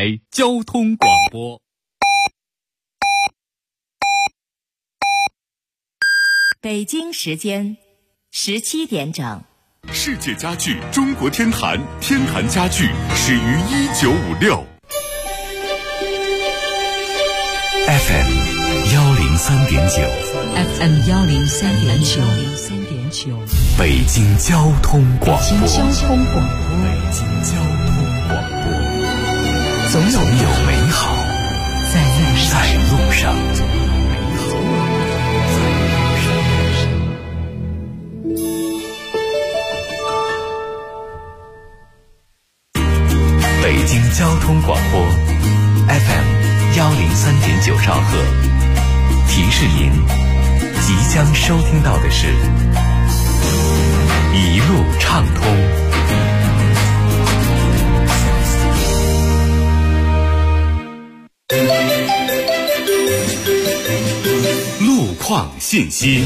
台交通广播。 北京时间17点整。 世界家具中国天坛，天坛家具始于1956。 FM 103.9 FM 103.9 北京交通广播。 北京交通广播。 总有美好在路上。北京交通广播 FM 103.9兆赫，提示您即将收听到的是一路畅通。 路况信息。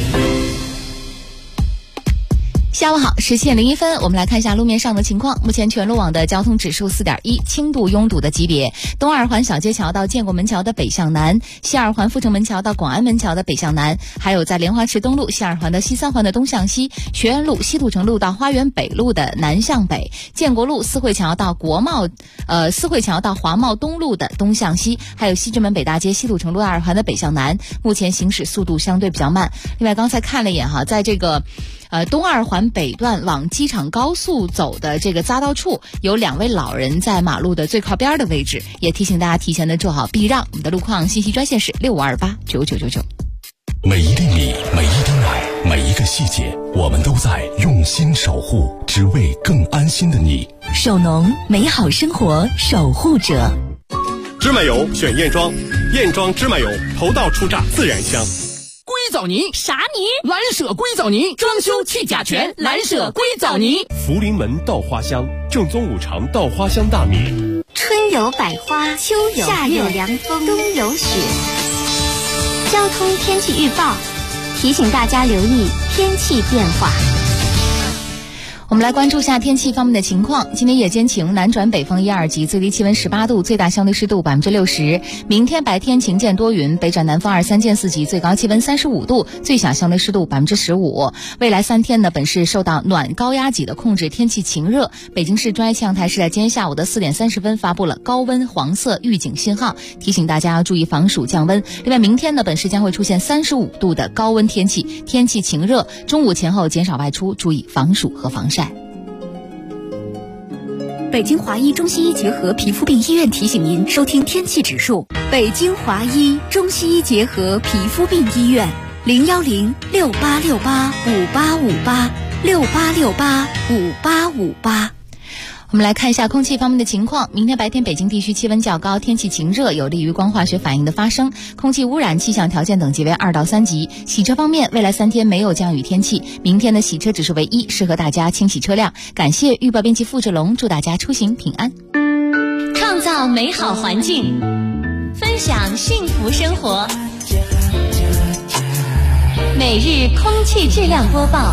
下午好，17点01分，我们来看一下路面上的情况。目前全路网的交通指数4.1，轻度拥堵的级别。东二环小街桥到建国门桥的北向南，西二环阜成门桥到广安门桥的北向南，还有在莲花池东路西二环的西三环的东向西，学院路西土城路到花园北路的南向北，建国路四惠桥到四惠桥到华贸东路的东向西，还有西直门北大街西土城路二环的北向南，目前行驶速度相对比较慢。另外刚才看了一眼哈，在这个东二环北段往机场高速走的这个匝道处，有2位老人在马路的最靠边的位置，也提醒大家提前的做好避让。我们的路况信息专线是65289999。 每一粒米，每一滴奶，每一个细节，我们都在用心守护，只为更安心的你。 首农，美好生活守护者。 芝麻油选燕庄，燕庄芝麻油头道出榨，自然香。 硅藻泥啥泥？ 蓝舍硅藻泥，装修去甲醛，蓝舍硅藻泥。 福临门稻花香，正宗五常稻花香大米。 春有百花，秋有夏有凉风，冬有雪。交通天气预报提醒大家留意天气变化。 我们来关注下天气方面的情况。今天夜间晴，南转北风1、2级，最低气温18度，最大相对湿度60%。明天白天晴间多云，北转南风2、3见4级，最高气温35度，最小相对湿度15%。未来3天呢，本市受到暖高压脊的控制，天气晴热。北京市中央气象台是在今天下午的4点30分发布了高温黄色预警信号，提醒大家要注意防暑降温。另外，明天呢，本市将会出现35度的高温天气，天气晴热，中午前后减少外出，注意防暑和防晒。 北京华医中西医结合皮肤病医院提醒您收听天气指数。北京华医中西医结合皮肤病医院，01068685858，68685858。 我们来看一下空气方面的情况。明天白天北京地区气温较高，天气晴热，有利于光化学反应的发生，空气污染气象条件等级为2到3级。洗车方面，未来3天没有降雨天气，明天的洗车指数为1，适合大家清洗车辆。感谢预报编辑付志龙，祝大家出行平安。 创造美好环境，分享幸福生活。每日空气质量播报。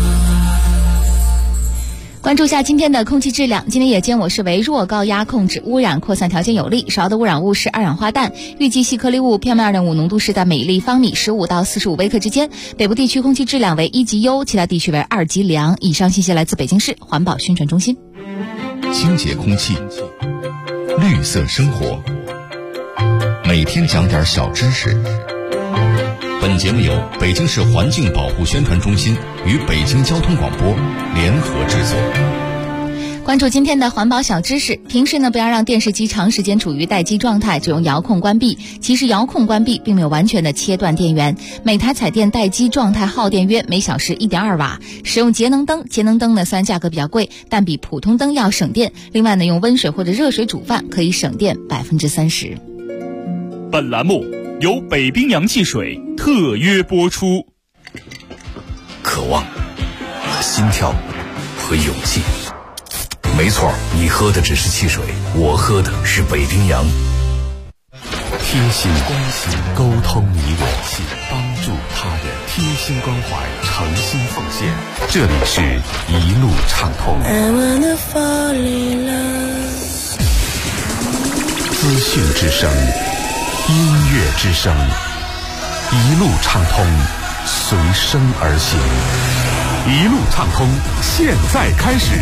关注下今天的空气质量。今天夜间我市为弱高压控制，污染扩散条件有利，主要的污染物是二氧化氮，预计细颗粒物 PM2.5 浓度是在每立方米15到45微克之间。北部地区空气质量为1级优，其他地区为2级良。以上信息来自北京市环保宣传中心。 清洁空气，绿色生活，每天讲点小知识。本节目由北京市环境保护宣传中心与北京交通广播联合制作。 关注今天的环保小知识。平时呢，不要让电视机长时间处于待机状态，只用遥控关闭。其实遥控关闭并没有完全的切断电源，每台彩电待机状态耗电约每小时 1.2 瓦。使用节能灯，节能灯呢虽然价格比较贵，但比普通灯要省电。另外呢，用温水或者热水煮饭可以省电30%。 本栏目由北冰洋汽水特约播出。 渴望和心跳和勇气，没错，你喝的只是汽水，我喝的是北冰洋。 贴心关心，沟通你我，帮助他人，贴心关怀，诚心奉献。这里是一路畅通。 资讯之声，音乐之声，一路畅通，随声而行。一路畅通，现在开始。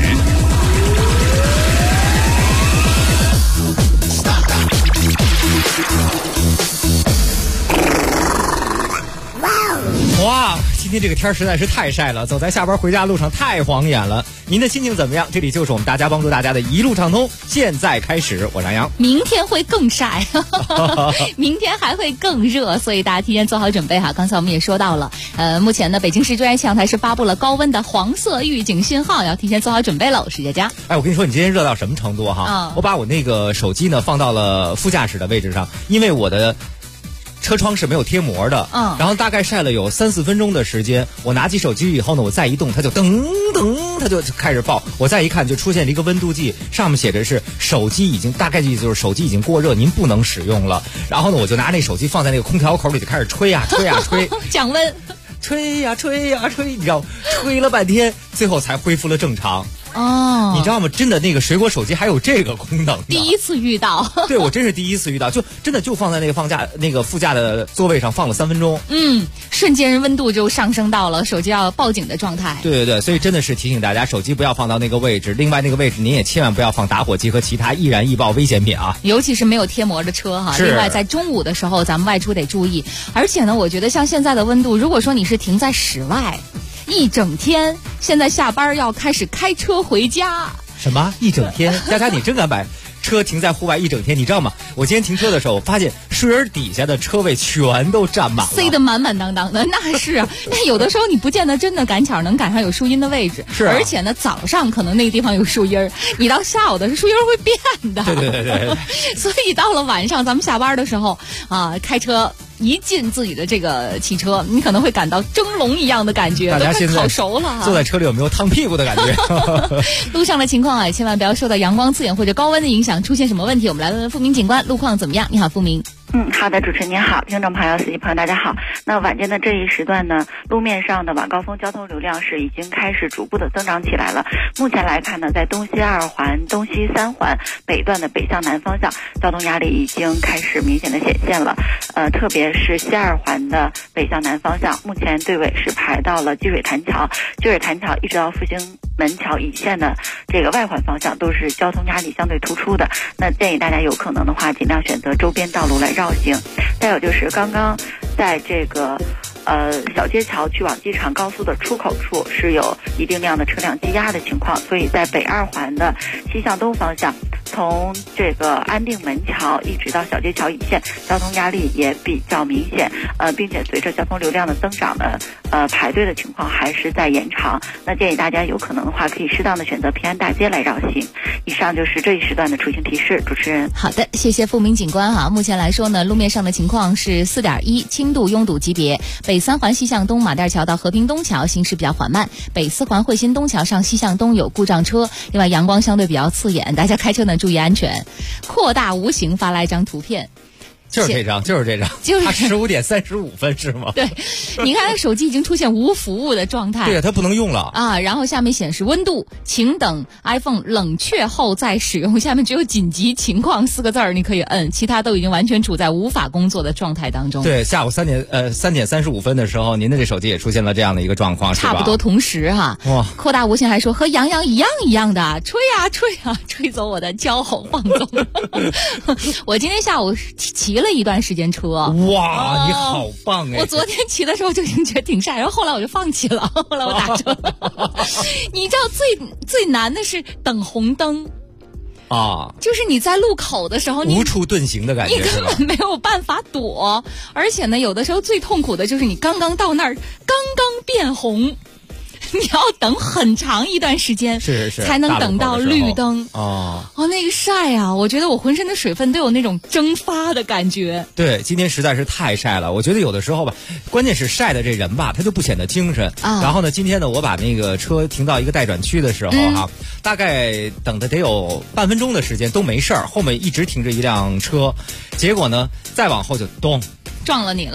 哇，今天这个天实在是太晒了，走在下班回家路上太晃眼了。您的心情怎么样？这里就是我们大家帮助大家的一路畅通，现在开始。我是杨洋。 明天会更晒，明天还会更热，所以大家提前做好准备哈。刚才我们也说到了，目前呢，北京市中央气象台是发布了高温的黄色预警信号，要提前做好准备了。我是佳佳。 哎，我跟你说，你今天热到什么程度哈？我把我那个手机呢放到了副驾驶的位置上，因为我的车窗是没有贴膜的，然后大概晒了有3-4分钟的时间。我拿起手机以后呢，我再一动，它就噔噔，它就开始爆。我再一看，就出现了一个温度计，上面写着是手机已经，大概意思就是手机已经过热，您不能使用了。然后呢，我就拿那手机放在那个空调口里，就开始吹呀吹呀吹， 降温， 吹呀吹呀吹，你知道，吹了半天，最后才恢复了正常。 哦， 你知道吗？真的那个水果手机还有这个功能， 第一次遇到。 对，我真是第一次遇到，就真的就放在那个副驾的座位上放了3分钟， 瞬间温度就上升到了手机要报警的状态。 对对对，所以真的是提醒大家，手机不要放到那个位置，另外那个位置您也千万不要放打火机和其他易燃易爆危险品啊， 尤其是没有贴膜的车哈。另外在中午的时候咱们外出得注意，而且呢，我觉得像现在的温度，如果说你是停在室外一整天，现在下班要开始开车回家。 什么一整天？佳佳，你真敢把车停在户外一整天？你知道吗？我今天停车的时候，我发现树荫底下的车位全都占满了， 塞得满满当当的。那是啊，但有的时候你不见得真的赶巧能赶上有树荫的位置。 是啊， 而且呢，早上可能那个地方有树荫，你到下午的树荫会变的。 对对对对。 所以到了晚上，咱们下班的时候啊，开车一进自己的这个汽车，你可能会感到蒸笼一样的感觉， 大家现在烤熟了。 坐在车里有没有烫屁股的感觉？ 路上的情况啊，千万不要受到阳光刺眼或者高温的影响，出现什么问题，我们来问问付明警官，路况怎么样？你好，付明。 好的，主持人您好，听众朋友、司机朋友大家好。那晚间的这一时段呢，路面上的晚高峰交通流量是已经开始逐步的增长起来了。目前来看呢，在东西2环、东西3环北段的北向南方向，交通压力已经开始明显的显现了。特别是西2环的北向南方向，目前队尾是排到了积水潭桥，积水潭桥一直到复兴门桥以线的这个外环方向都是交通压力相对突出的。那建议大家有可能的话，尽量选择周边道路来绕行。再有就是刚刚在这个小街桥去往机场高速的出口处是有一定量的车辆积压的情况，所以在北2环的西向东方向，从这个安定门桥一直到小街桥以线，交通压力也比较明显，并且随着交通流量的增长呢，排队的情况还是在延长。那建议大家有可能的话，可以适当的选择平安大街来绕行。以上就是这一时段的出行提示，主持人。 好的，谢谢付明警官哈。目前来说呢，路面上的情况是4.1，轻度拥堵级别。北3环西向东马甸桥到和平东桥行驶比较缓慢，北4环汇鑫东桥上西向东有故障车，另外阳光相对比较刺眼，大家开车呢注意安全。扩大无形发来一张图片， 就是这张，就是他15点35分是吗？ 对，你看手机已经出现无服务的状态。 对呀，它不能用了啊。然后下面显示温度，请等 iPhone 冷却后再使用。下面只有紧急情况4个字儿，你可以摁，其他都已经完全处在无法工作的状态当中。 对，下午3点35分的时候，您的这手机也出现了这样的一个状况，是吧？ 差不多同时哈。哇，扩大无形还说和杨洋一样的，吹啊吹啊，吹走我的骄傲放纵。我今天下午骑了一段时间车。 哇，你好棒哎！ 我昨天骑的时候就已经觉得挺晒，然后后来我就放弃了，后来我打车。你知道最难的是等红灯啊， 就是你在路口的时候， 无处遁形的感觉， 你根本没有办法躲。而且呢，有的时候最痛苦的就是你刚刚到那儿，刚刚变红。你要等很长一段时间， 是才能等到绿灯哦， 那个晒啊，我觉得我浑身的水分都有那种蒸发的感觉。 对，今天实在是太晒了，我觉得有的时候吧，关键是晒的这人吧，他就不显得精神啊。然后呢，今天呢，我把那个车停到一个待转区的时候哈，大概等的得有半分钟的时间都没事儿，后面一直停着一辆车，结果呢，再往后就咚撞了你了。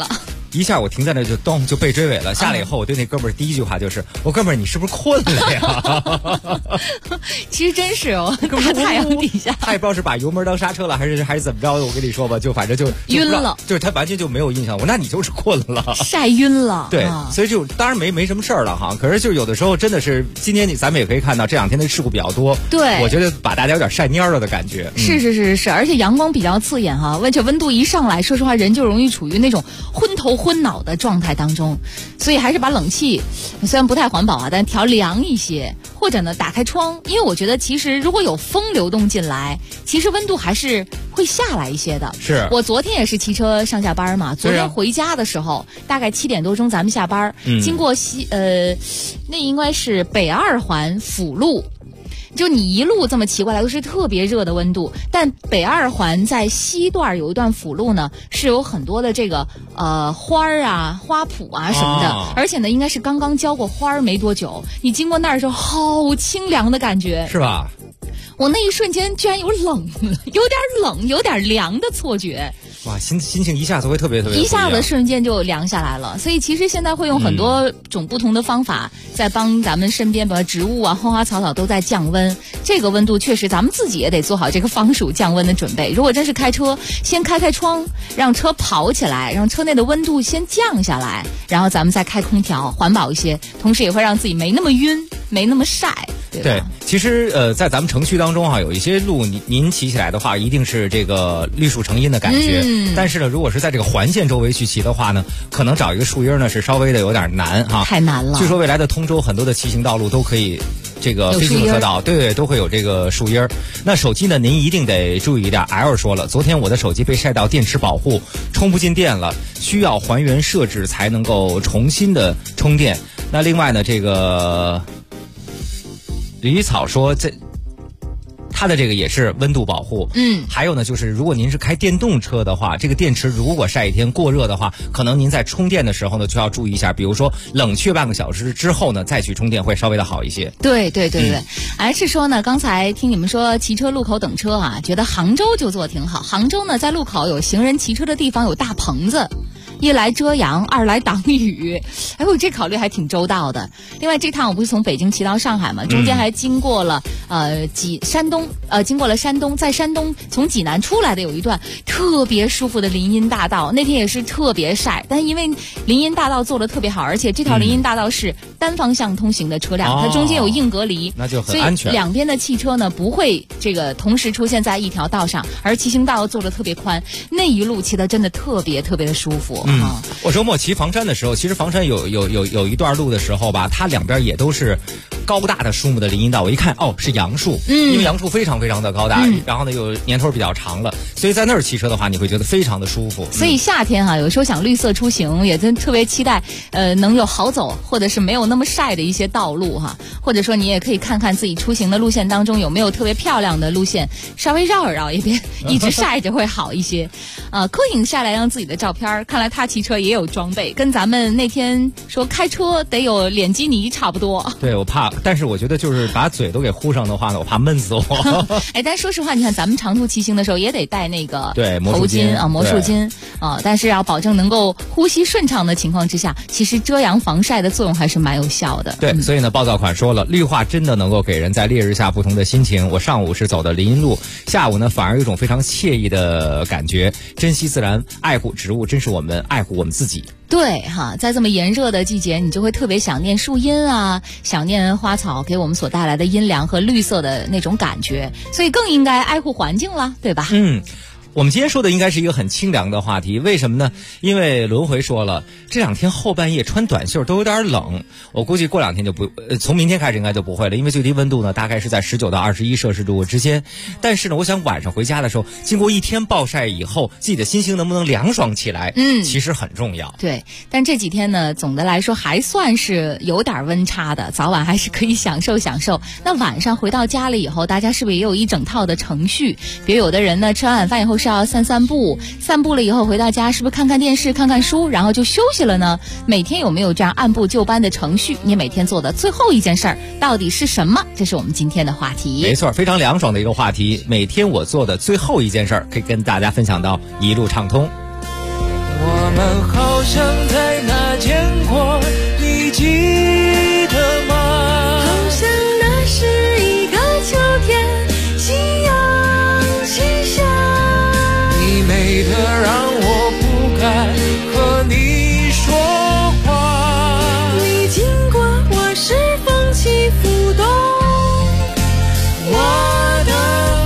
一下我停在那就咚就被追尾了。下来以后，我对那哥们儿第一句话就是：“我哥们儿，你是不是困了呀？” 其实真是哦，大太阳底下， 他也不知道是把油门当刹车了，还是怎么着。我跟你说吧，就反正就晕了， 就是他完全就没有印象。我那你就是困了， 晒晕了。 对，所以就当然没什么事儿了哈。可是就有的时候真的是，今天咱们也可以看到这两天的事故比较多。 对， 我觉得把大家有点晒蔫了的感觉。 是，而且阳光比较刺眼哈，而且温度一上来，说实话人就容易处于那种昏头昏脑的状态当中，所以还是把冷气虽然不太环保啊，但调凉一些，或者呢打开窗，因为我觉得其实如果有风流动进来，其实温度还是会下来一些的。 是我昨天也是骑车上下班嘛，昨天回家的时候，大概7点多钟咱们下班，经过那应该是北2环辅路。就你一路这么骑过来都是特别热的温度，但北2环在西段有一段辅路呢，是有很多的这个花儿啊、花圃啊什么的，而且呢应该是刚刚浇过花儿没多久，你经过那儿的时候好清凉的感觉， 是吧？ 我那一瞬间居然有冷，有点冷，有点凉的错觉。 哇，心情一下子会特别一下子瞬间就凉下来了。所以其实现在会用很多种不同的方法，在帮咱们身边的植物啊、花花草草都在降温。这个温度确实咱们自己也得做好这个防暑降温的准备。如果真是开车，先开窗，让车跑起来，让车内的温度先降下来，然后咱们再开空调，环保一些，同时也会让自己没那么晕，没那么晒。 对，其实在咱们城区当中有一些路您骑起来的话，一定是这个绿树成荫的感觉。但是呢，如果是在这个环线周围去骑的话呢，可能找一个树荫呢是稍微的有点难哈。 太难了。 据说未来的通州很多的骑行道路都可以这个非机动车道，对，都会有这个树荫。那手机呢，您一定得注意一点。L 说了，昨天我的手机被晒到电池保护，充不进电了，需要还原设置才能够重新的充电。那另外呢，这个李草说它的这个也是温度保护。还有呢，就是如果您是开电动车的话，这个电池如果晒一天过热的话，可能您在充电的时候呢就要注意一下，比如说冷却半个小时之后呢再去充电会稍微的好一些。 对。还是说呢，刚才听你们说骑车路口等车啊，觉得杭州就做挺好。杭州呢在路口有行人骑车的地方有大棚子，一来遮阳，二来挡雨。哎呦，这考虑还挺周到的。另外这趟我不是从北京骑到上海嘛，中间还经过了山东，经过了山东，在山东从济南出来的有一段特别舒服的林荫大道，那天也是特别晒，但因为林荫大道做得特别好，而且这条林荫大道是单方向通行的车辆，它中间有硬隔离， 那就很安全， 所以两边的汽车呢不会这个同时出现在一条道上，而骑行道做得特别宽，那一路骑得真的特别特别的舒服。 我周末骑房山的时候，其实房山有一段路的时候吧，它两边也都是高大的树木的林荫道，我一看是杨树，因为杨树非常非常的高大，然后呢有年头比较长了，所以在那儿骑车的话你会觉得非常的舒服。 所以夏天有时候想绿色出行，也真特别期待能有好走或者是没有那么晒的一些道路或者说你也可以看看自己出行的路线当中有没有特别漂亮的路线，稍微绕一绕，也别一直晒着会好一些。柯颖晒来让自己的照片，看来他骑车也有装备，跟咱们那天说开车得有脸基尼差不多。 对，我怕，但是我觉得就是把嘴都给糊上的话呢，我怕闷死我。 但说实话，你看咱们长途骑行的时候也得戴那个头巾魔术巾但是要保证能够呼吸顺畅的情况之下，其实遮阳防晒的作用还是蛮有效的。 对，所以呢，暴躁款说了，绿化真的能够给人在烈日下不同的心情。我上午是走的林荫路，下午呢反而有一种非常惬意的感觉。珍惜自然，爱护植物，真是我们爱护我们自己。 对在这么炎热的季节，你就会特别想念树荫想念花草给我们所带来的阴凉和绿色的那种感觉，所以更应该爱护环境了，对吧？ 我们今天说的应该是一个很清凉的话题，为什么呢？因为轮回说了，这两天后半夜穿短袖都有点冷，我估计过两天就不，从明天开始应该就不会了，因为最低温度呢大概是在19到21摄氏度之间。但是呢，我想晚上回家的时候，经过一天暴晒以后，自己的心情能不能凉爽起来，其实很重要。 对，但这几天呢，总的来说还算是有点温差的，早晚还是可以享受。那晚上回到家里以后，大家是不是也有一整套的程序？比如有的人呢，吃完晚饭以后是要散步了以后回到家是不是看看电视看看书然后就休息了呢？每天有没有这样按部就班的程序？你每天做的最后一件事儿到底是什么？这是我们今天的话题。 没错，非常凉爽的一个话题。每天我做的最后一件事儿可以跟大家分享到一路畅通。 我们好像在哪见过，你记得吗？ 好像那是一个秋天，夕阳西下， 你美得让我不敢和你说话， 你经过我是风起浮动我的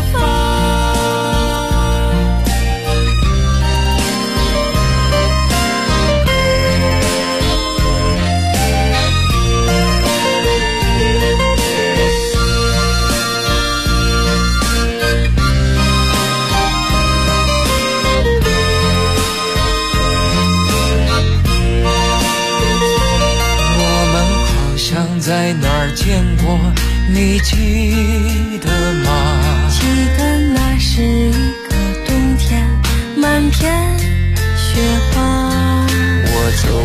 在哪儿见过，你记得吗？ 记得那是一个冬天，满天雪花， 我走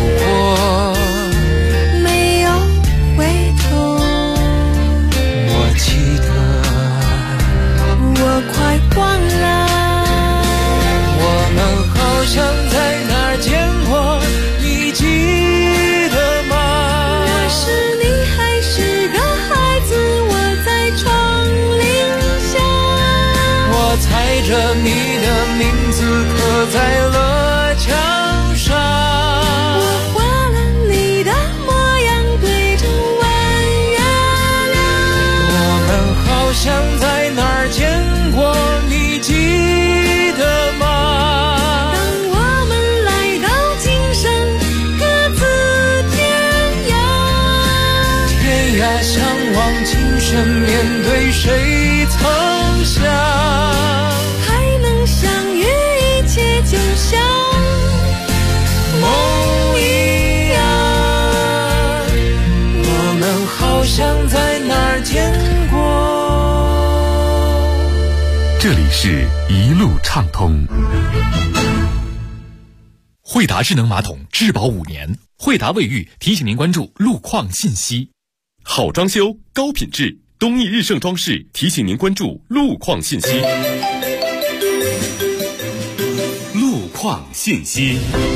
过没有回头， 我记得我快忘了， 我们好像在哪儿见过，你记得吗？ 那是你还是个孩子，我在窗棂下， 我踩着你的名字刻在了墙上， 我画了你的模样对着弯月亮， 我们好像在哪儿见过，你记得吗？ 当我们来到今生各自天涯， 天涯相望，今生面对谁曾想， 还能相遇，一切就像梦一样，我们好像在哪儿见过。 这里是一路畅通。 惠达智能马桶质保5年，惠达卫浴提醒您关注路况信息。 好装修，高品质，东义日盛装饰提醒您关注路况信息。路况信息。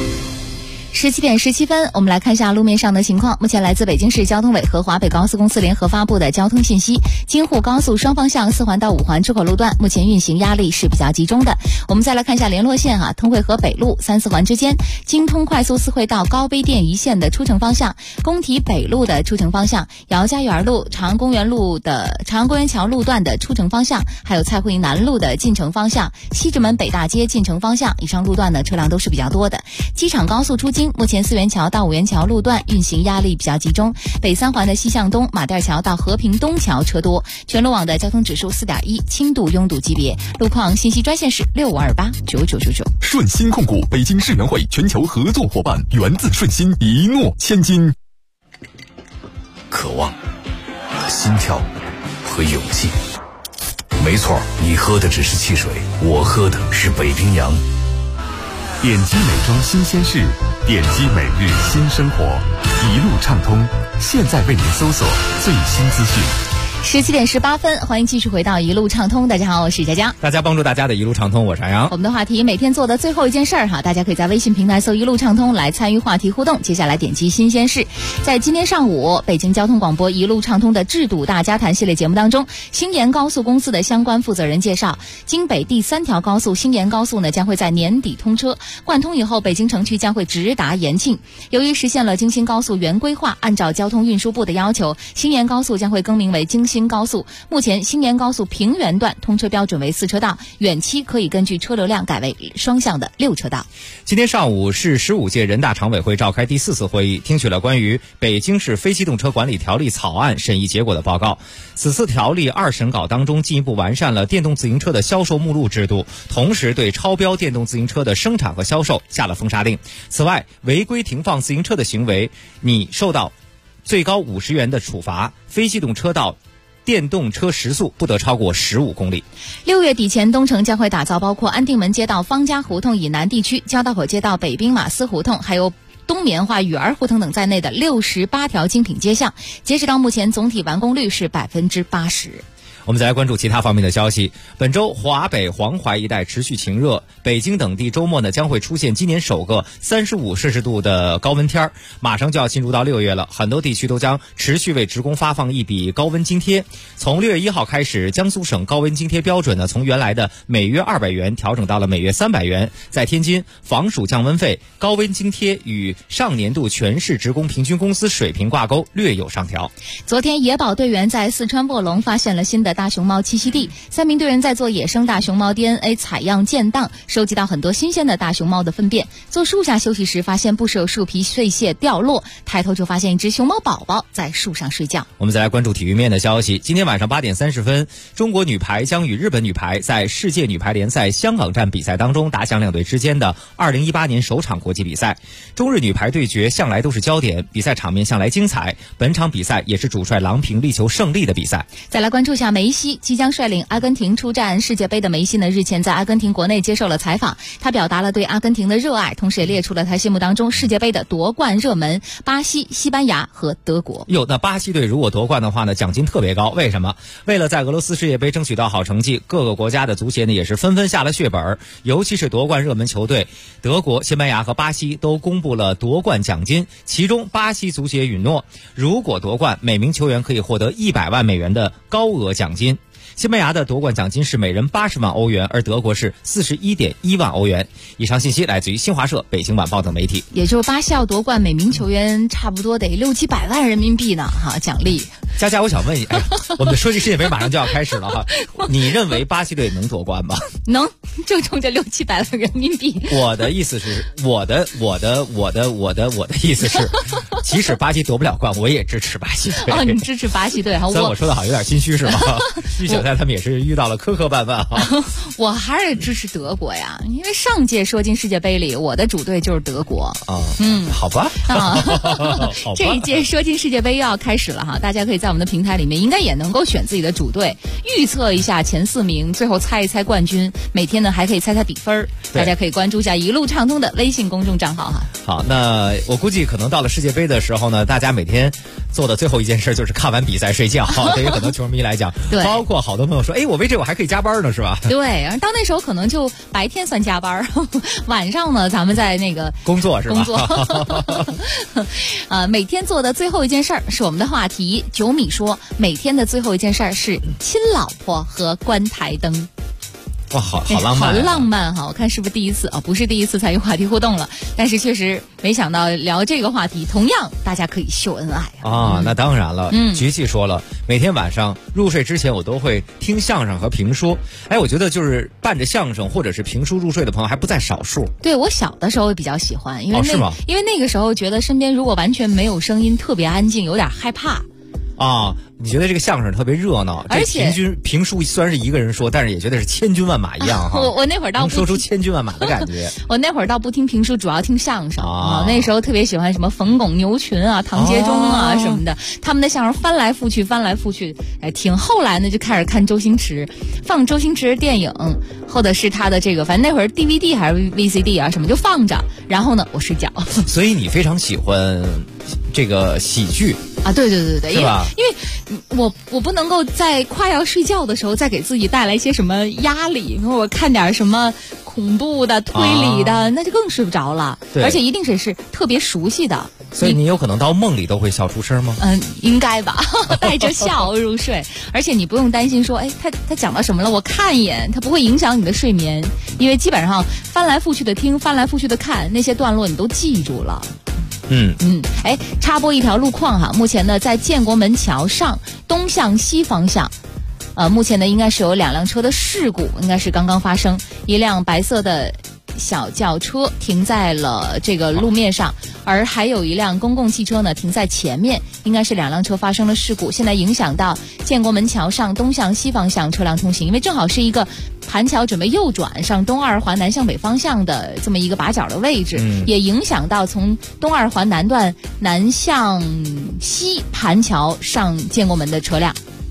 17点17分，我们来看一下路面上的情况。目前来自北京市交通委和华北高速公司联合发布的交通信息，京沪高速双方向4环到5环出口路段目前运行压力是比较集中的。我们再来看一下联络线通惠河北路3、4环之间，京通快速4惠到高碑店一线的出城方向，工体北路的出城方向，姚家园路、长安公园桥路段的出城方向，还有蔡胡营南路的进城方向，西直门北大街进城方向，以上路段呢车辆都是比较多的。机场高速出京，目前4元桥到5元桥路段运行压力比较集中，北3环的西向东马甸桥到和平东桥车多。全路网的交通指数4.1，轻度拥堵级别。路况信息专线是65289999。 顺心控股北京世园会全球合作伙伴，源自顺心，一诺千金。 渴望和心跳和勇气，没错，你喝的只是汽水，我喝的是北冰洋。 点击美妆新鲜事，点击每日新生活，一路畅通，现在为您搜索最新资讯。 17点18分，欢迎继续回到一路畅通。大家好，我是佳佳。 大家帮助大家的一路畅通，我是杨洋。 我们的话题每天做的最后一件事儿大家可以在微信平台搜一路畅通来参与话题互动。接下来点击新鲜事。在今天上午，北京交通广播一路畅通的制度大家谈系列节目当中，兴延高速公司的相关负责人介绍，京北第3条高速兴延高速呢将会在年底通车，贯通以后，北京城区将会直达延庆。由于实现了京新高速原规划，按照交通运输部的要求，兴延高速将会更名为京新高速。目前兴延高速平原段通车标准为4车道，远期可以根据车流量改为双向的6车道。 今天上午是15届人大常委会召开第4次会议，听取了关于北京市非机动车管理条例草案审议结果的报告。此次条例2审稿当中进一步完善了电动自行车的销售目录制度，同时对超标电动自行车的生产和销售下了封杀令。此外，违规停放自行车的行为，你受到最高50元的处罚，非机动车道电动车时速不得超过15公里。 6月底前，东城将会打造包括安定门街道方家胡同以南地区、交道口街道北兵马司胡同，还有东棉花雨儿胡同等在内的68条精品街巷。截止到目前，总体完工率是80%。 我们再来关注其他方面的消息。本周华北、黄淮一带持续晴热，北京等地周末呢将会出现今年首个35摄氏度的高温天，马上就要进入到6月了，很多地区都将持续为职工发放一笔高温津贴。从6月1号开始，江苏省高温津贴标准呢从原来的每月200元调整到了每月300元。在天津，防暑降温费高温津贴与上年度全市职工平均工资水平挂钩，略有上调。 昨天，野保队员在四川卧龙发现了新的大熊猫栖息地，3名队员在做野生大熊猫 DNA 采样建档，收集到很多新鲜的大熊猫的粪便。坐树下休息时，发现不时有树皮碎屑掉落，抬头就发现一只熊猫宝宝在树上睡觉。 我们再来关注体育面的消息。今天晚上8点30分，中国女排将与日本女排在世界女排联赛香港站比赛当中打响两队之间的2018年首场国际比赛。中日女排对决向来都是焦点，比赛场面向来精彩。本场比赛也是主帅郎平力求胜利的比赛。 再来关注一下梅西，即将率领阿根廷出战世界杯的梅西呢，日前在阿根廷国内接受了采访，他表达了对阿根廷的热爱，同时也列出了他心目当中世界杯的夺冠热门：巴西、西班牙和德国。 那巴西队如果夺冠的话呢，奖金特别高。为什么？为了在俄罗斯世界杯争取到好成绩，各个国家的足协呢也是纷纷下了血本，尤其是夺冠热门球队德国、西班牙和巴西都公布了夺冠奖金，其中巴西足协允诺，如果夺冠，每名球员可以获得100万美元的高额奖金。西班牙的夺冠奖金是每人80万欧元，而德国是41.1万欧元。以上信息来自于新华社、北京晚报等媒体。 也就是巴西要夺冠，每名球员差不多得600-700万人民币呢，奖励。 佳佳，我想问你，我们的说句世界杯马上就要开始了哈，你认为巴西队能夺冠吗？ 能，就冲着600-700万人民币。 我的意思是，我的意思是，即使巴西夺不了冠，我也支持巴西队。 你支持巴西队哈？ 虽然我说的好像有点心虚是吗？预选赛他们也是遇到了磕磕绊绊哈。 我还是支持德国呀，因为上届说进世界杯里，我的主队就是德国。 好吧。 这一届说进世界杯又要开始了哈，大家可以在我们的平台里面应该也能够选自己的主队，预测一下前4名，最后猜一猜冠军。每天呢还可以猜猜比分，大家可以关注一下一路畅通的微信公众账号哈。 好，那我估计可能到了世界杯的时候呢，大家每天做的最后一件事就是看完比赛睡觉。对于很多球迷来讲， 对， 包括好多朋友说，我为这我还可以加班呢，是吧？ 对，到那时候可能就白天算加班，晚上呢咱们在那个工作是吧？ 工作。每天做的最后一件事儿是我们的话题。九米说，每天的最后一件事儿是亲老婆和关台灯。 哇，好浪漫， 好浪漫哈！我看是不是第一次不是第一次参与话题互动了，但是确实没想到聊这个话题，同样大家可以秀恩爱啊！那当然了，菊气说了，每天晚上入睡之前我都会听相声和评书。我觉得就是伴着相声或者是评书入睡的朋友还不在少数。 对，我小的时候比较喜欢，因为是吗？ 因为那个时候觉得身边如果完全没有声音，特别安静，有点害怕。 你觉得这个相声特别热闹， 而且评书虽然是一个人说，但是也觉得是千军万马一样哈。 我那会儿倒能说出千军万马的感觉。 我那会儿倒不听评书，主要听相声那时候特别喜欢什么冯巩、牛群啊、唐杰忠啊什么的，他们的相声翻来覆去听。后来呢就开始看周星驰，放周星驰的电影，或者是他的这个，反正那会儿 DVD 还是 VCD 啊什么就放着，然后呢我睡觉。 所以你非常喜欢这个喜剧啊？对， 是吧？ 因为我不能够在快要睡觉的时候再给自己带来一些什么压力，我看点什么恐怖的、推理的，那就更睡不着了。而且一定是特别熟悉的。 所以你有可能到梦里都会笑出声吗？ 应该吧，带着笑入睡。而且你不用担心说，他讲到什么了，我看一眼，他不会影响你的睡眠，因为基本上翻来覆去的听，翻来覆去的看，那些段落你都记住了。插播一条路况哈，目前呢在建国门桥上东向西方向，目前呢应该是有2辆车的事故，应该是刚刚发生，一辆白色的小轿车停在了这个路面上，而还有一辆公共汽车呢停在前面，应该是2辆车发生了事故，现在影响到建国门桥上东向西方向车辆通行，因为正好是一个盘桥准备右转上东2环南向北方向的这么一个把角的位置，也影响到从东2环南段南向西盘桥上建国门的车辆。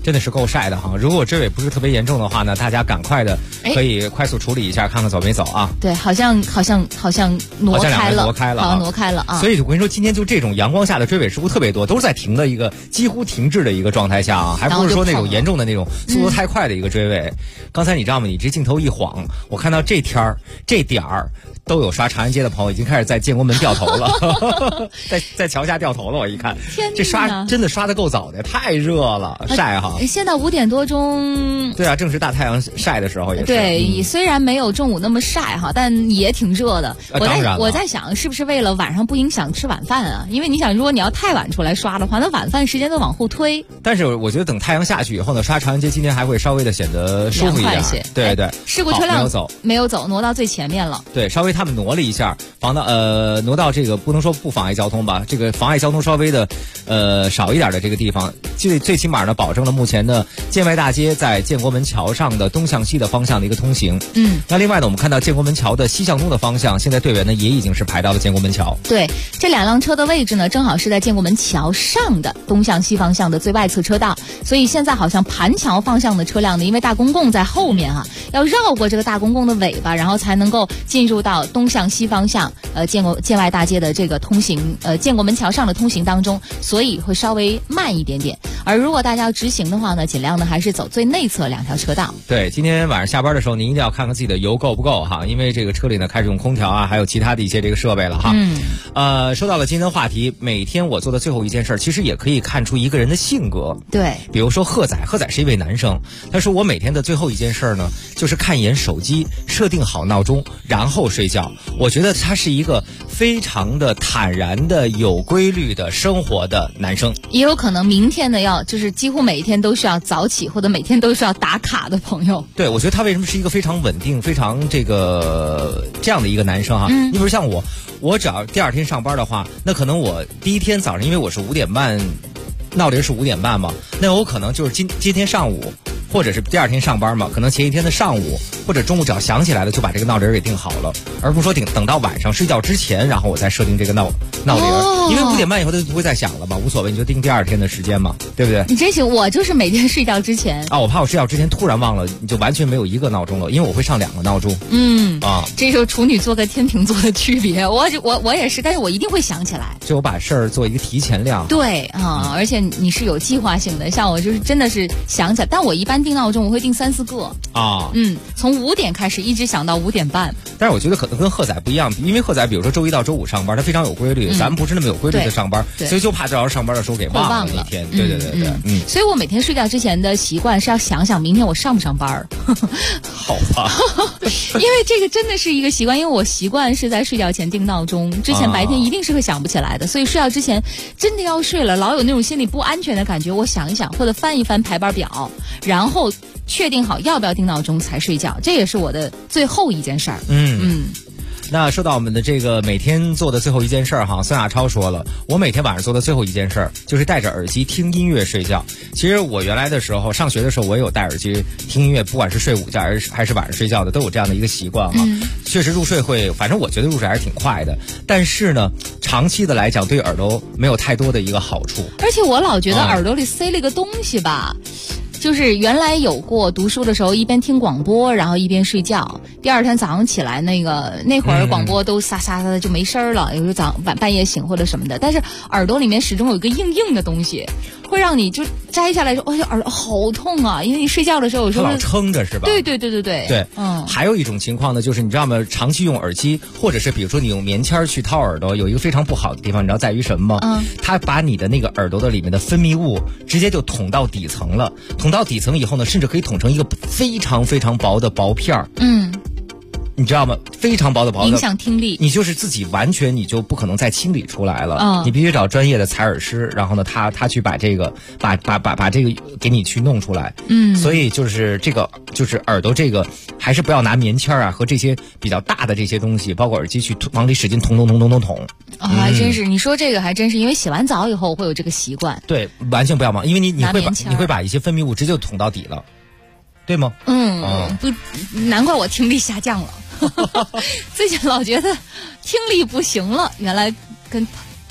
真的是够晒的哈。如果追尾不是特别严重的话呢，大家赶快的可以快速处理一下，看看走没走啊。 对，好像挪开了，好像挪开了啊。 所以我跟你说，今天就这种阳光下的追尾事故特别多，都是在停的一个几乎停滞的一个状态下啊，还不是说那种严重的那种速度太快的一个追尾。刚才你知道吗？你这镜头一晃，我看到这天儿这点儿都有刷长安街的朋友已经开始在建国门掉头了，在桥下掉头了。我一看，这刷真的刷得够早的，太热了，晒哈。 现在5点多钟， 对啊，正是大太阳晒的时候也是。 对，虽然没有中午那么晒哈，但也挺热的。我在想，是不是为了晚上不影响吃晚饭啊？因为你想，如果你要太晚出来刷的话，那晚饭时间都往后推。 但是我觉得等太阳下去以后呢，刷长安街今天还会稍微的显得舒服一点。对对， 事故车辆没有走，挪到最前面了。 对，稍微他们挪了一下，挪到这个不能说不妨碍交通吧，这个妨碍交通稍微的少一点的这个地方，最起码呢保证了目前的建外大街在建国门桥上的东向西的方向的一个通行。那另外呢，我们看到建国门桥的西向东的方向，现在队员呢也已经是排到了建国门桥。 对，这2辆车的位置呢，正好是在建国门桥上的东向西方向的最外侧车道，所以现在好像盘桥方向的车辆呢，因为大公共在后面啊，要绕过这个大公共的尾巴，然后才能够进入到东向西方向建外大街的这个通行建国门桥上的通行当中，所以会稍微慢一点点。而如果大家要直行的话呢，尽量呢还是走最内侧2条车道。 对，今天晚上下班的时候，您一定要看看自己的油够不够哈，因为这个车里呢开始用空调啊，还有其他的一些这个设备了哈。说到了今天的话题，每天我做的最后一件事，其实也可以看出一个人的性格。 对， 比如说贺仔是一位男生，他说我每天的最后一件事呢，就是看一眼手机，设定好闹钟，然后睡觉。我觉得他是一个非常的坦然的、有规律的生活的男生。 也有可能明天呢就是几乎每一天都需要早起，或者每天都需要打卡的朋友。 对，我觉得他为什么是一个非常稳定、非常这样的一个男生哈？你比如像我只要第2天上班的话，那可能我第一天早上，因为我是5点半，闹铃是5点半嘛，那我可能就是今天上午，或者是第2天上班嘛，可能前一天的上午或者中午只要想起来了，就把这个闹铃给定好了，而不是说等到晚上睡觉之前，然后我再设定这个闹铃，因为5点半以后它就不会再响了嘛，无所谓，你就定第2天的时间嘛，对不对？ 你真行，我就是每天睡觉之前我怕我睡觉之前突然忘了，你就完全没有一个闹钟了，因为我会上2个闹钟。 这时候处女座跟天秤座的区别，我也是，但是我一定会想起来， 就我把事儿做一个提前量。 对而且你是有计划性的，像我就是真的是想起来，但我一般定闹钟我会定3、4个从5点开始一直想到5点半。 但是我觉得可能跟贺仔不一样，因为贺仔比如说周一到周五上班，他非常有规律，咱们不是那么有规律的上班，所以就怕到上班的时候给忘了一天。对， 所以我每天睡觉之前的习惯是要想想明天我上不上班。 好吧， 因为这个真的是一个习惯，因为我习惯是在睡觉前定闹钟，之前白天一定是会想不起来的，所以睡觉之前真的要睡了，老有那种心里不安全的感觉，我想一想或者翻一翻排班表，然后确定好要不要定闹钟才睡觉，这也是我的最后一件事儿。 那说到我们的这个每天做的最后一件事儿哈，孙亚超说了，我每天晚上做的最后一件事儿就是戴着耳机听音乐睡觉。其实我原来的时候上学的时候，我也有戴耳机听音乐，不管是睡午觉还是晚上睡觉的，都有这样的一个习惯哈。确实入睡反正我觉得入睡还是挺快的，但是呢，长期的来讲对耳朵没有太多的一个好处。 而且我老觉得耳朵里塞了个东西吧。就是原来有过读书的时候一边听广播然后一边睡觉，第2天早上起来那会儿广播都沙沙的就没声了，有时候半夜醒或者什么的，但是耳朵里面始终有一个硬的东西，会让你就摘下来说耳朵好痛啊，因为你睡觉的时候有时候老撑着是吧？ 对。 还有一种情况呢，就是你知道吗？长期用耳机或者是比如说你用棉签去掏耳朵，有一个非常不好的地方，你知道在于什么吗？它把你的那个耳朵的里面的分泌物直接就捅到底层了，捅到底层以后呢，甚至可以捅成一个非常非常薄的薄片儿。你知道吗？非常薄的影响听力， 你就是自己完全你就不可能再清理出来了。你必须找专业的采耳师，然后呢，他去把这个把这个给你去弄出来。所以就是这个就是耳朵这个还是不要拿棉签和这些比较大的这些东西，包括耳机去往里使劲捅。 还真是，你说这个还真是，因为洗完澡以后我会有这个习惯。 对，完全不要忙，因为你会把一些分泌物直接就捅到底了。对吗？ 不，难怪我听力下降了。最近老觉得听力不行了，原来跟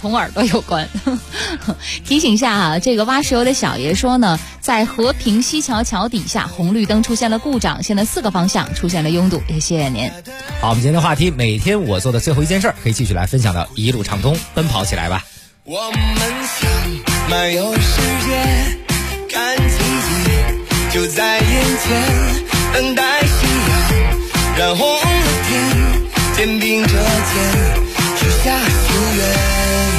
同耳朵有关。提醒一下啊，这个挖石油的小爷说呢，在和平西桥桥底下红绿灯出现了故障，现在4个方向出现了拥堵，也谢谢您。 好，我们今天的话题，每天我做的最后一件事，可以继续来分享到一路畅通，奔跑起来吧。 我们想漫游世界，看奇迹就在眼前，等待夕阳染红了天，肩并着肩许下心愿。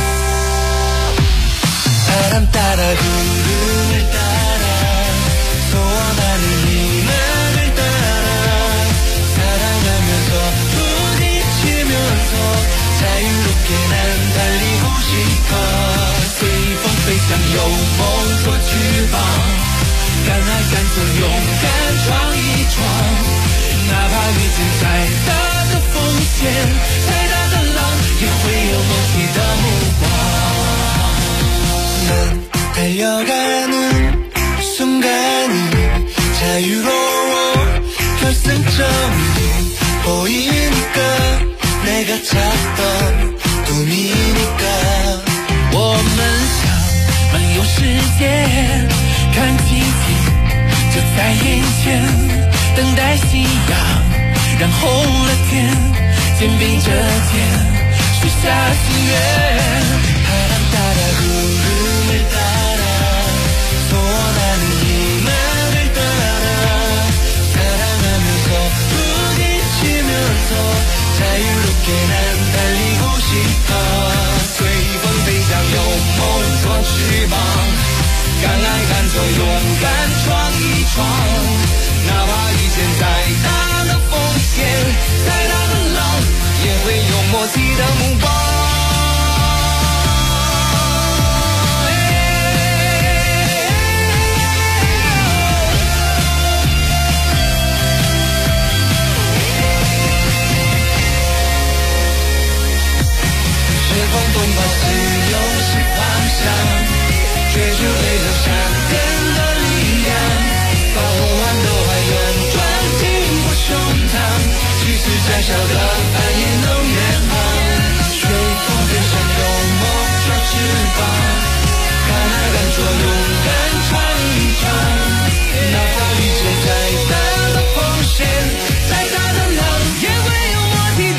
哒哒哒嘟嘟哒哒，소원하는 희망을 따라 사랑하면서 부딪히면서 자유롭게 난 달리고 싶어随风飞翔有梦做翅膀敢爱敢做勇敢闯一闯哪怕遇见再大的风险再大的浪也会有梦起的目光난 달려가는 순간이 자유로워 결승점이 보이니까 내가 찾던 꿈이니까 我们想漫游世界看奇迹就在眼前等待夕阳染红了天肩并着肩许下心愿자유롭게 난 달리고 싶어随风飞翔有梦做翅膀敢爱敢做勇敢闯一闯哪怕遇见再大的风险再大的浪也会有默契的目光风东跑是勇士方向追逐对流闪电的力量保护完都还勇钻进我胸膛即使再小的帆也能远航随风飞翔有梦做翅膀敢爱敢做勇敢闯一闯哪怕遇见再大的风险再大的浪也会有默契的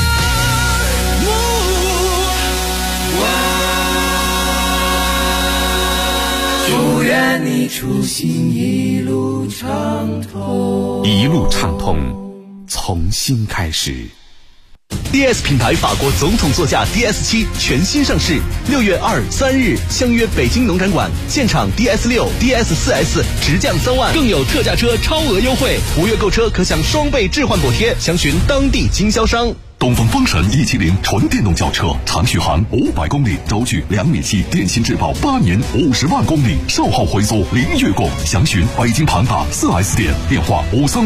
祝愿你出行一路畅通， 一路畅通，从新开始。 DS 品牌法国总统座驾 DS7 全新上市，6月2、3日相约北京农展馆，现场 DS6、DS4S 直降3万，更有特价车超额优惠，5月购车可享双倍置换补贴，详询当地经销商。 东风风神170纯电动轿车，长续航500公里，轴距2.7米，电芯质保8年50万公里，售后回租零月供，详询北京庞大 4S 店，电话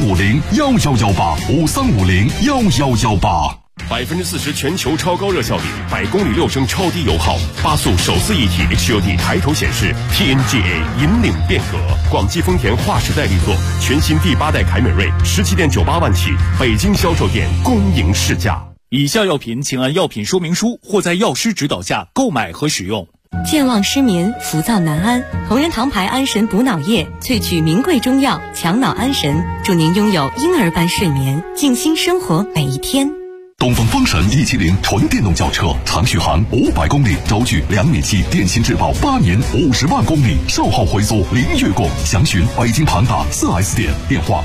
53501118，53501118。 40%全球超高热效率，100公里6升超低油耗，8速手自一体 HUD 抬头显示 ，TNGA 引领变革。广汽丰田划时代力作，全新第8代凯美瑞17.98万起，北京销售店恭迎试驾。 以下药品请按药品说明书或在药师指导下购买和使用。 健忘失眠、浮躁难安，同仁堂牌安神补脑液萃取名贵中药，强脑安神，祝您拥有婴儿般睡眠，静心生活每一天。 东风风神170纯电动轿车，长续航500公里，轴距2.7米，电芯质保8年50万公里，售后回租零月供，详询北京庞大 4S 店，电话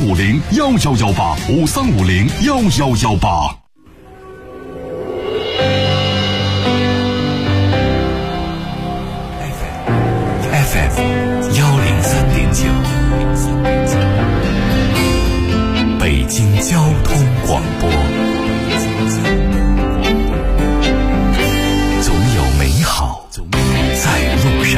53501118，53501118。FM 103.9，北京交通广播。总有美好在路上。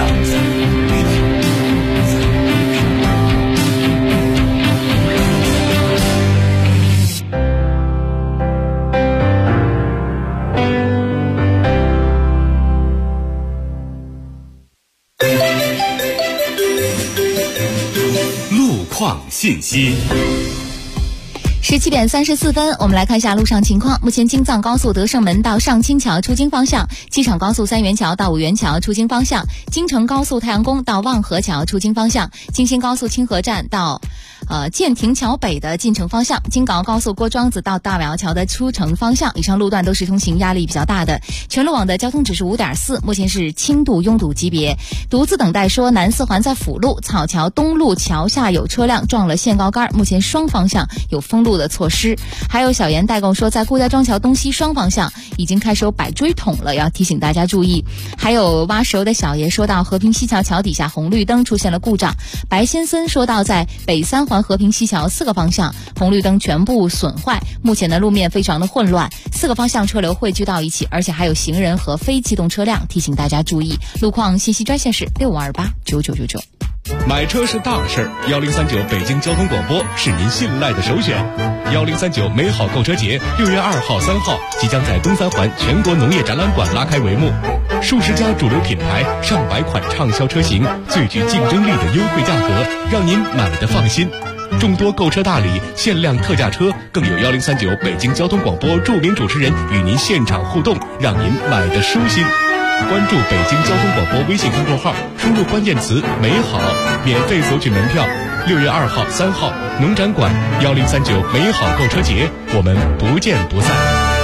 路况信息。 17点34分，我们来看一下路上情况。目前京藏高速德胜门到上清桥出京方向，机场高速三元桥到五元桥出京方向，京承高速太阳宫到望河桥出京方向，京新高速清河站到建亭桥北的进城方向，京港澳高速郭庄子到大瓦窑桥的出城方向，以上路段都是通行压力比较大的。全路网的交通指数5.4，目前是轻度拥堵级别。独自等待说南四环在辅路草桥东路桥下有车辆撞了限高杆，目前双方向有封路的措施。还有小严代购说在顾家庄桥东西双方向已经开始有摆锥桶了，要提醒大家注意。还有挖石油的小爷说到和平西桥桥底下红绿灯出现了故障。白先森说到在北三环和平西桥4个方向红绿灯全部损坏，目前的路面非常的混乱，4个方向车流汇聚到一起，而且还有行人和非机动车辆，提醒大家注意。路况信息专线是65289999。 买车是大事，1039北京交通广播是您信赖的首选。1039美好购车节6月2号、3号即将在东三环全国农业展览馆拉开帷幕，数十家主流品牌、上百款畅销车型，最具竞争力的优惠价格，让您买得放心。众多购车大礼、限量特价车，更有1039北京交通广播著名主持人与您现场互动，让您买得舒心。关注北京交通广播微信公众号，输入关键词美好，免费索取门票。6月2号、3号农展馆1039美好购车节，我们不见不散。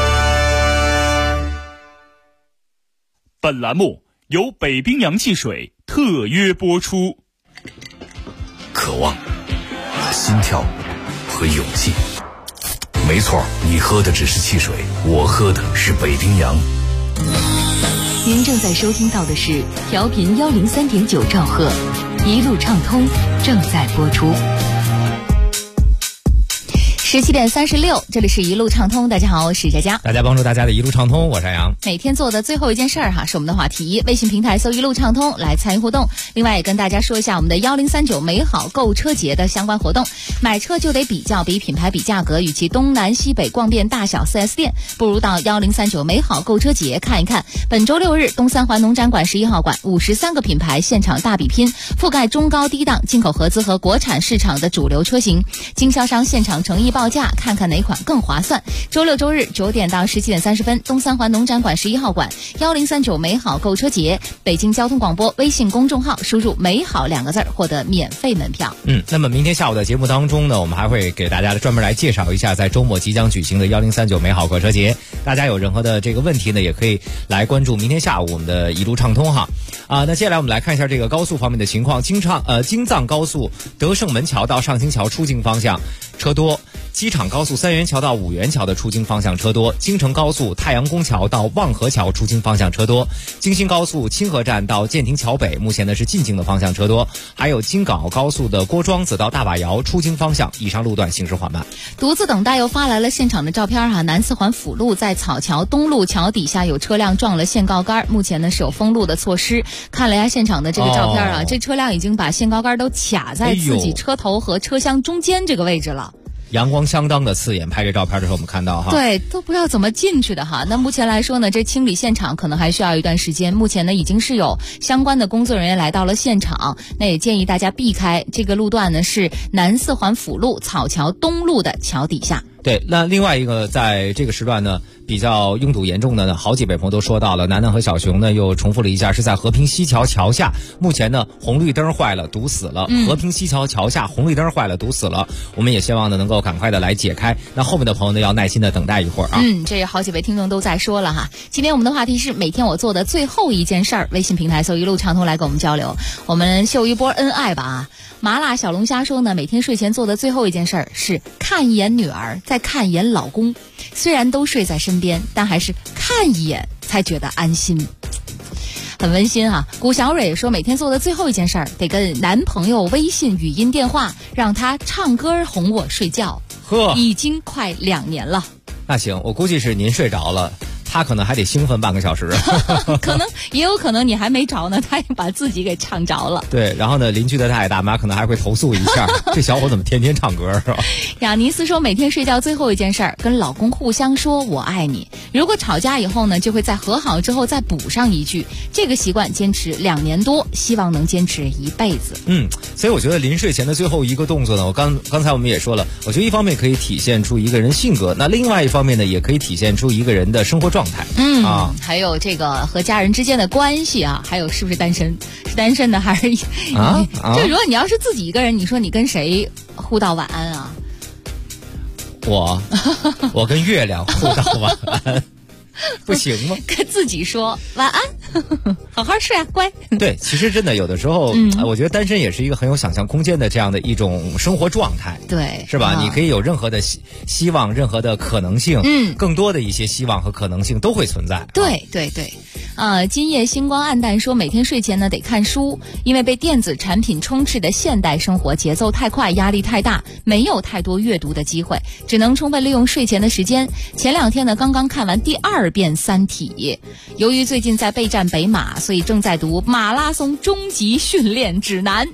本栏目由北冰洋汽水特约播出。 渴望、心跳和勇气，没错，你喝的只是汽水，我喝的是北冰洋。 您正在收听到的是调频103.9兆赫，一路畅通正在播出。 17点36，这里是一路畅通。大家好，我是佳佳。 大家帮助大家的一路畅通，我是杨。 每天做的最后一件事儿是我们的话题。微信平台搜一路畅通来参与互动。另外也跟大家说一下我们的1039美好购车节的相关活动。买车就得比较，比品牌，比价格，与其东南西北逛遍大小 4S 店，不如到1039美好购车节看一看。本周6日，东三环农展馆11号馆53个品牌现场大比拼，覆盖中高低档、进口合资和国产市场的主流车型，经销商现场诚意报价，看看哪款更划算。周六周日9点到17点30分，东三环农展馆11号馆1039美好购车节，北京交通广播微信公众号输入美好2个字获得免费门票。 那么明天下午的节目当中呢，我们还会给大家专门来介绍一下在周末即将举行的1039美好购车节。大家有任何的这个问题呢，也可以来关注明天下午我们的一路畅通哈。那接下来我们来看一下这个高速方面的情况。京藏高速德胜门桥到上清桥出京方向车多，机场高速三元桥到五元桥的出京方向车多，京承高速太阳宫桥到望河桥出京方向车多，京新高速清河站到建亭桥北目前呢是进京的方向车多，还有京港澳高速的郭庄子到大瓦窑出京方向以上路段行驶缓慢。 独自等待又发来了现场的照片南四环辅路在草桥东路桥底下有车辆撞了限高杆，目前呢是有封路的措施。看了一下现场的这个照片这车辆已经把限高杆都卡在自己车头和车厢中间这个位置了。 阳光相当的刺眼，拍这照片的时候我们看到对，都不知道怎么进去的那目前来说呢，这清理现场可能还需要一段时间。目前呢已经是有相关的工作人员来到了现场，那也建议大家避开这个路段呢，是南四环辅路草桥东路的桥底下。 对，那另外一个在这个时段呢比较拥堵严重的呢，好几位朋友都说到了。楠楠和小熊呢又重复了一下，是在和平西桥桥下，目前呢红绿灯坏了，堵死了。和平西桥桥下红绿灯坏了，堵死了。我们也希望呢能够赶快的来解开。那后面的朋友呢要耐心的等待一会儿这好几位听众都在说了今天我们的话题是每天我做的最后一件事儿。微信平台搜一路畅通来跟我们交流，我们秀一波恩爱吧麻辣小龙虾说呢，每天睡前做的最后一件事儿是看一眼女儿，再看一眼老公。虽然都睡在身边，但还是看一眼才觉得安心，很温馨古小蕊说，每天做的最后一件事儿得跟男朋友微信语音电话，让他唱歌哄我睡觉。已经快2年了。 那行，我估计是您睡着了， 他可能还得兴奋半个小时。 可能也有可能你还没着呢，他也把自己给唱着了。 对，然后呢，邻居的大爷大妈可能还会投诉一下，这小伙怎么天天唱歌是吧？ 雅尼斯说，每天睡觉最后一件事儿，跟老公互相说我爱你。如果吵架以后呢，就会在和好之后再补上一句。这个习惯坚持2年多，希望能坚持一辈子。 所以我觉得临睡前的最后一个动作呢，刚才我们也说了，我觉得一方面可以体现出一个人性格，那另外一方面呢，也可以体现出一个人的生活状态。 还有这个和家人之间的关系啊，还有是不是单身，是单身的还是就如果你要是自己一个人，你说你跟谁互道晚安啊？ 我跟月亮互道晚安。不行吗？ 跟自己说晚安，好好睡啊，乖。 对，其实真的有的时候，我觉得单身也是一个很有想象空间的这样的一种生活状态。 对， 是吧？你可以有任何的希望，任何的可能性，更多的一些希望和可能性都会存在。 对对对。今夜星光暗淡说，每天睡前呢得看书，因为被电子产品充斥的现代生活节奏太快，压力太大，没有太多阅读的机会，只能充分利用睡前的时间。前2天呢刚刚看完第2遍《三体》，由于最近在备战北马，所以正在读《马拉松终极训练指南》。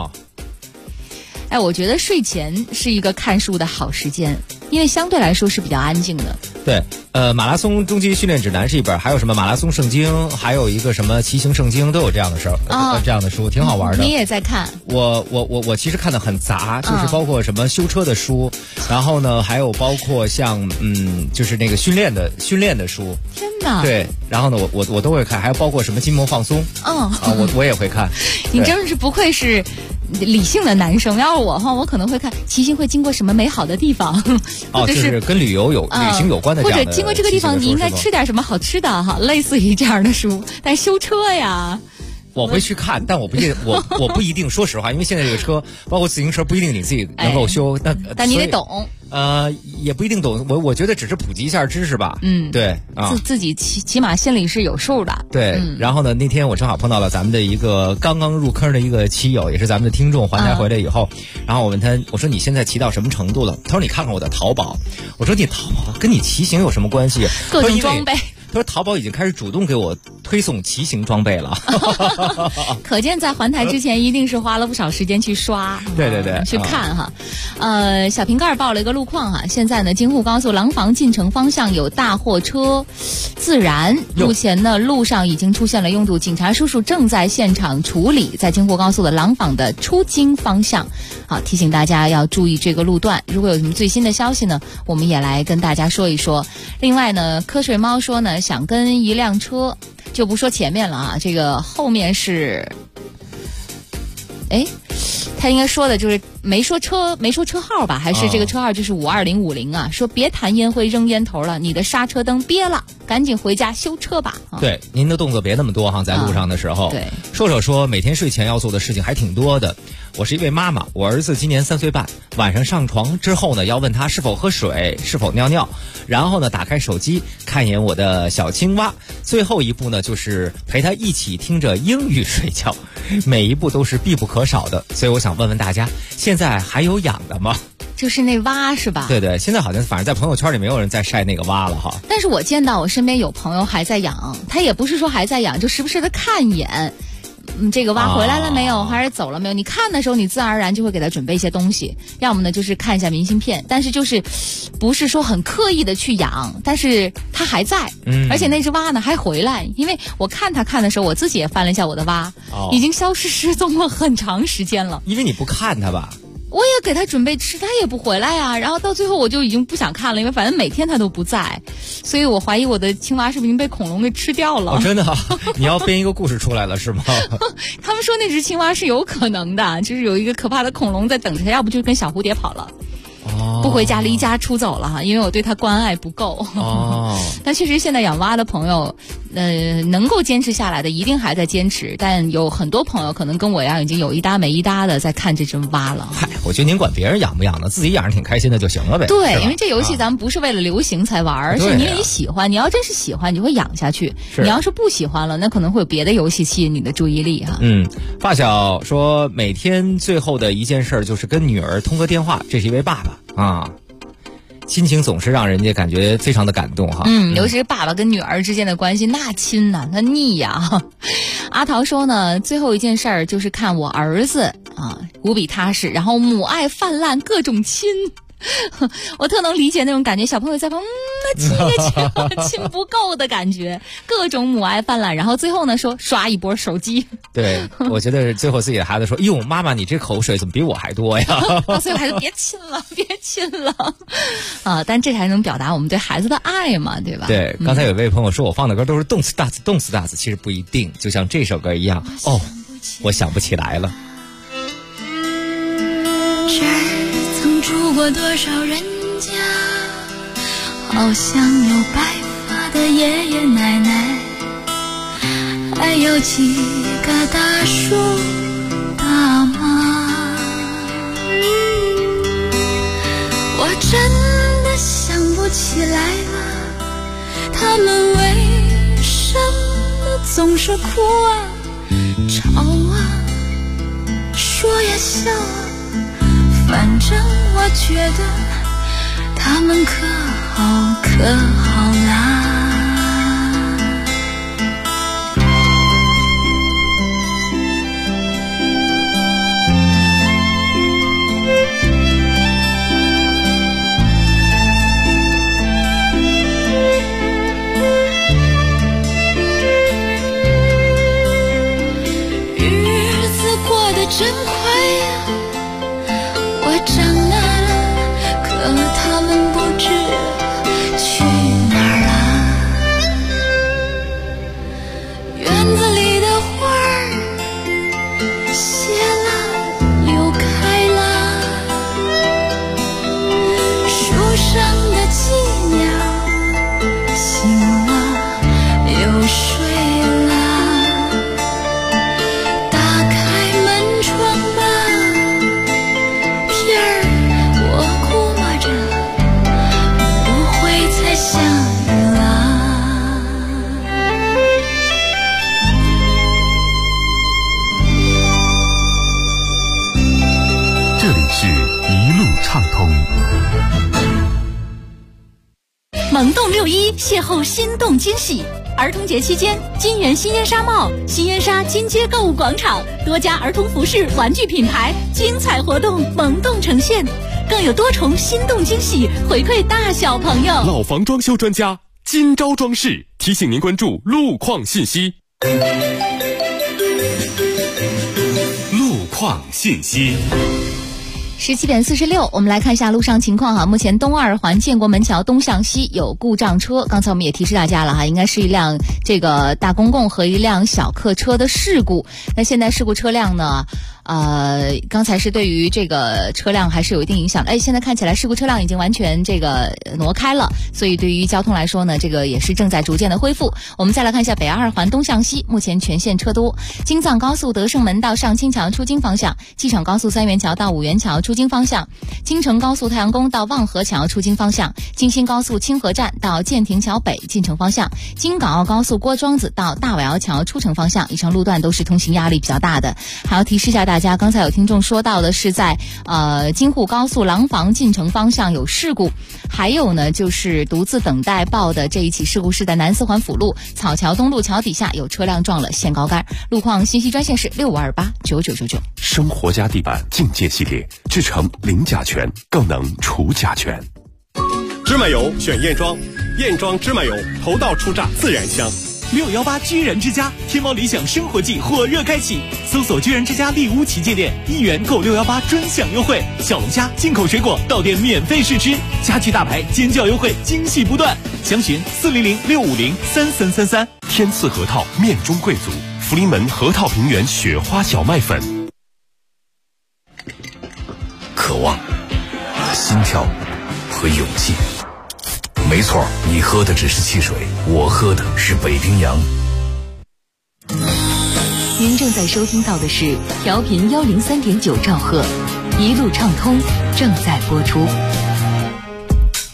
我觉得睡前是一个看书的好时间，因为相对来说是比较安静的。 对，马拉松终极训练指南是一本，还有什么马拉松圣经，还有一个什么骑行圣经，都有这样的事儿，这样的书挺好玩的。 你也在看？ 我其实看的很杂，就是包括什么修车的书，然后呢还有包括像就是那个训练的书。 天哪！ 对，然后呢我都会看，还有包括什么筋膜放松。我也会看。 你真是不愧是理性的男生，要是我的话，我可能会看骑行会经过什么美好的地方，或者就是跟旅行有关的这样的， 或者经过这个地方你应该吃点什么好吃的哈，类似于这样的书。但修车呀， 我会去看，但我不一定，说实话，因为现在这个车，包括自行车，不一定你自己能够修， 但你得懂。 也不一定懂，我觉得只是普及一下知识吧。对自己起码心里是有数的。 对，然后呢，那天我正好碰到了咱们的一个刚刚入坑的一个骑友，也是咱们的听众，环台回来以后，然后我问他，我说你现在骑到什么程度了？他说你看看我的淘宝。我说你淘宝跟你骑行有什么关系？ 各种装备。 他说淘宝已经开始主动给我推送骑行装备了。 可见在环台之前一定是花了不少时间去刷。 对对对， 去看哈。小瓶盖报了一个路况哈，现在呢京沪高速廊坊进城方向有大货车自燃，目前呢路上已经出现了拥堵，警察叔叔正在现场处理，在京沪高速的廊坊的出京方向。好，提醒大家要注意这个路段，如果有什么最新的消息呢，我们也来跟大家说一说。另外呢，瞌睡猫说呢，想跟一辆车，就不说前面了啊，这个后面是，他应该说的就是没说车号吧，还是这个车号就是52050啊？说别弹烟灰扔烟头了，你的刹车灯憋了，赶紧回家修车吧。 对，您的动作别那么多哈，在路上的时候。 对， 硕说每天睡前要做的事情还挺多的。我是一位妈妈，我儿子今年3岁半，晚上上床之后呢，要问他是否喝水，是否尿尿，然后呢打开手机看一眼我的小青蛙，最后一步呢就是陪他一起听着英语睡觉，每一步都是必不可少的。所以我想问问大家，现在还有养的吗？ 就是那蛙是吧？ 对对，现在好像反正在朋友圈里没有人在晒那个蛙了哈。 但是我见到我身边有朋友还在养，他也不是说还在养，就时不时的看一眼。这个蛙回来了没有，还是走了没有？你看的时候，你自然而然就会给他准备一些东西，要么呢就是看一下明信片，但是就是不是说很刻意的去养，但是他还在，而且那只蛙呢还回来，因为我看他看的时候，我自己也翻了一下我的蛙，已经消失失踪了很长时间了。 因为你不看它吧？ 我也给他准备吃，他也不回来啊。然后到最后我就已经不想看了，因为反正每天他都不在，所以我怀疑我的青蛙是不是已经被恐龙给吃掉了。 真的、你要编一个故事出来了是吗？ 他们说那只青蛙是有可能的，就是有一个可怕的恐龙在等着他，要不就跟小蝴蝶跑了。不回家离家出走了哈，因为我对他关爱不够。但确实现在养蛙的朋友，能够坚持下来的一定还在坚持，但有很多朋友可能跟我一样，已经有一搭没一搭的在看这只蛙了。 嗨，我觉得您管别人养不养呢，自己养着挺开心的就行了呗。 对，因为这游戏咱们不是为了流行才玩，是因为你喜欢。你要真是喜欢，你就会养下去。你要是不喜欢了，那可能会有别的游戏吸引你的注意力哈。 发小说每天最后的一件事就是跟女儿通个电话，这是一位爸爸啊。 亲情总是让人家感觉非常的感动哈。 尤其是爸爸跟女儿之间的关系，那亲呐，那腻呀。阿桃说呢，最后一件事儿就是看我儿子啊，无比踏实，然后母爱泛滥，各种亲。我特能理解那种感觉，小朋友在旁亲不够的感觉，各种母爱泛滥，然后最后呢说刷一波手机。 对，我觉得最后自己的孩子说：“哟，妈妈，你这口水怎么比我还多呀？” 所以孩子别亲了，别亲了啊！但这才能表达我们对孩子的爱嘛，对吧？ 对，刚才有位朋友说我放的歌都是动词大词，动词大词，其实不一定，就像这首歌一样。哦，我想不起来了。 曾住过多少人家，好像有白发的爷爷奶奶，还有几个大叔大妈。我真的想不起来了，他们为什么总是哭啊吵啊说呀笑啊，反正我觉得他们可好可好啦。日子过得真快呀，长大了，可他们不知去哪儿了。院子里的花儿谢了又开了，树上的鸡鸟醒了又睡了。打开门窗吧， 畅通。 萌动61邂逅心动惊喜，儿童节期间，金源新烟纱帽、新烟纱金街购物广场多家儿童服饰、玩具品牌精彩活动萌动呈现，更有多重心动惊喜回馈大小朋友。 老房装修专家金招装饰提醒您关注路况信息。路况信息。 17点46，我们来看一下路上情况哈。目前东二环建国门桥东向西有故障车，刚才我们也提示大家了哈，应该是一辆这个大公共和一辆小客车的事故。那现在事故车辆呢？刚才是对于这个车辆还是有一定影响的。现在看起来事故车辆已经完全这个挪开了，所以对于交通来说呢，这个也是正在逐渐的恢复。我们再来看一下北二环东向西，目前全线车多。京藏高速德胜门到上清桥出京方向，机场高速三元桥到五元桥出京方向，京承高速太阳宫到望河桥出京方向，京新高速清河站到建亭桥北进城方向，京港澳高速郭庄子到大尾窑桥出城方向，以上路段都是通行压力比较大的。还要提示一下大家，刚才有听众说到的是在京沪高速廊坊进城方向有事故，还有呢就是独自等待报的这一起事故是在南四环辅路草桥东路桥底下有车辆撞了限高杆。路况信息专线是65289999。 生活家地板境界系列，制成零甲醛，更能除甲醛。 芝麻油选燕庄，燕庄芝麻油头道初榨自然香。 618居然之家天猫理想生活季火热开启，搜索居然之家丽屋旗舰店，1元购618专享优惠，小龙虾、进口水果到店免费试吃，家具大牌尖叫优惠，惊喜不断。详询400-650-3333。 天赐核桃面中贵族，福临门核桃平原雪花小麦粉。 渴望和心跳和勇气。没错，你喝的只是汽水，我喝的是北冰洋。 您正在收听到的是调频103.9兆赫，一路畅通正在播出。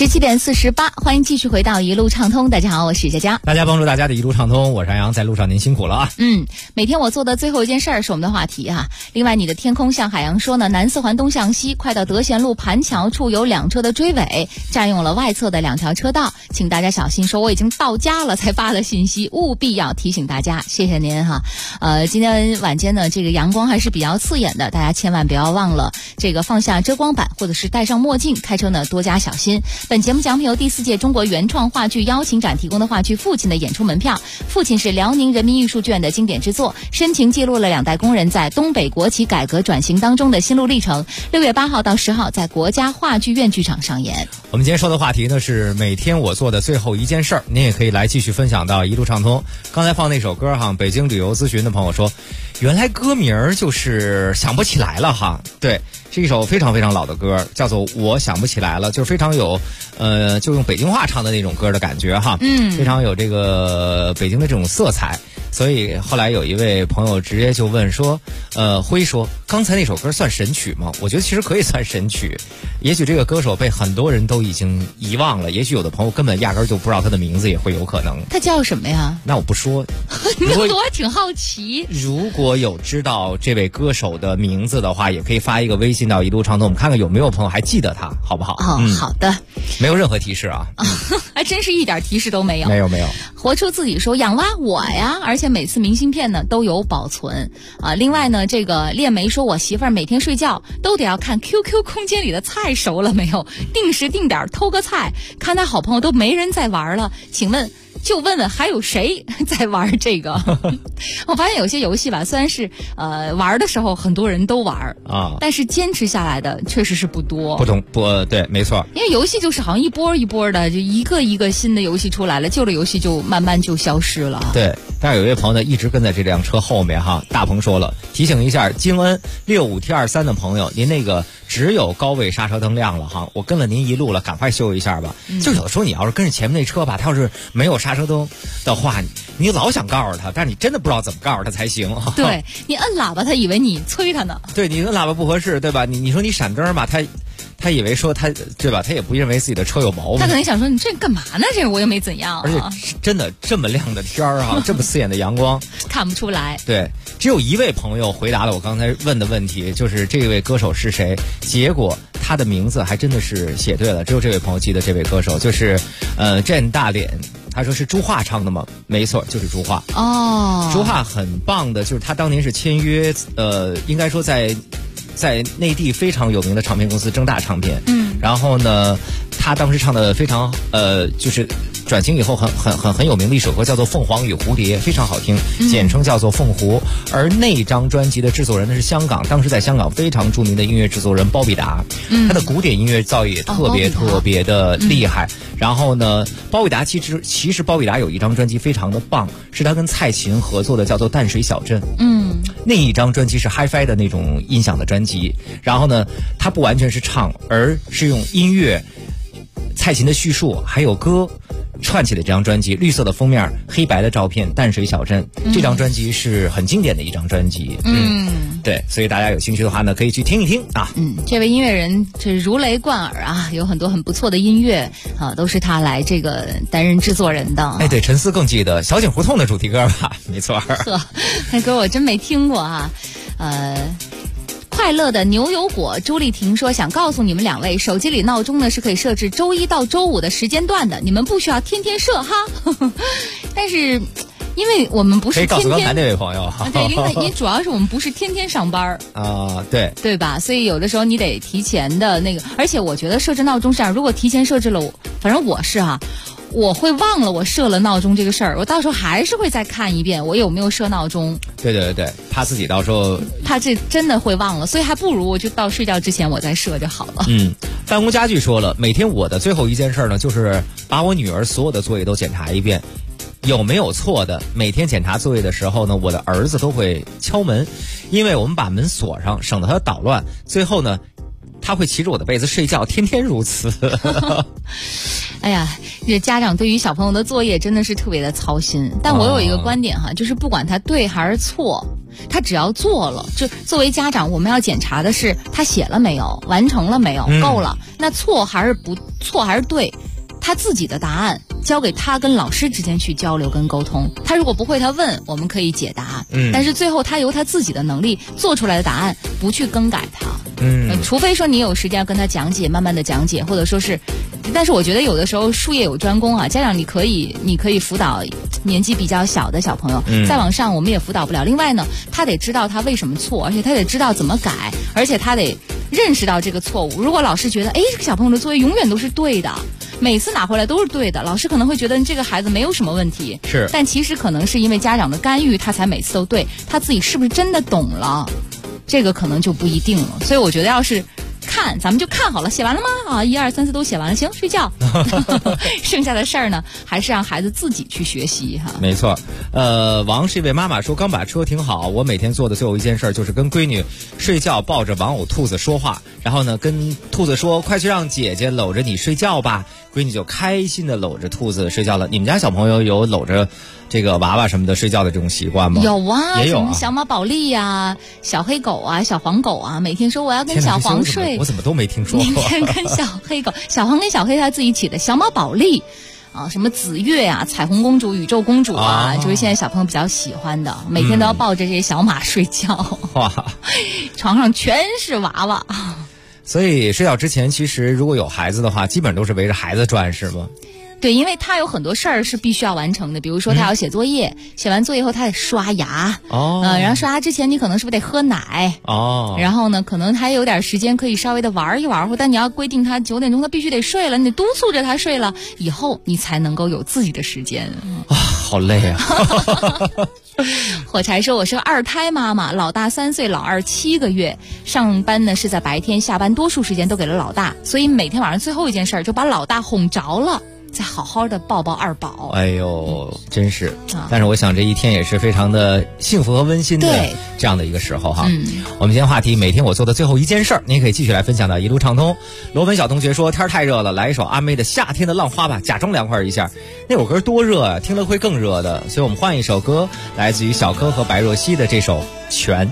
17点48，欢迎继续回到一路畅通。大家好，我是佳佳。 大家帮助大家的一路畅通，我是安阳，在路上您辛苦了啊。 每天我做的最后一件事儿是我们的话题啊。另外，你的天空向海洋说呢，南四环东向西，快到德贤路盘桥处有2车的追尾，占用了外侧的2条车道，请大家小心。说我已经到家了才发的信息，务必要提醒大家，谢谢您哈。今天晚间呢，这个阳光还是比较刺眼的，大家千万不要忘了这个放下遮光板，或者是戴上墨镜，开车呢多加小心。本节目奖品由第4届中国原创话剧邀请展提供的话剧《父亲》的演出门票。父亲是辽宁人民艺术剧院的经典之作，深情记录了2代工人在东北国企改革转型当中的心路历程。6月8号到10号在国家话剧院剧场上演。 我们今天说的话题呢是每天我做的最后一件事儿，您也可以来继续分享到一路畅通。刚才放那首歌哈，北京旅游咨询的朋友说，原来歌名就是想不起来了哈。对，是一首非常非常老的歌，叫做我想不起来了，就是非常有就用北京话唱的那种歌的感觉哈，非常有这个北京的这种色彩。所以后来有一位朋友直接就问说，辉说刚才那首歌算神曲吗？我觉得其实可以算神曲，也许这个歌手被很多人都已经遗忘了，也许有的朋友根本压根就不知道他的名字，也会有可能。 他叫什么呀？ 那我不说。 那我还挺好奇。 如果有知道这位歌手的名字的话，也可以发一个微信到一路畅通，我们看看有没有朋友还记得他，好不好？ 好的。 没有任何提示啊。 还真是一点提示都没有。 没有。 活出自己说养蛙我呀，而且每次明信片呢都有保存啊。另外呢，这个练梅说我媳妇儿每天睡觉都得要看 QQ 空间里的菜熟了没有，定时定点偷个菜，看他好朋友都没人在玩了，请问就问问还有谁在玩这个？我发现有些游戏吧，虽然是玩的时候很多人都玩啊，但是坚持下来的确实是不多。 对，没错。 因为游戏就是好像一波一波的，就一个新的游戏出来了，旧的游戏就慢慢就消失了。 对，但是有一位朋友呢一直跟在这辆车后面哈。大鹏说了，提醒一下京恩65T23的朋友，您那个只有高位刹车灯亮了哈，我跟了您一路了，赶快修一下吧。就有的时候你要是跟着前面那车吧，他要是没有刹车灯的话，你老想告诉他，但是你真的不知道怎么告诉他才行。 对，你摁喇叭他以为你催他呢。 对，你摁喇叭不合适，对吧？你说你闪灯吧，他以为说他对吧？他也不认为自己的车有毛病。 他可能想说你这干嘛呢？这我又没怎样。 而且真的这么亮的天儿哈，这么刺眼的阳光， 看不出来。 对，只有一位朋友回答了我刚才问的问题，就是这位歌手是谁？结果他的名字还真的是写对了，只有这位朋友记得这位歌手就是郑大脸。他说是朱桦唱的吗？没错，就是朱桦。朱桦很棒的，就是他当年是签约应该说在内地非常有名的唱片公司正大唱片。然后呢，他当时唱的非常就是转型以后很有名的一首歌叫做《凤凰与蝴蝶》，非常好听，简称叫做凤狐。而那张专辑的制作人呢是香港，当时在香港非常著名的音乐制作人包比达，他的古典音乐造诣也特别的厉害。然后呢，包比达其实包比达有一张专辑非常的棒，是他跟蔡琴合作的，叫做《淡水小镇》。那一张专辑是 Hi-Fi 的那种音响的专辑。然后呢，他不完全是唱，而是用音乐、蔡琴的叙述还有歌串起的这张专辑，绿色的封面，黑白的照片，淡水小镇。这张专辑是很经典的一张专辑。对，所以大家有兴趣的话呢，可以去听一听啊。 这位音乐人这如雷贯耳啊，有很多很不错的音乐啊，都是他来这个担任制作人的。 对，陈思更记得小井胡同的主题歌吧？没错。 呵，那歌我真没听过啊。快乐的牛油果朱丽婷说，想告诉你们2位，手机里闹钟呢是可以设置周一到周五的时间段的，你们不需要天天设哈。但是因为我们不是天天，可以告诉刚才那位朋友。 对，因为主要是我们不是天天上班对吧？所以有的时候你得提前的那个，而且我觉得设置闹钟是这样，如果提前设置了，反正我是我会忘了我设了闹钟这个事儿，我到时候还是会再看一遍我有没有设闹钟。 对，怕自己到时候怕这真的会忘了，所以还不如我就到睡觉之前我再设就好了。 办公家具说了，每天我的最后一件事呢，就是把我女儿所有的作业都检查一遍，有没有错的。每天检查作业的时候呢，我的儿子都会敲门，因为我们把门锁上，省得他捣乱。最后呢，他会骑着我的被子睡觉，天天如此。 哎呀，这家长对于小朋友的作业真的是特别的操心。但我有一个观点哈，就是不管他对还是错， 他只要做了，就作为家长，我们要检查的是他写了没有，完成了没有，够了。那错还是不错还是对，他自己的答案交给他跟老师之间去交流跟沟通。他如果不会，他问，我们可以解答。但是最后他由他自己的能力做出来的答案，不去更改它。除非说你有时间要跟他讲解，慢慢的讲解，或者说是，但是我觉得有的时候术业有专攻啊，家长你可以辅导年纪比较小的小朋友，再往上我们也辅导不了。另外呢，他得知道他为什么错，而且他得知道怎么改，而且他得认识到这个错误。如果老师觉得，这个小朋友的作业永远都是对的，每次拿回来都是对的，老师可能会觉得这个孩子没有什么问题， 是， 但其实可能是因为家长的干预，他才每次都对，他自己是不是真的懂了，这个可能就不一定了。所以我觉得要是看，咱们就看好了，写完了吗？啊，1、2、3、4都写完了，行，睡觉。剩下的事儿呢，还是让孩子自己去学习哈。 没错，王是一位妈妈说，刚把车停好，我每天做的最后一件事就是跟闺女睡觉，抱着玩偶兔子说话，然后呢跟兔子说，快去让姐姐搂着你睡觉吧。闺女就开心的搂着兔子睡觉了。你们家小朋友有搂着这个娃娃什么的睡觉的这种习惯吗？ 有啊， 也有啊， 什么小马宝莉啊，小黑狗啊，小黄狗啊，每天说我要跟小黄睡， 我怎么都没听说过。 明天跟小黑狗，小黄跟小黑他自己起的，小马宝莉啊，什么紫月啊，彩虹公主、宇宙公主啊，就是现在小朋友比较喜欢的，每天都要抱着这些小马睡觉。哇，床上全是娃娃。 所以睡觉之前，其实如果有孩子的话，基本都是围着孩子转，是吗？ 对，因为他有很多事儿是必须要完成的，比如说他要写作业，写完作业后他得刷牙，然后刷牙之前你可能是不是得喝奶，然后呢，可能还有点时间可以稍微的玩一玩，但你要规定他9点钟他必须得睡了，你得督促着他睡了，以后你才能够有自己的时间。 好累啊！ 火柴说，我是个2胎妈妈，老大3岁，老二7个月，上班呢是在白天，下班多数时间都给了老大，所以每天晚上最后一件事就把老大哄着了，再好好的抱抱二宝。 哎呦，真是！但是我想这一天也是非常的幸福和温馨的这样的一个时候哈。我们今天话题，每天我做的最后一件事儿，您可以继续来分享到一路畅通。罗文小同学说，天太热了，来一首阿妹的《夏天的浪花》吧，假装凉快一下。那首歌多热啊，听了会更热的，所以我们换一首歌，来自于小柯和白若曦的这首《泉》。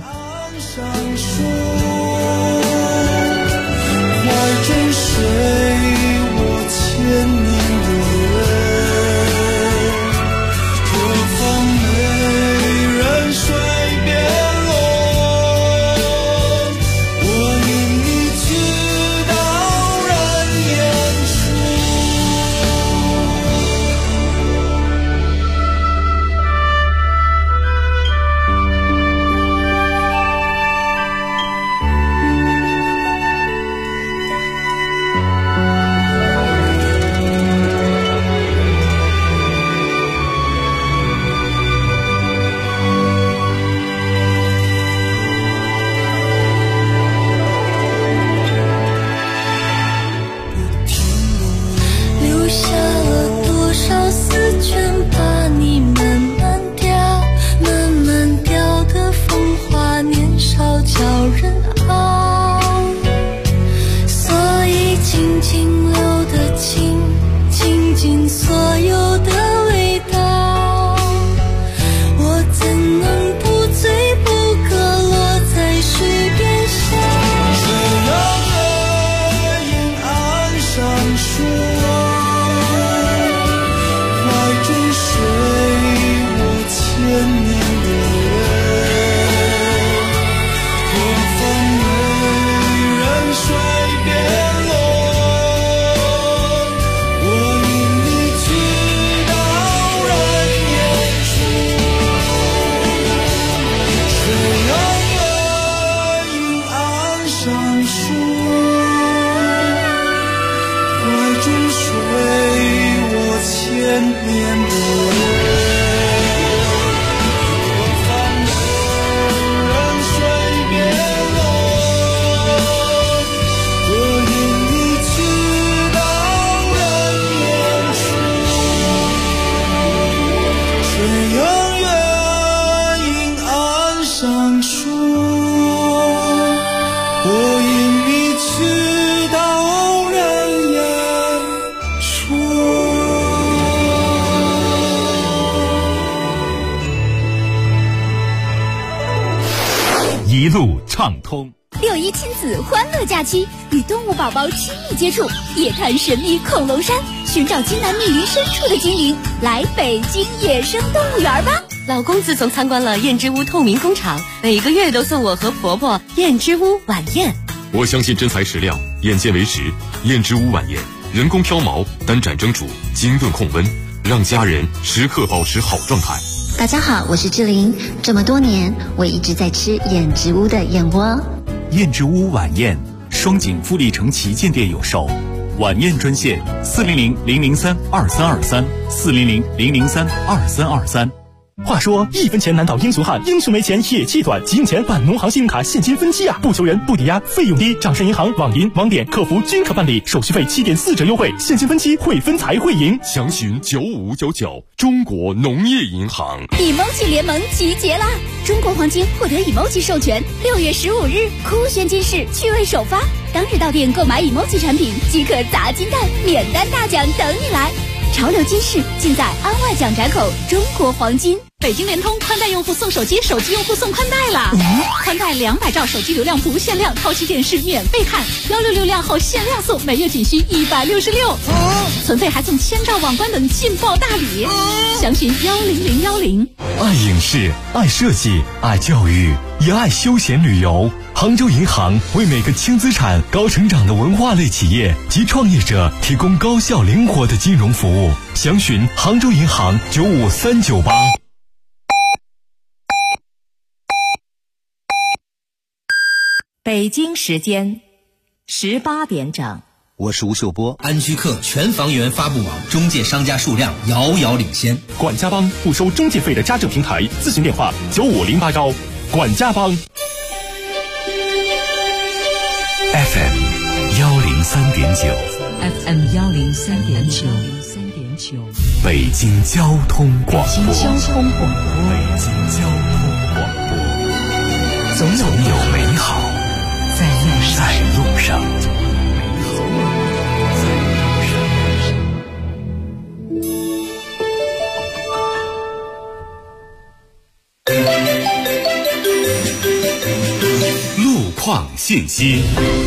一路畅通。 6·1亲子欢乐假期，与动物宝宝亲密接触，夜探神秘恐龙山，寻找金南密林深处的精灵，来北京野生动物园吧！ 老公自从参观了燕之屋透明工厂，每个月都送我和婆婆燕之屋晚宴。 我相信真材实料，眼见为实。燕之屋晚宴，人工挑毛，单盏蒸煮，精炖控温，让家人时刻保持好状态。 大家好，我是志玲。这么多年，我一直在吃燕之屋的燕窝。 燕之屋晚宴，双井富力城旗舰店有售。晚宴专线：400-003-2323，400-003-2323。 话说1分钱难倒英雄汉，英雄没钱铁气短，急用钱办农行信用卡现金分期啊，不求人不抵押，费用低，掌上银行、网银、网点、客服均可办理，手续费7.4折优惠，现金分期会分财会赢。 详询9599，中国农业银行。 emoji 联盟集结啦！中国黄金获得 emoji 授权，6月15日酷炫金市趣味首发，当日到店购买 emoji 产品即可砸金蛋，免单大奖等你来！潮流金市尽在安外蒋宅口中国黄金。 北京联通宽带用户送手机，手机用户送宽带啦！宽带200兆手机流量不限量，超级电视免费看，166量后限量送，每月仅需166，存费还送1000兆网关等劲爆大礼，详询10010。 爱影视，爱设计，爱教育，也爱休闲旅游。杭州银行为每个轻资产、高成长的文化类企业及创业者提供高效灵活的金融服务。详询杭州银行95398。 北京时间18点整。 我是吴秀波。安居客全房源发布网中介商家数量遥遥领先。 管家帮不收中介费的家政平台，咨询电话9508管家帮。 FM 103.9 FM 103.9 北京交通广播。 北京交通广播。 总有美好在路上。 路况信息。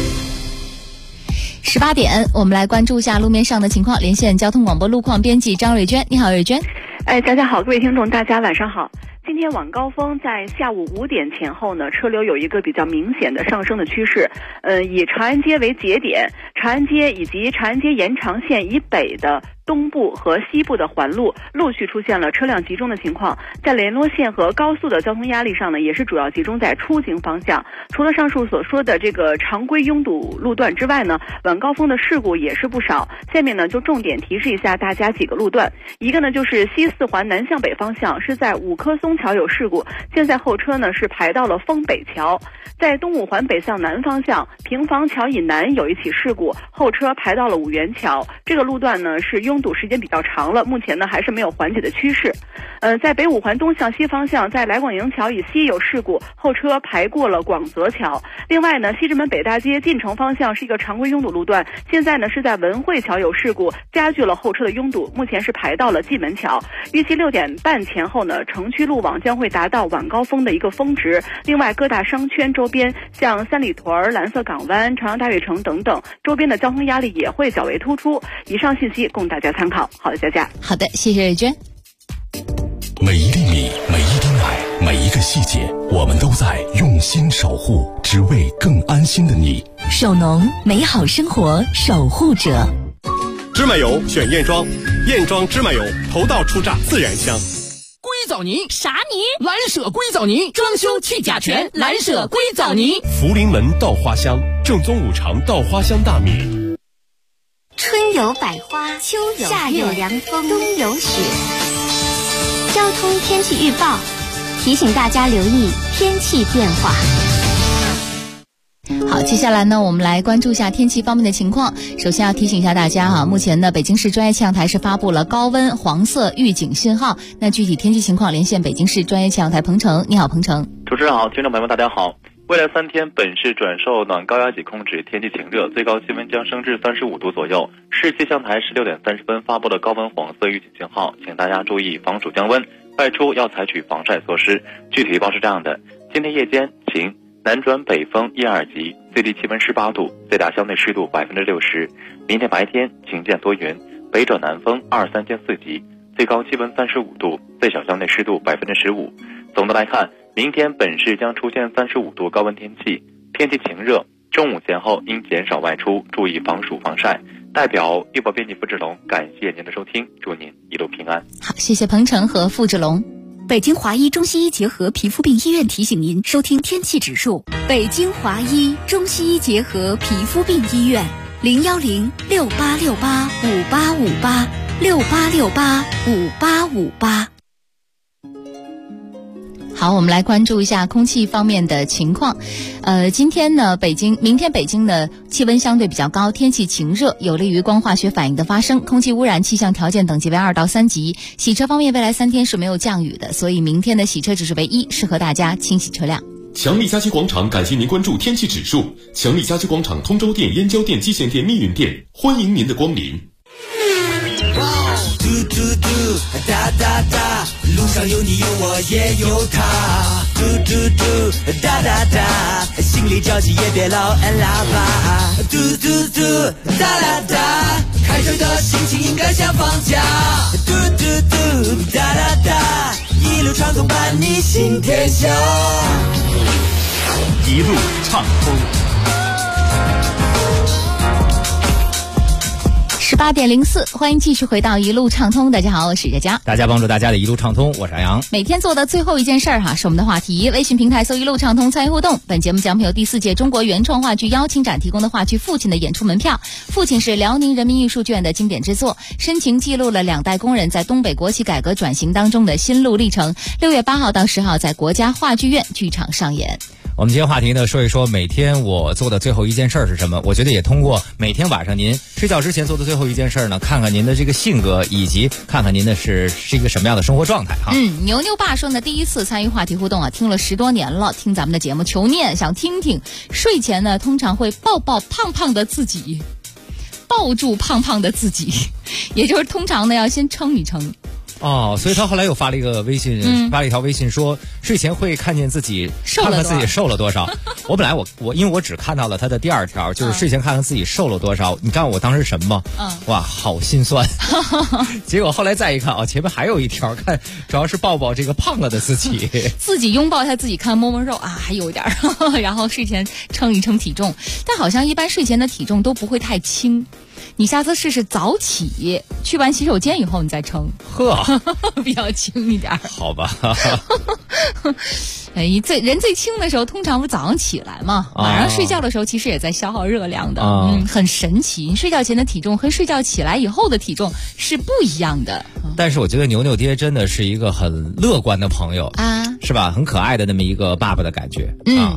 18点，我们来关注一下路面上的情况。连线交通广播路况编辑张瑞娟，你好，瑞娟。 大家好，各位听众，大家晚上好。今天晚高峰在下午5点前后呢，车流有一个比较明显的上升的趋势。以长安街为节点，长安街以及长安街延长线以北的东部和西部的环路陆续出现了车辆集中的情况。在联络线和高速的交通压力上呢，也是主要集中在出行方向。除了上述所说的这个常规拥堵路段之外呢，晚高峰的事故也是不少。下面呢就重点提示一下大家几个路段。一个呢就是西四环南向北方向，是在五棵松桥有事故，现在后车呢是排到了丰北桥。在东五环北向南方向，平房桥以南有一起事故，后车排到了五元桥。这个路段呢是拥堵时间比较长了，目前呢还是没有缓解的趋势。在北五环东向西方向，在来广营桥以西有事故，后车排过了广泽桥。另外呢，西直门北大街进城方向是一个常规拥堵路段，现在呢是在文汇桥有事故，加剧了后车的拥堵，目前是排到了蓟门桥。预计6点半前后呢，城区路网将会达到晚高峰的一个峰值。另外，各大商圈周边，像三里屯、蓝色港湾、朝阳大悦城等等，周边的交通压力也会较为突出。以上信息供大家参考。好的，佳佳。 好的，谢谢瑞娟。 每一粒米，每一滴奶，每一个细节，我们都在用心守护，只为更安心的你。 首农，美好生活守护者。 芝麻油选燕庄，燕庄芝麻油，头道出榨自然香。 硅藻泥啥泥？蓝舍硅藻泥，装修去甲醛，蓝舍硅藻泥。 福临门稻花香，正宗五常稻花香大米。 春有百花，秋有夏有凉风，冬有雪。交通天气预报提醒大家留意天气变化。 好，接下来呢，我们来关注一下天气方面的情况。首先要提醒一下大家哈，目前呢，北京市专业气象台是发布了高温黄色预警信号。那具体天气情况，连线北京市专业气象台彭程。你好，彭程。 主持人好，听众朋友们大家好。未来3天，本市转受暖高压脊控制，天气晴热，最高气温将升至35度左右。市气象台16点30分发布了高温黄色预警信号，请大家注意防暑降温，外出要采取防晒措施。具体预报是这样的：今天夜间晴， 南转北风1、2级，最低气温18度，最大相对湿度60%。明天白天晴间多云，北转南风2、3间4级，最高气温35度，最小相对湿度15%。总的来看，明天本市将出现35度高温天气，天气晴热，中午前后应减少外出，注意防暑防晒。代表预报编辑付志龙，感谢您的收听，祝您一路平安。 好，谢谢彭程和付志龙。 北京华医中西医结合皮肤病医院提醒您收听天气指数。北京华医中西医结合皮肤病医院，01068685858，68685858。 好，我们来关注一下空气方面的情况。今天呢，明天北京的气温相对比较高，天气晴热，有利于光化学反应的发生，空气污染气象条件等级为2到3级。洗车方面，未来3天是没有降雨的，所以明天的洗车指数为1，适合大家清洗车辆。 强力家居广场感谢您关注天气指数。强力家居广场通州店、燕郊店、蓟县店、密云店，欢迎您的光临。 嘟嘟嘟，哒哒哒，路上有你有我也有他，嘟嘟嘟，哒哒哒，心里着急也别老按喇叭，嘟嘟嘟，哒哒哒，开车的心情应该像放假，嘟嘟嘟，哒哒哒，一路畅通伴你行天下， 一路畅通。 18点04，欢迎继续回到一路畅通。大家好，我是佳佳。 大家帮助大家的一路畅通，我是阿阳。 每天做的最后一件事儿是我们的话题。微信平台搜一路畅通参与互动。本节目奖品由第4届中国原创话剧邀请展提供的话剧《父亲》的演出门票。父亲是辽宁人民艺术剧院的经典之作，深情记录了2代工人在东北国企改革转型当中的心路历程。6月8号到10号在国家话剧院剧场上演。 我们今天话题呢，说一说每天我做的最后一件事是什么。我觉得也通过每天晚上您睡觉之前做的最后一件事呢，看看您的这个性格，以及看看您的是一个什么样的生活状态哈。 牛牛爸说呢，第一次参与话题互动听了10多年了，听咱们的节目求念，想听听。睡前呢，通常会抱抱胖胖的自己，抱住胖胖的自己，也就是通常呢要先称一称。 哦，所以他后来又发了一个微信，发了一条微信说睡前会看见自己看看自己瘦了多少。我本来我因为我只看到了他的第2条，就是睡前看看自己瘦了多少。你知道我当时什么吗？哇，好心酸。结果后来再一看前面还有一条，看主要是抱抱这个胖了的自己， 自己拥抱一下自己，看摸摸肉啊，还有一点然后睡前称一称体重，但好像一般睡前的体重都不会太轻。你下次试试早起，去完洗手间以后你再称，比较轻一点。 好吧。 人最轻的时候，通常不是早上起来嘛，晚上睡觉的时候其实也在消耗热量的，很神奇。你睡觉前的体重和睡觉起来以后的体重是不一样的。 但是我觉得牛牛爹真的是一个很乐观的朋友啊，是吧？很可爱的那么一个爸爸的感觉。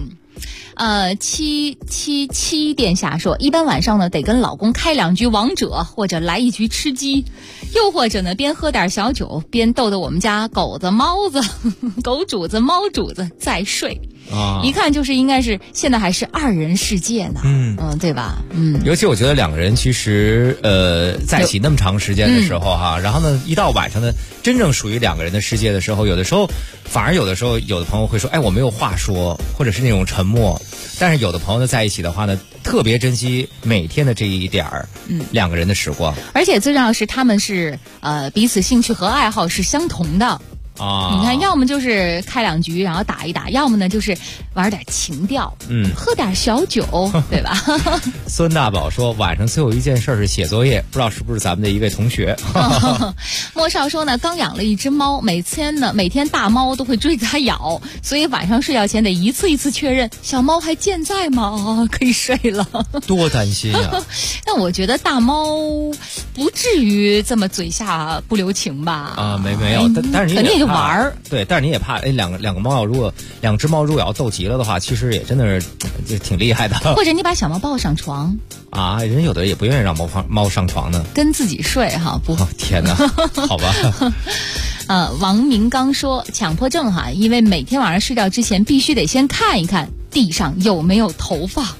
777殿下说，一般晚上呢得跟老公开2局王者，或者来1局吃鸡，又或者呢边喝点小酒边逗逗我们家狗子猫子狗主子猫主子再睡。一看就是应该是现在还是2人世界呢，对吧？ 尤其我觉得2个人其实在一起那么长时间的时候然后呢一到晚上呢，真正属于2个人的世界的时候，有的时候反而有的朋友会说，我没有话说，或者是那种沉默。但是有的朋友呢在一起的话呢，特别珍惜每天的这一点儿2个人的时光。 而且最重要的是他们是彼此兴趣和爱好是相同的。你看，要么就是开2局然后打一打，要么呢就是玩点情调，喝点小酒，对吧？ 孙大宝说，晚上最后一件事是写作业，不知道是不是咱们的一位同学。 莫少说呢，刚养了一只猫，每天大猫都会追着它咬，所以晚上睡觉前得一次一次确认小猫还健在吗？可以睡了。 多担心啊！ 但我觉得大猫不至于这么嘴下不留情吧？ 没有，但是你肯定就玩儿， 对，但是你也怕两个猫如果2只猫如果要斗急了的话，其实也真的是就挺厉害的。 或者你把小猫抱上床人有的也不愿意让猫上床呢， 跟自己睡不。 天哪，好吧。 王明刚说，强迫症因为每天晚上睡觉之前必须得先看一看地上有没有头发。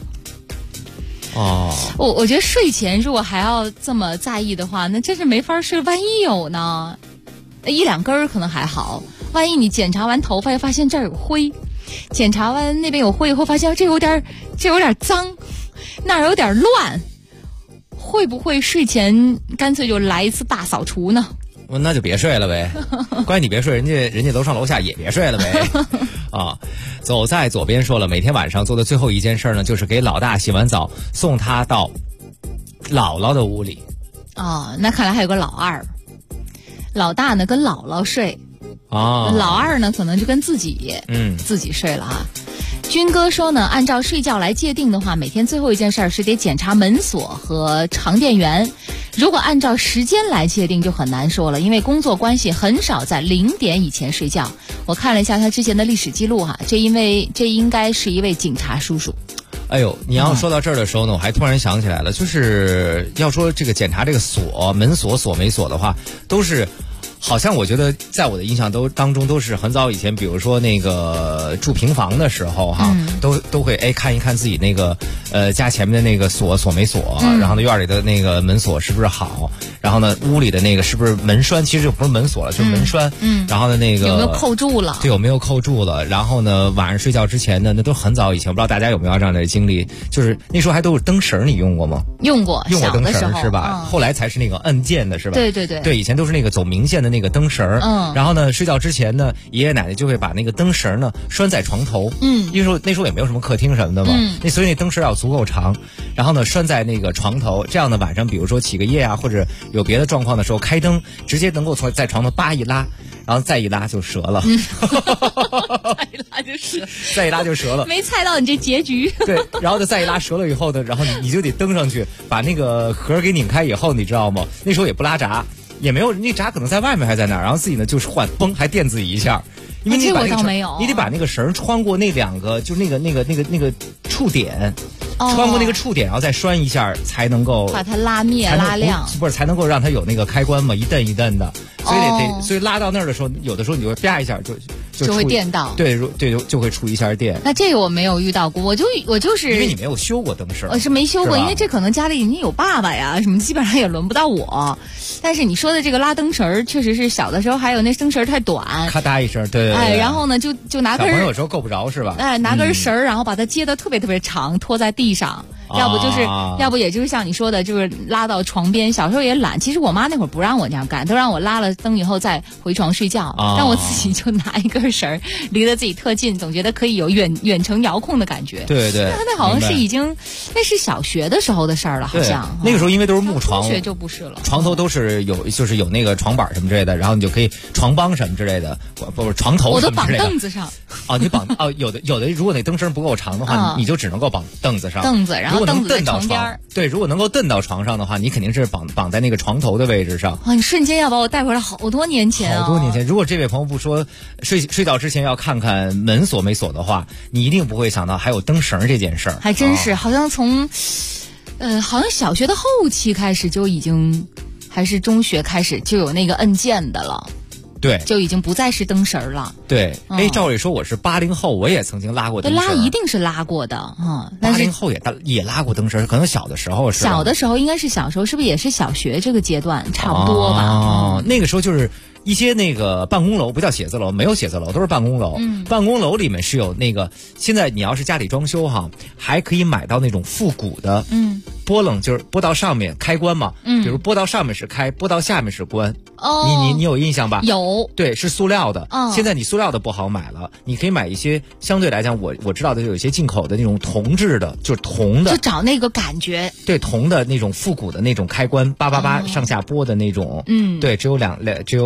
我觉得睡前如果还要这么在意的话，那真是没法睡。万一有呢？1-2根可能还好，万一你检查完头发又发现这儿有灰， 检查完那边有灰以后，发现这有点脏，那儿有点乱，会不会睡前干脆就来一次大扫除呢？ 那就别睡了呗，关键你别睡，人家楼上楼下也别睡了呗。啊，走在左边说了，每天晚上做的最后一件事呢，就是给老大洗完澡，送他到姥姥的屋里。 哦，那看来还有个老二，老大呢跟姥姥睡，老二呢可能就跟自己睡了啊。军哥说呢，按照睡觉来界定的话，每天最后一件事是得检查门锁和长电源。如果按照时间来界定就很难说了，因为工作关系很少在0点以前睡觉。我看了一下他之前的历史记录哈，这应该是一位警察叔叔。 哎呦，你要说到这儿的时候呢，我还突然想起来了，就是要说这个检查这个锁门锁没锁的话，都是好像我觉得在我的印象当中都是很早以前，比如说那个住平房的时候哈，都会看一看自己那个家前面的那个锁没锁，然后呢院里的那个门锁是不是好，然后呢屋里的那个是不是门栓，其实就不是门锁了，就是门栓，然后呢那个有没有扣住了？ 对，有没有扣住了？然后呢晚上睡觉之前呢，那都很早以前，我不知道大家有没有这样的经历，就是那时候还都是灯绳，你用过吗？ 用过灯绳是吧？后来才是那个按键的是吧？对，以前都是那个走明线的那个灯绳，然后呢睡觉之前呢，爷爷奶奶就会把那个灯绳呢拴在床头，因为那时候也没有什么客厅什么的嘛，所以那灯绳要足够长，然后呢拴在那个床头，这样的晚上比如说起个夜啊，或者有别的状况的时候开灯，直接能够在床头叭一拉，然后再一拉就折了，再一拉就折了， 没猜到你这结局。 对，然后再一拉折了以后呢，然后你就得登上去把那个盒给拧开以后，你知道吗？那时候也不拉闸，也没有，那闸可能在外面还在那儿，然后自己呢就是换，嘣还电自己一下，因为你把那个你得把那个绳穿过那两个，就那个触点。穿过那个触点，然后再拴一下，才能够把它拉灭拉亮， 不是才能够让它有那个开关嘛，一蹬一蹬的，所以拉到那儿的时候，有的时候你就啪一下就会电到， 对，就会出一下电。 那这个我没有遇到过，我就是因为你没有修过灯绳， 我是没修过，因为这可能家里你有爸爸呀什么，基本上也轮不到我。但是你说的这个拉灯绳，确实是小的时候还有那灯绳太短， 咔嗒一声，对， 然后呢就拿根， 小朋友有时候够不着是吧？ 拿根绳然后把它接得特别特别长，拖在地上。要不也就是像你说的，就是拉到床边。小时候也懒，其实我妈那会儿不让我这样干，都让我拉了灯以后再回床睡觉，但我自己就拿一根绳离得自己特近，总觉得可以有远程遥控的感觉。 对， 那好像是那是小学的时时候的事儿了，好像那个时候因为都是木床， 中学就不是了， 床头都是就是有那个床板什么之类的，然后你就可以床帮什么之类的，不是床头什么之类的。 我都绑凳子上。 你绑有的，如果那灯绳不够长的话，你就只能够绑凳子上。 然后凳子在床边。 对，如果能够蹬到床上的话，你肯定是绑在那个床头的位置上。 你瞬间要把我带回来好多年前好多年前。如果这位朋友不说睡觉之前要看看门锁没锁的话，你一定不会想到还有灯绳这件事儿。 还真是，好像从好像小学的后期开始就已经，还是中学开始就有那个按键的了。 对， 就已经不再是灯绳了。 对，照理说我是80后，我也曾经拉过灯绳。 拉一定是拉过的 ，80后也拉过灯绳，可能小的时候是。 小的时候应该是小时候，是不是也是小学这个阶段差不多吧？ 那个时候就是一些那个办公楼，不叫写字楼，没有写字楼，都是办公楼。办公楼里面是有那个，现在你要是家里装修哈，还可以买到那种复古的，波棱，就是拨到上面开关嘛，比如拨到上面是开，拨到下面是关。你有印象吧？ 有， 对，是塑料的。现在你塑料的不好买了，你可以买一些相对来讲我知道的有一些进口的那种铜制的，就是铜的， 就找那个感觉。 对，铜的那种复古的那种开关，叭叭叭上下拨的那种。对，只有两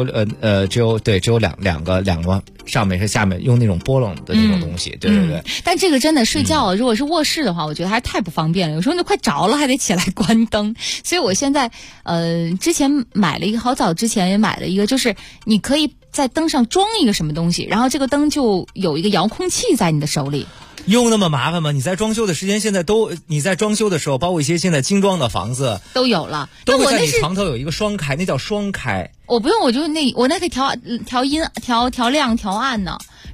个，上面是下面用那种波棱的那种东西。对。 但这个真的睡觉，如果是卧室的话，我觉得还是太不方便了。有时候就快着了，还得起来关灯。所以我现在之前买了一个，好早之前也买了一个，就是你可以在灯上装一个什么东西，然后这个灯就有一个遥控器在你的手里。 用那么麻烦吗？你在装修的时间，现在你在装修的时候，包括一些现在精装的房子都有了， 都会在你床头有一个双开，那叫双开。 我不用，我那可以调音、调亮、调暗呢。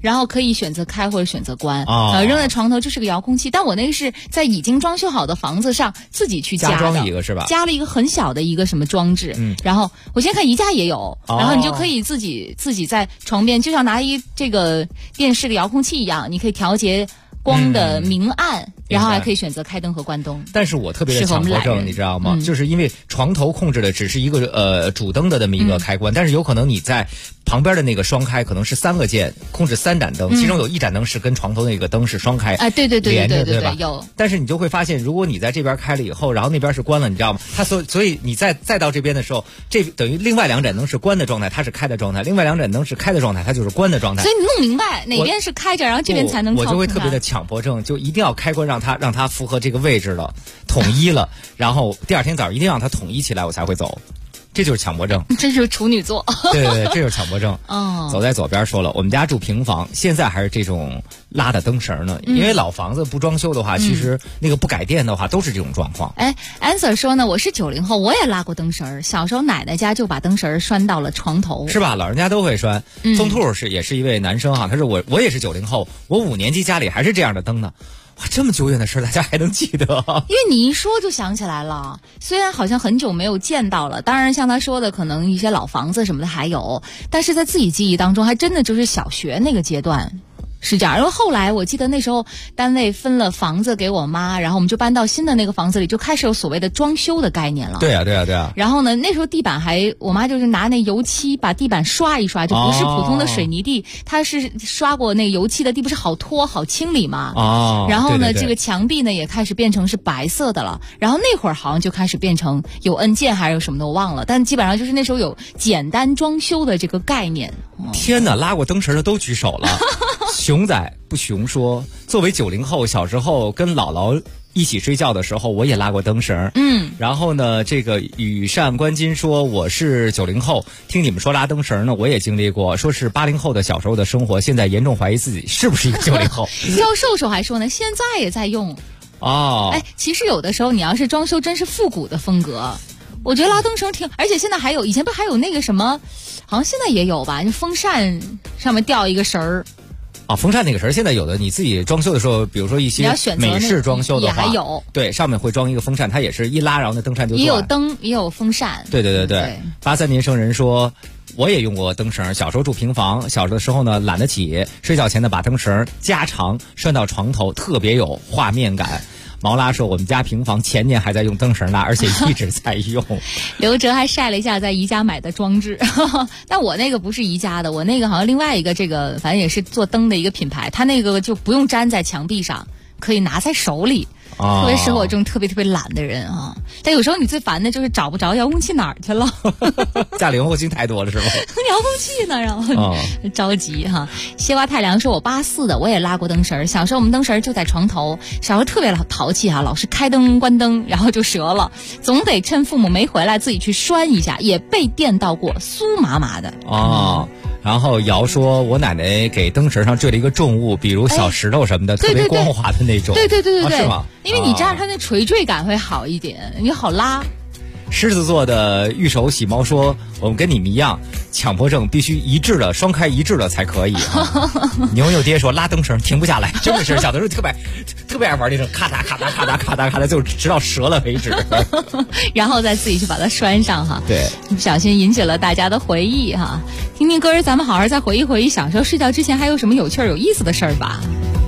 然后可以选择开或者选择关，扔在床头就是个遥控器。但我那个是在已经装修好的房子上自己去加的， 加装一个是吧？ 加了一个很小的一个什么装置，然后我现在看宜家也有，然后你就可以自己在床边，就像拿这个电视的遥控器一样，你可以调节光的明暗，然后还可以选择开灯和关灯。 但是我特别的强迫症，你知道吗？就是因为床头控制的只是一个主灯的这么一个开关，但是有可能你在旁边的那个双开可能是3个键控制3盏灯，其中有1盏灯是跟床头那个灯是双开， 对连着，对吧？ 有。 但是你就会发现，如果你在这边开了以后，然后那边是关了，你知道吗？它所以你再到这边的时候，这等于另外2盏灯是关的状态，它是开的状态；另外2盏灯是开的状态，它就是关的状态。 所以你弄明白哪边是开着，然后这边才能操控它。 我就会特别的强迫症，就一定要开关让它符合这个位置了，统一了，然后第2天早上一定让它统一起来，我才会走。这就是强迫症， 这就是处女座。 对，这就是强迫症。走在左边说了，我们家住平房，现在还是这种拉的灯绳呢。因为老房子不装修的话，其实那个不改电的话，都是这种状况。 Answer 说呢，我是90后，我也拉过灯绳，小时候奶奶家就把灯绳拴到了床头， 是吧？老人家都会拴。宗兔也是一位男生哈，他说我也是90后，我5年级家里还是这样的灯呢。哇，这么久远的事大家还能记得？ 因为你一说就想起来了，虽然好像很久没有见到了，当然像他说的可能一些老房子什么的还有，但是在自己记忆当中还真的就是小学那个阶段是这样。因为后来我记得那时候单位分了房子给我妈，然后我们就搬到新的那个房子里，就开始有所谓的装修的概念了。 对啊。 然后呢，那时候地板我妈就是拿那油漆把地板刷一刷，就不是普通的水泥地，它是刷过那油漆的地，不是好拖好清理嘛。然后呢，这个墙壁呢也开始变成是白色的了。然后那会儿好像就开始变成有按键还是有什么的我忘了，但基本上就是那时候有简单装修的这个概念。 天哪，拉过灯绳的都举手了。熊仔不熊说，作为90后，小时候跟姥姥一起睡觉的时候，我也拉过灯绳。然后呢，这个羽扇纶巾说，我是90后，听你们说拉灯绳呢，我也经历过，说是80后的小时候的生活，现在严重怀疑自己是不是一个90后。 教授手还说呢，现在也在用。其实有的时候你要是装修真是复古的风格，我觉得拉灯绳而且现在还有，以前不还有那个什么，好像现在也有吧，就风扇上面吊一个绳儿。 风扇那个绳现在有的，你自己装修的时候，比如说一些美式装修的话， 也还有， 对，上面会装一个风扇，它也是一拉，然后那灯扇就也有灯，也有风扇。 对。83年生人说，我也用过灯绳，小时候住平房，小的时候呢懒得起，睡觉前呢把灯绳加长拴到床头，特别有画面感。毛拉说，我们家平房前年还在用灯绳拉，而且一直在用。 刘哲还晒了一下在宜家买的装置，但我那个不是宜家的，我那个好像另外一个这个反正也是做灯的一个品牌，它那个就不用粘在墙壁上，可以拿在手里。特别适合我这种特别懒的人啊！但有时候你最烦的就是找不着遥控器哪儿去了。 家里遥控器太多了是吗？ 遥控器呢，然后着急哈。西瓜太凉说，我84的，我也拉过灯绳，小时候我们灯绳就在床头，小时候特别淘气哈，老是开灯关灯，然后就折了，总得趁父母没回来自己去拴一下，也被电到过，酥麻麻的。 然后瑶说，我奶奶给灯绳上坠了一个重物，比如小石头什么的，特别光滑的那种。 对， 是吗？ 因为你这样它那垂坠感会好一点，你好拉。 狮子座的玉手洗猫说，我们跟你们一样，强迫症必须一致的双开一致的才可以。牛牛爹说，拉灯绳停不下来，真的是小的时候特别爱玩那种咔嗒咔嗒咔嗒咔嗒咔嗒，就直到折了为止。 然后再自己去把它拴上哈。 对， 不小心引起了大家的回忆哈。听听歌，咱们好好再回忆回忆，小时候睡觉之前还有什么有趣有意思的事儿吧。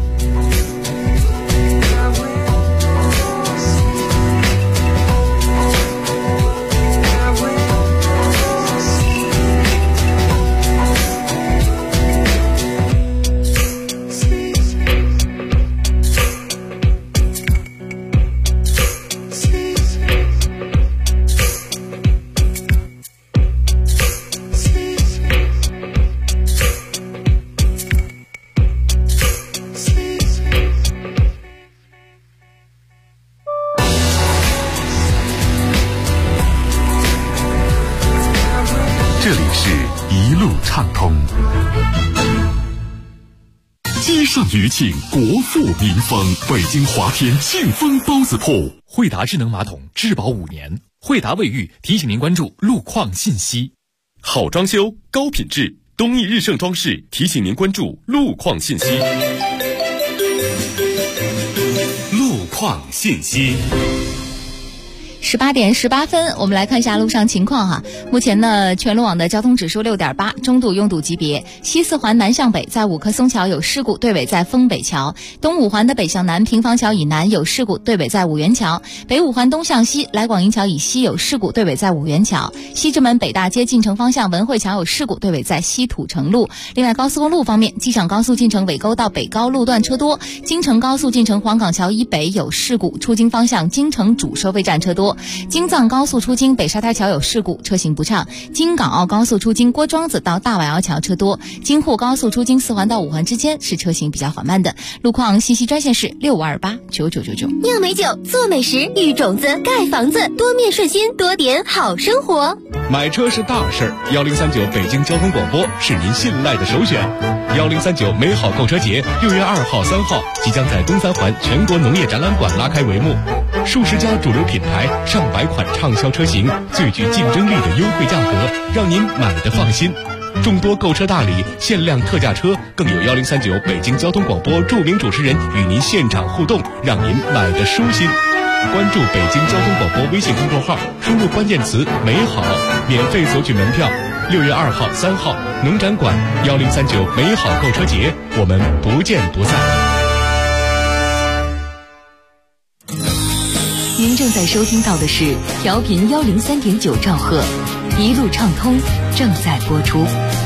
这里是一路畅通。街上余庆，国富民丰，北京华天庆丰包子铺。 惠达智能马桶质保5年，惠达卫浴提醒您关注路况信息。 好装修，高品质， 东义日盛装饰提醒您关注路况信息。路况信息。 18点18分，我们来看一下路上情况哈。目前呢，全路网的交通指数6.8，中度拥堵级别。西四环南向北在五棵松桥有事故，对尾在丰北桥；东五环的北向南平房桥以南有事故，对尾在五元桥；北五环东向西来广营桥以西有事故，对尾在五元桥；西直门北大街进城方向文汇桥有事故，对尾在西土城路。另外，高速公路方面，机场高速进城尾沟到北高路段车多；京承高速进城黄岗桥以北有事故，出京方向京承主收费站车多。京藏高速出京北沙滩桥有事故，车行不畅；京港澳高速出京郭庄子到大碗窑桥车多；京沪高速出京四环到五环之间是车行比较缓慢的。路况信息专线是65289999。 酿美酒，做美食，育种子，盖房子，多面顺心，多点好生活。 买车是大事儿，1039北京交通广播是您信赖的首选。1039美好购车节6月2号、3号即将在东三环全国农业展览馆拉开帷幕，数十家主流品牌、上百款畅销车型，最具竞争力的优惠价格，让您买得放心。众多购车大礼、限量特价车，更有1039北京交通广播著名主持人与您现场互动，让您买得舒心。关注北京交通广播微信公众号，输入关键词“美好”，免费索取门票。6月2号、3号，农展馆1039美好购车节，我们不见不散。 您正在收听到的是调频103.9兆赫，一路畅通正在播出。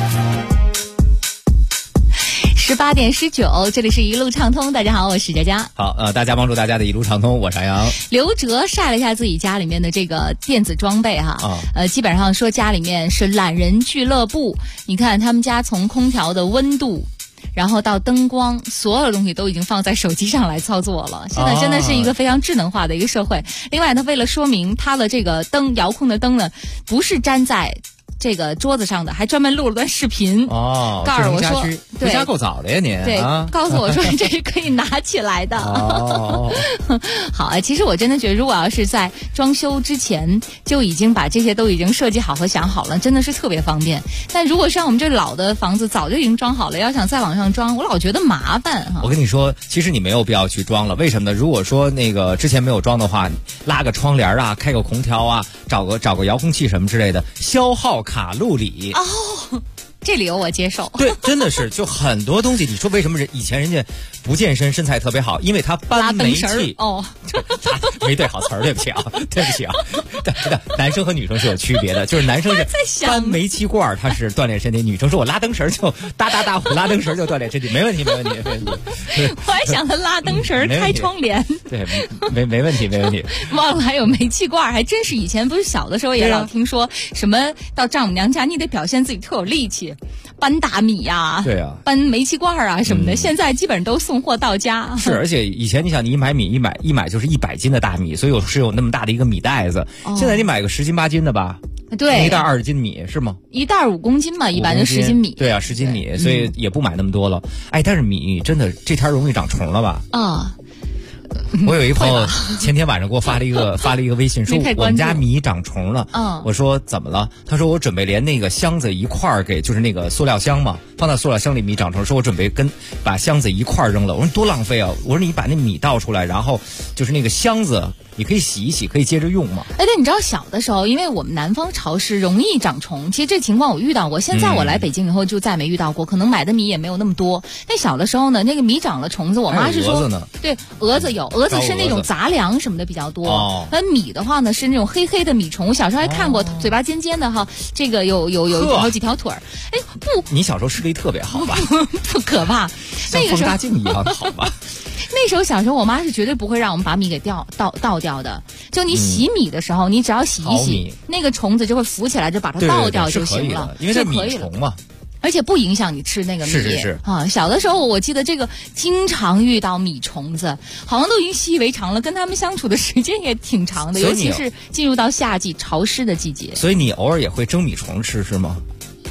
18点19，这里是一路畅通。大家好，我是佳佳。 好，大家帮助大家的一路畅通，我是杨洋。 刘哲晒了一下自己家里面的这个电子装备哈，基本上说家里面是懒人俱乐部。你看他们家从空调的温度，然后到灯光，所有的东西都已经放在手机上来操作了。现在真的是一个非常智能化的一个社会。另外，他为了说明他的这个灯，遥控的灯呢，不是粘在这个桌子上的，还专门录了段视频告诉我说， 回家够早的呀您。 对，告诉我说这是可以拿起来的。好啊，其实我真的觉得，如果要是在装修之前就已经把这些都已经设计好和想好了，真的是特别方便。但如果像我们这老的房子早就已经装好了，要想再往上装，我老觉得麻烦哈。 我跟你说，其实你没有必要去装了，为什么呢？如果说那个之前没有装的话，拉个窗帘啊，开个空调啊，找个遥控器什么之类的，消耗卡路里这理由我接受。 对，真的是，就很多东西，你说为什么以前人家不健身身材特别好？因为他搬煤气没对好词儿，对不起啊，对不起啊。男生和女生是有区别的，就是男生是搬煤气罐，他是锻炼身体；女生说我拉灯绳就大我拉灯绳就锻炼身体，没问题。 我还想他拉灯绳开窗帘， 对，没问题。 忘了还有煤气罐，还真是以前不是小的时候也老听说什么到丈母娘家你得表现自己特有力气。搬大米呀， 对啊， 搬煤气罐啊什么的，现在基本上都送货到家。 是，而且以前你想，你买米一买就是100斤的大米，所以是有那么大的一个米袋子。现在你买个10斤8斤的吧， 对， 一袋20斤米是吗？ 一袋5公斤嘛，一般就10斤米。 对啊，10斤米，所以也不买那么多了。但是米真的这天容易长虫了吧？我有一朋友前天晚上给我发了一个微信，说我们家米长虫了。我说怎么了？他说我准备连那个箱子一块儿给，就是那个塑料箱嘛，放到塑料箱里米长虫，说我准备把箱子一块儿扔了。我说多浪费啊！我说你把那米倒出来，然后就是那个箱子你可以洗一洗，可以接着用嘛。 对，你知道小的时候，因为我们南方潮湿，容易长虫。其实这情况我遇到过，现在我来北京以后就再没遇到过，可能买的米也没有那么多。但小的时候呢，那个米长了虫子，我妈是说，对，蛾子有，蛾子是那种杂粮什么的比较多。米的话呢是那种黑黑的米虫，我小时候还看过，嘴巴尖尖的哈，这个有好几条腿儿。不， 你小时候视力特别好吧？ 不可怕， 像放大镜一样的好吧？ 那时候小时候，我妈是绝对不会让我们把米给倒掉的。就你洗米的时候，你只要洗一洗，那个虫子就会浮起来，就把它倒掉就行了， 因为这米虫嘛。 而且不影响你吃那个米。 是啊，小的时候我记得这个经常遇到米虫子，好像都已经习以为常了，跟他们相处的时间也挺长的，尤其是进入到夏季潮湿的季节。 所以你偶尔也会蒸米虫吃是吗？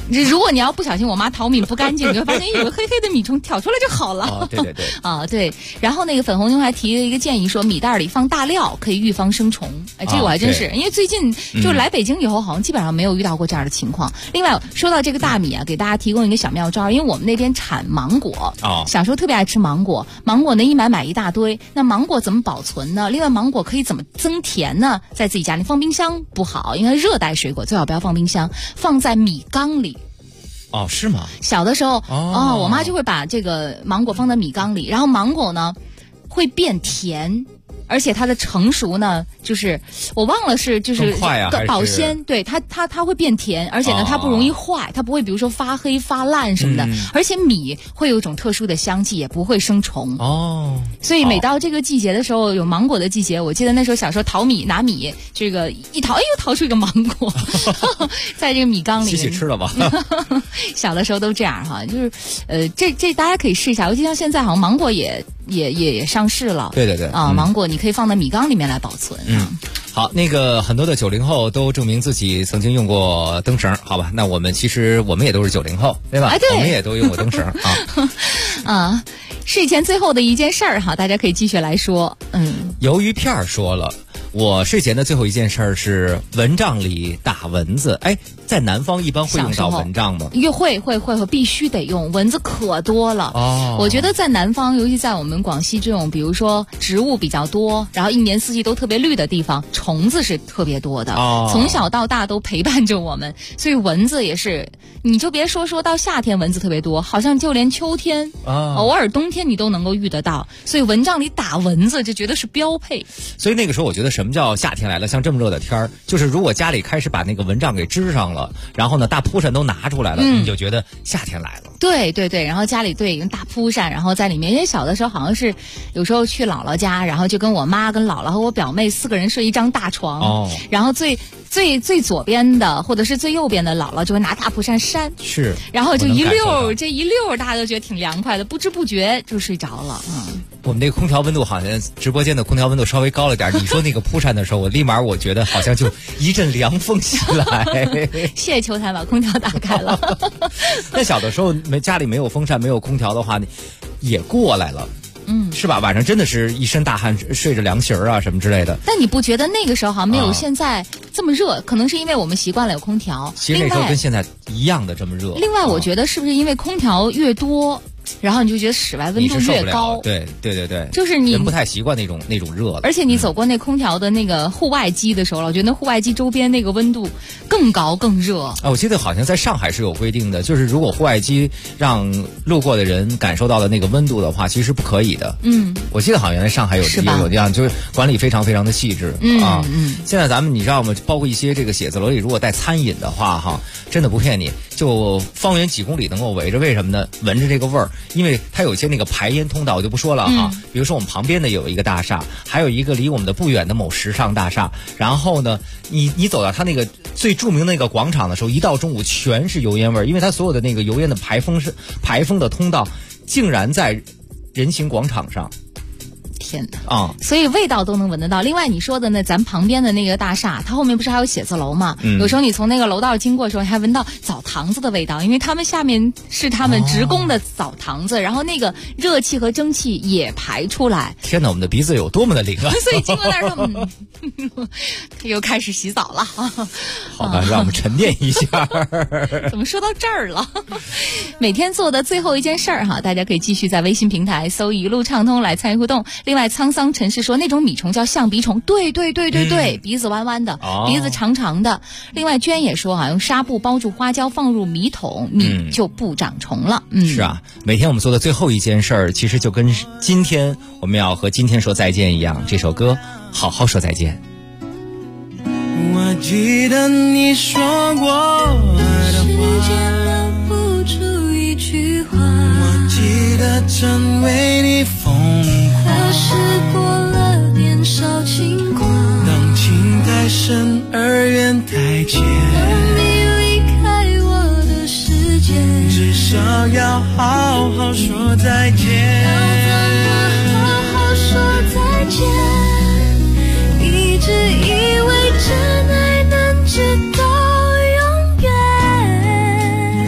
如果你要不小心我妈淘米不干净，你会发现有个黑黑的米虫挑出来就好了。 对对对。 对。然后那个粉红妞还提了一个建议，说米袋里放大料可以预防生虫。这个我还真是，因为最近就来北京以后，好像基本上没有遇到过这样的情况。另外说到这个大米啊，给大家提供一个小妙招，因为我们那边产芒果，小时候特别爱吃芒果，芒果呢一买一大堆。那芒果怎么保存呢？另外芒果可以怎么增甜呢？在自己家里放冰箱不好，因为热带水果最好不要放冰箱，放在米缸里。 是吗？ 小的时候我妈就会把这个芒果放在米缸里，然后芒果呢会变甜，而且它的成熟呢，就是我忘了就是保鲜，对它会变甜，而且呢它不容易坏，它不会比如说发黑发烂什么的，而且米会有一种特殊的香气，也不会生虫。所以每到这个季节的时候，有芒果的季节，我记得那时候小时候淘米拿米，这个一淘，又淘出一个芒果，在这个米缸里洗吃了吧。 小的时候都这样哈，就是这大家可以试一下，尤其像现在好像芒果也上市了。 对对对。 芒果你可以放在米缸里面来保存。 好，那个很多的90后都证明自己曾经用过灯绳，好吧？那我们其实我们也都是90后，对吧？ 对， 我们也都用过灯绳啊。睡前最后的一件事儿哈，大家可以继续来说。 鱿鱼片说了，我睡前的最后一件事儿是蚊帐里打蚊子。在南方一般会用到蚊帐吗？ 会，必须得用，蚊子可多了。我觉得在南方，尤其在我们广西这种，比如说植物比较多，然后一年四季都特别绿的地方，虫子是特别多的。从小到大都陪伴着我们，所以蚊子也是。你就别说到夏天蚊子特别多，好像就连秋天偶尔冬天你都能够遇得到，所以蚊帐里打蚊子这绝对是标配。 所以那个时候我觉得什么叫夏天来了，像这么热的天儿，就是如果家里开始把那个蚊帐给支上了，然后呢大蒲扇都拿出来了，你就觉得夏天来了。 对对对，然后家里用大蒲扇，然后在里面，因为小的时候好像是有时候去姥姥家，然后就跟我妈跟姥姥和我表妹4个人睡一张大床，然后最左边的或者是最右边的姥姥就会拿大蒲扇扇， 是， 然后就一溜大家都觉得挺凉快的，不知不觉就睡着了。 我们那个空调温度好像直播间的空调温度稍微高了点，你说那个蒲扇的时候，我立马我觉得好像就一阵凉风袭来。 谢谢秋台把空调打开了。 那小的时候家里没有风扇没有空调的话，也过来了。是吧？晚上真的是一身大汗，睡着凉席儿啊什么之类的。 但你不觉得那个时候好像没有现在这么热？可能是因为我们习惯了有空调。 其实那时候跟现在一样的这么热。 另外，我觉得是不是因为空调越多，然后你就觉得室外温度越高？ 对， 就是你人不太习惯那种热了。 而且你走过那空调的那个户外机的时候，我觉得那户外机周边那个温度更高更热。 我记得好像在上海是有规定的，就是如果户外机让路过的人感受到的那个温度的话，其实是不可以的。我记得好像原来上海有这样，就是管理非常非常的细致啊。现在咱们你知道吗？包括一些这个写字楼里如果带餐饮的话，真的不骗你，就方圆几公里能够围着，为什么呢？闻着这个味儿，因为它有一些那个排烟通道，我就不说了比如说我们旁边的有一个大厦，还有一个离我们的不远的某时尚大厦。然后呢，你走到它那个最著名的那个广场的时候，一到中午全是油烟味儿，因为它所有的那个油烟的排风的通道竟然在人行广场上。 天哪！所以味道都能闻得到。另外你说的呢，咱旁边的那个大厦，它后面不是还有写字楼吗？有时候你从那个楼道经过的时候，还闻到澡堂子的味道，因为他们下面是他们职工的澡堂子，然后那个热气和蒸汽也排出来。 天哪，我们的鼻子有多么的灵啊！ 所以经过那儿说，又开始洗澡了。 好吧，让我们沉淀一下。 怎么说到这儿了？每天做的最后一件事儿大家可以继续在微信平台搜一路畅通来参与互动。另外沧桑陈氏说那种米虫叫象鼻虫，对，鼻子弯弯的，鼻子长长的。另外娟也说用纱布包住花椒放入米桶，米就不长虫了。 是啊，每天我们做的最后一件事儿，其实就跟今天我们要和今天说再见一样。这首歌好好说再见。 我记得你说过的话，不出一句话，我记得曾为你疯狂，可是过了年少轻狂，当情太深而缘太浅，当你离开我的世界，至少要好好说再见，要怎么好好说再见，一直以为真爱能直到永远，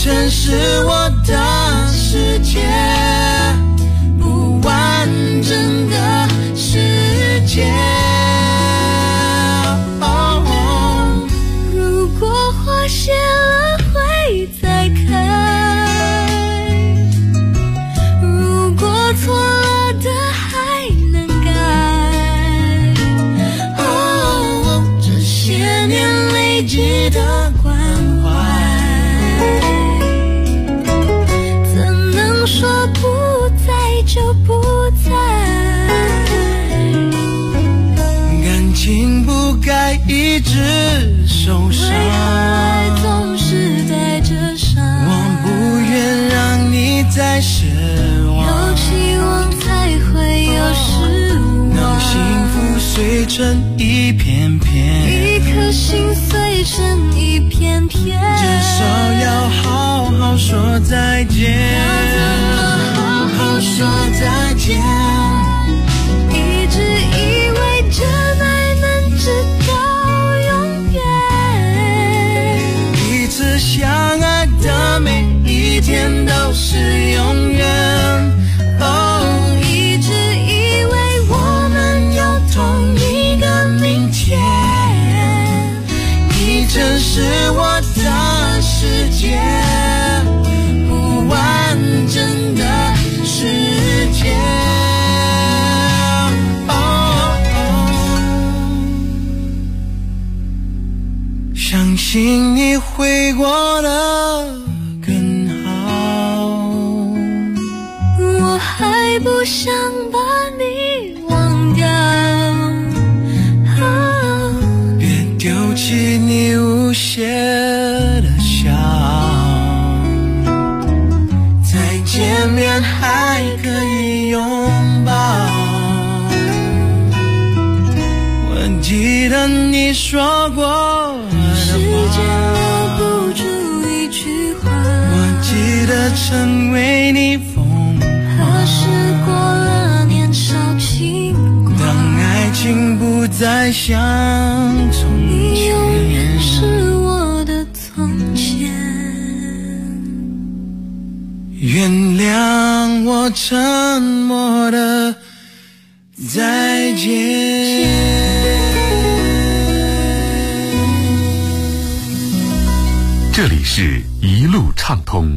城是我的世界，不完整的世界。 如果花谢了会再开，如果错了的还能改。 这些年累积的关怀， 怎能说不在就不在？ 感情不该一直受伤， 为爱总是带着伤。 我不愿让你再失望， 有期望才会有失望。 让幸福碎成一片片， 一颗心碎成一片片。 至少要好好说再见， 好好说再见。一直以为真爱能直到永远， 彼此相爱的每一天都是永远。 一直以为我们有同一个明天， 你真是我的世界，不完整的世界。相信你会过得更好， 我还不想把你忘掉。 别丢弃你无邪的笑，再见面还可以拥抱。我记得你说过时间留不住一句话， 我记得成为你风华。 何时过了年少轻狂， 当爱情不再像从前， 你永远是我的从前。 原谅我沉默的再见。 这里是一路畅通。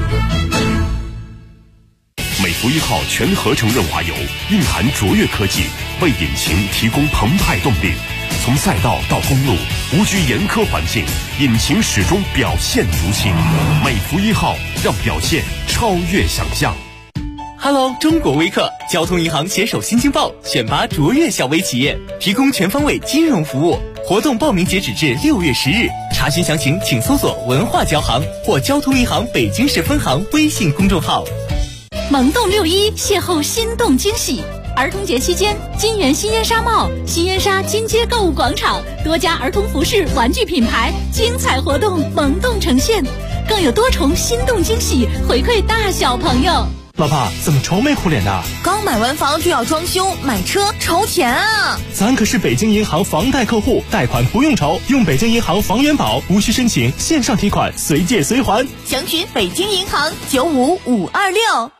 美孚1号全合成润滑油蕴含卓越科技，为引擎提供澎湃动力。从赛道到公路，无拘严苛环境，引擎始终表现如新。美孚1号让表现超越想象。 Hello， 中国微客交通银行携手新京报选拔卓越小微企业，提供全方位金融服务。活动报名截止至6月10日，查询详情请搜索文化交行或交通银行北京市分行微信公众号。 萌动6·1邂逅心动惊喜。儿童节期间，金源新烟纱帽、新烟纱金街购物广场多家儿童服饰、玩具品牌精彩活动萌动呈现，更有多重心动惊喜回馈大小朋友。 老婆，怎么愁眉苦脸的？ 刚买完房就要装修，买车愁钱啊！ 咱可是北京银行房贷客户，贷款不用愁，用北京银行房源宝，无需申请，线上提款，随借随还。 详询北京银行95526。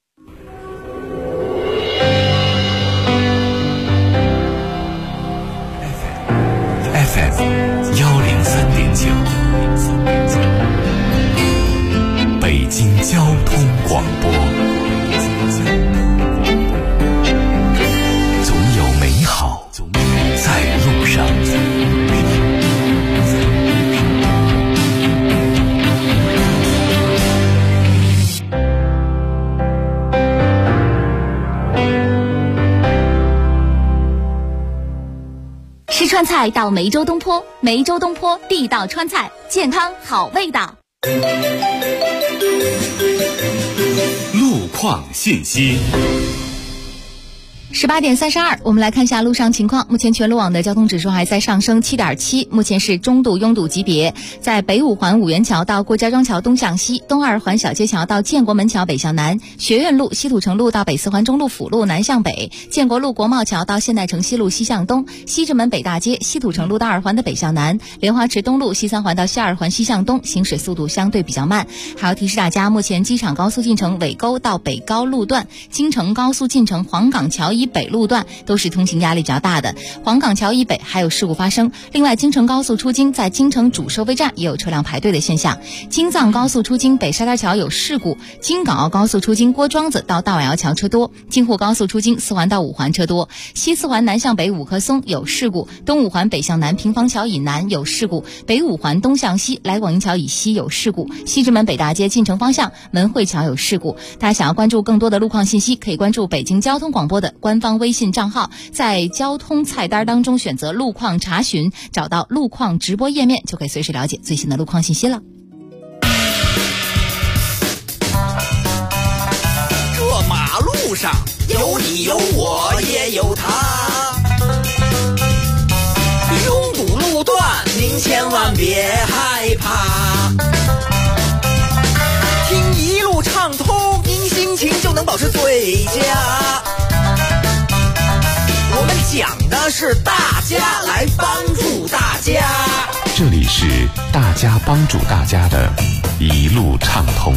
FM 103.9，北京交通广播。总有美好在路上。 吃川菜到梅州东坡，梅州东坡地道川菜，健康好味道。 路况信息。 18点32，我们来看一下路上情况。目前全路网的交通指数还在上升 7.7， 目前是中度拥堵级别。在北五环五元桥到过家庄桥东向西，东二环小街桥到建国门桥北向南，学院路、西土城路到北四环中路辅路南向北，建国路国贸桥到现代城西路西向东，西直门北大街、西土城路到二环的北向南，莲花池东路西三环到西二环西向东，行驶速度相对比较慢。还要提示大家，目前机场高速进城尾沟到北高路段、京承高速进城黄岗桥以北路段都是通行压力比较大的，黄岗桥以北还有事故发生。另外，京承高速出京在京承主收费站也有车辆排队的现象。京藏高速出京北沙滩桥有事故，京港澳高速出京郭庄子到大碗窑桥车多，京沪高速出京四环到五环车多，西四环南向北五棵松有事故，东五环北向南平房桥以南有事故，北五环东向西来广营桥以西有事故，西直门北大街进城方向门会桥有事故。大家想要关注更多的路况信息，可以关注北京交通广播的官方微信账号，在交通菜单当中选择路况查询，找到路况直播页面，就可以随时了解最新的路况信息了。 这马路上有你有我也有他，拥堵路段您千万别害怕，听一路畅通，您心情就能保持最佳。我们讲的是大家来帮助大家， 这里是大家帮助大家的一路畅通。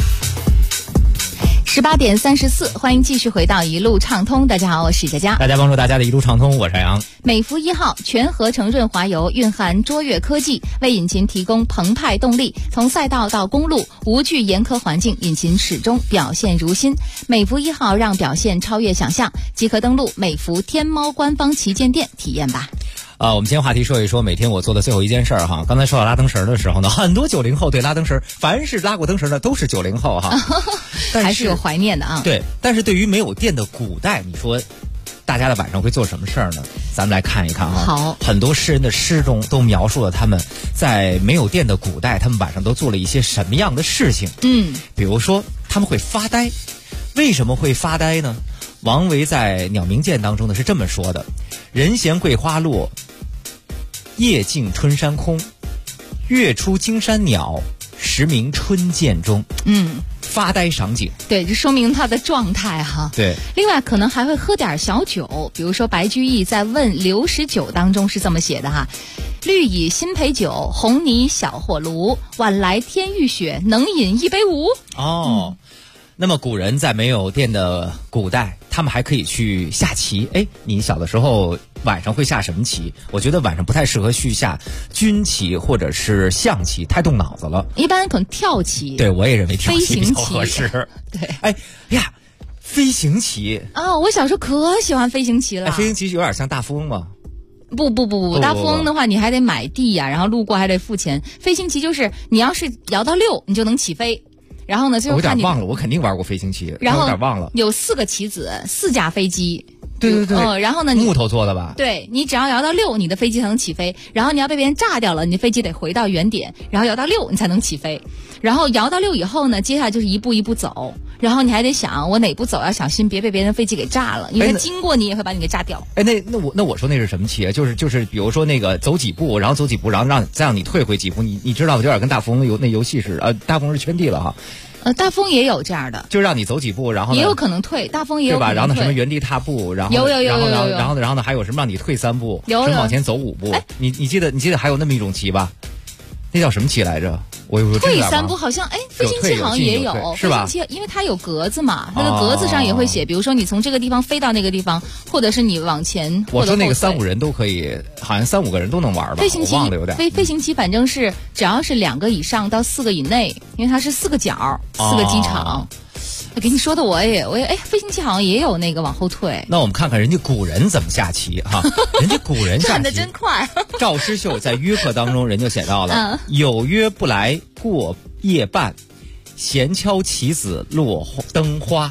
18点34，欢迎继续回到一路畅通。大家好，我是佳佳。 大家帮助大家的一路畅通，我是杨。 美孚1号全合成润滑油蕴含卓越科技，为引擎提供澎湃动力，从赛道到公路无惧严苛环境，引擎始终表现如新。美孚1号让表现超越想象，即可登录美孚天猫官方旗舰店体验吧。 我们今天话题说一说每天我做的最后一件事儿哈。刚才说到拉灯绳的时候呢，很多90后对拉灯绳，凡是拉过灯绳的都是90后哈， 还是有怀念的啊。 对，但是对于没有电的古代，你说大家的晚上会做什么事儿呢？咱们来看一看哈。 好， 很多诗人的诗中都描述了他们在没有电的古代，他们晚上都做了一些什么样的事情。比如说他们会发呆。为什么会发呆呢？王维在《鸟鸣涧》当中呢是这么说的：人闲桂花落，夜静春山空，月出惊山鸟，时鸣春涧中。发呆赏景， 对，这说明他的状态哈。 对， 另外可能还会喝点小酒，比如说白居易在《问刘十九》当中是这么写的哈：绿蚁新醅酒，红泥小火炉，晚来天欲雪，能饮一杯无。 那么古人在没有电的古代，他们还可以去下棋。你小的时候晚上会下什么棋？我觉得晚上不太适合去下军棋或者是象棋，太动脑子了。 一般可能跳棋。 对，我也认为跳棋比较合适。 对， 飞行棋我小时候可喜欢飞行棋了。 飞行棋有点像大富翁吗？ 不，大富翁的话你还得买地呀，然后路过还得付钱。飞行棋就是你要是摇到6，你就能起飞。然后呢，就我有点忘了，我肯定玩过飞行棋， 然后有点忘了。 有4个棋子，4架飞机。 对， 然后呢， 木头做的吧？ 对，你只要摇到6，你的飞机才能起飞。然后你要被别人炸掉了，你的飞机得回到原点，然后摇到6，你才能起飞。然后摇到6以后呢，接下来就是一步一步走，然后你还得想我哪步走要小心，别被别人飞机给炸了，因为它经过你也会把你给炸掉。 那我说那是什么棋啊？就是比如说那个走几步，然后再让你退回几步，你知道吗？有点跟大富翁那游戏似的。大富翁是圈地了哈。 大风也有这样的， 就让你走几步，然后呢也有可能退，大风也有可能退， 对吧？然后呢什么原地踏步，然后然后呢还有什么让你退3步，什么往前走5步？你记得还有那么一种棋吧？那叫什么棋来着？我退3步好像飞行棋好像也有， 是吧？ 飞行棋因为它有格子嘛，它的格子上也会写，比如说你从这个地方飞到那个地方，或者是你往前。 我说那个3、5人都可以，好像3、5个人都能玩吧？ 飞行棋我忘了有点。 飞行棋反正是只要是2个以上到4个以内，因为它是4个角，4个机场。给你说的我也飞行棋好像也有那个往后退。 那我们看看人家古人怎么下棋哈，人家古人下棋转得真快。 赵师秀在约课当中人就写到了，有约不来过夜半，闲敲棋子落灯花。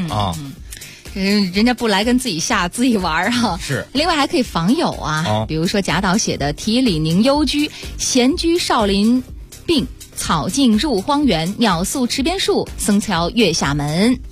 人家不来跟自己下，自己玩哈。 是。 另外还可以访友啊，比如说贾岛写的题李宁幽居，闲居少林病，草径入荒原，鸟宿池边树，僧敲月下门。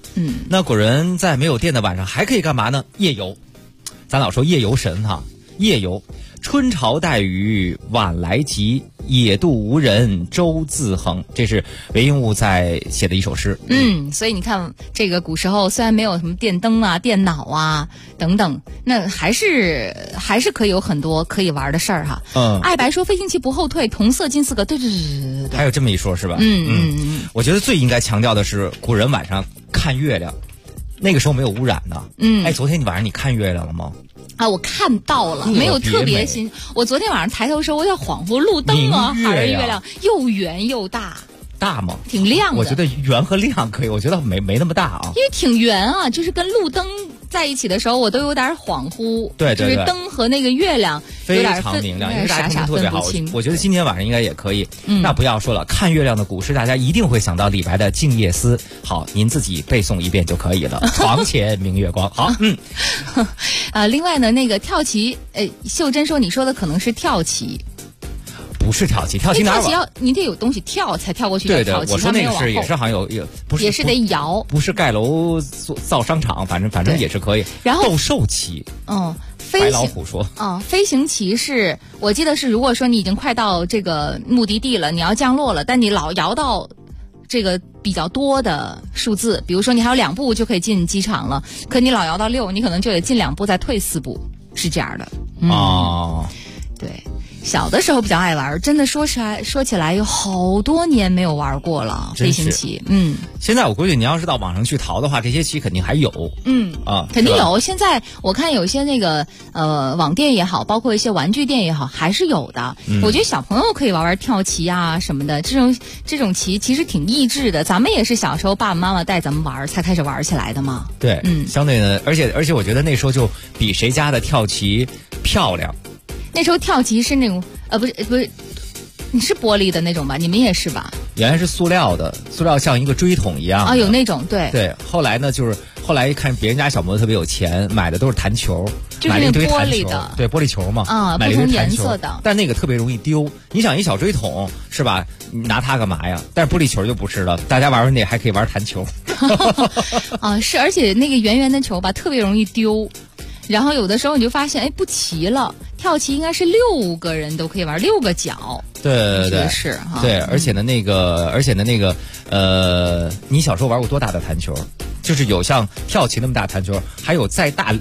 那古人在没有电的晚上还可以干嘛呢？夜游。咱老说夜游神哈，夜游。春潮带雨晚来急，野渡无人舟自横。这是韦应物在写的一首诗。 所以你看，这个古时候虽然没有什么电灯啊、电脑啊等等，那还是可以有很多可以玩的事儿哈。艾白说飞行棋不后退，同色近4个。对， 还有这么一说是吧？我觉得最应该强调的是古人晚上看月亮，那个时候没有污染的。昨天晚上你看月亮了吗？ 我看到了，没有特别新。我昨天晚上抬头的时候，我有点恍惚，路灯啊，还是月亮又圆又大。 大吗？ 挺亮的。 我觉得圆和亮可以，我觉得没那么大啊。 因为挺圆啊，就是跟路灯在一起的时候，我都有点恍惚。 对， 就是灯和那个月亮非常明亮，因为大家特别好。我觉得今天晚上应该也可以。那不要说了，看月亮的古诗，大家一定会想到李白的《静夜思》。好，您自己背诵一遍就可以了。床前明月光。好， 另外呢，那个跳棋，秀珍说你说的可能是跳棋。 不是跳棋，跳棋哪有？ 跳棋你得有东西跳才跳过去。 对，我说那个是也是好像有，不是也是得摇， 不是盖楼造商场，反正也是可以。 然后斗兽棋，白老虎说， 飞行棋是我记得是，如果说你已经快到这个目的地了，你要降落了，但你老摇到这个比较多的数字，比如说你还有2步就可以进机场了，可你老摇到6，你可能就得进2步再退4步，是这样的。对。小的时候比较爱玩，真的说起来有好多年没有玩过了飞行棋。 现在我估计你要是到网上去淘的话，这些棋肯定还有。 肯定有。现在我看有些那个网店也好，包括一些玩具店也好，还是有的。我觉得小朋友可以玩跳棋啊什么的，这种棋其实挺益智的。咱们也是小时候爸爸妈妈带咱们玩才开始玩起来的嘛。 对，相对的，而且我觉得那时候就比谁家的跳棋漂亮。 那时候跳棋是那种不是，你是玻璃的那种吧？你们也是吧？ 原来是塑料的，塑料像一个锥筒一样有那种对。后来呢，后来一看别人家小朋友特别有钱，买的都是弹球， 就是那玻璃的， 对，玻璃球嘛，买了一堆弹球的，但那个特别容易丢。你想一小锥筒是吧？你拿它干嘛呀？但是玻璃球就不是了，大家玩那还可以玩弹球。 是，而且那个圆圆的球吧，特别容易丢。然后有的时候你就发现，不齐了。跳棋应该是6个人都可以玩，6个角。 对， 是哈。 对，而且呢，那个，你小时候玩过多大的弹球？就是有像跳棋那么大弹球，还有再大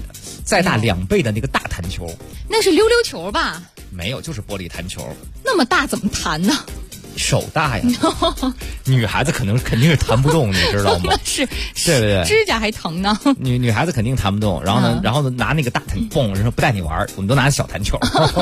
2倍的那个大弹球。 那是溜溜球吧？ 没有，就是玻璃弹球。 那么大怎么弹呢？ 手大呀，女孩子肯定是弹不动，你知道吗？ 是， 对不对？ 指甲还疼呢。 女孩子肯定弹不动，然后呢，拿那个大弹蹦，人说不带你玩，我们都拿小弹球。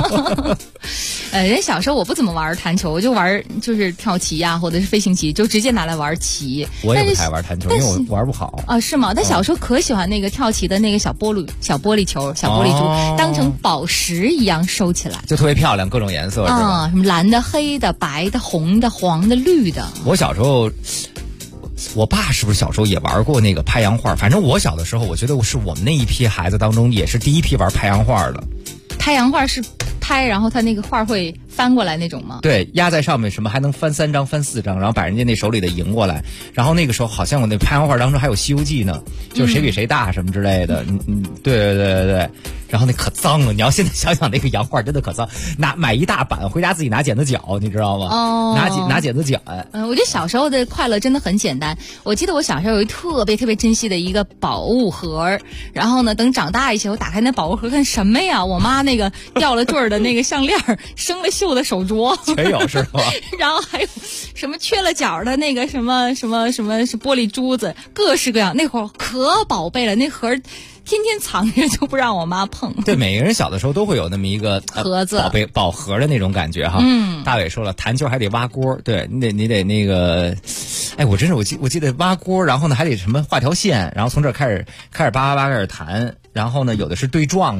人小时候我不怎么玩弹球，我就玩就是跳棋呀，或者是飞行棋，就直接拿来玩棋。 我也不太玩弹球，因为我玩不好啊。是吗？但小时候可喜欢那个跳棋的那个小玻璃球、小玻璃珠，当成宝石一样收起来， 就特别漂亮，各种颜色什么蓝的、黑的、白的、红的、黄的、绿的。 我小时候，我爸是不是小时候也玩过那个拍洋画？反正我小的时候，我觉得是我们那一批孩子当中也是第一批玩拍洋画的。 拍洋画是拍，然后他那个画会翻过来那种吗？ 对，压在上面，什么还能翻3张、翻4张，然后把人家那手里的赢过来。然后那个时候好像我那拍洋画当中还有《西游记》呢，就是谁比谁大什么之类的。对。然后那可脏了，你要现在想想那个洋画真的可脏，买一大板回家自己拿剪子绞，你知道吗？拿剪子绞。 我觉得小时候的快乐真的很简单。我记得我小时候有一特别特别珍惜的一个宝物盒，然后呢，等长大一些，我打开那宝物盒看什么呀？我妈那个掉了坠儿的那个项链，生了锈的手镯， 全有是吧？ 然后还有什么缺了角的那个什么是玻璃珠子，各式各样。那会儿可宝贝了，那盒天天藏着就不让我妈碰。 对，每个人小的时候都会有那么一个盒子， 宝盒的那种感觉哈。大伟说了，弹球还得挖锅，对你得那个，我记得挖锅，然后呢还得什么画条线，然后从这儿开始叭叭叭开始弹，然后呢有的是对撞的，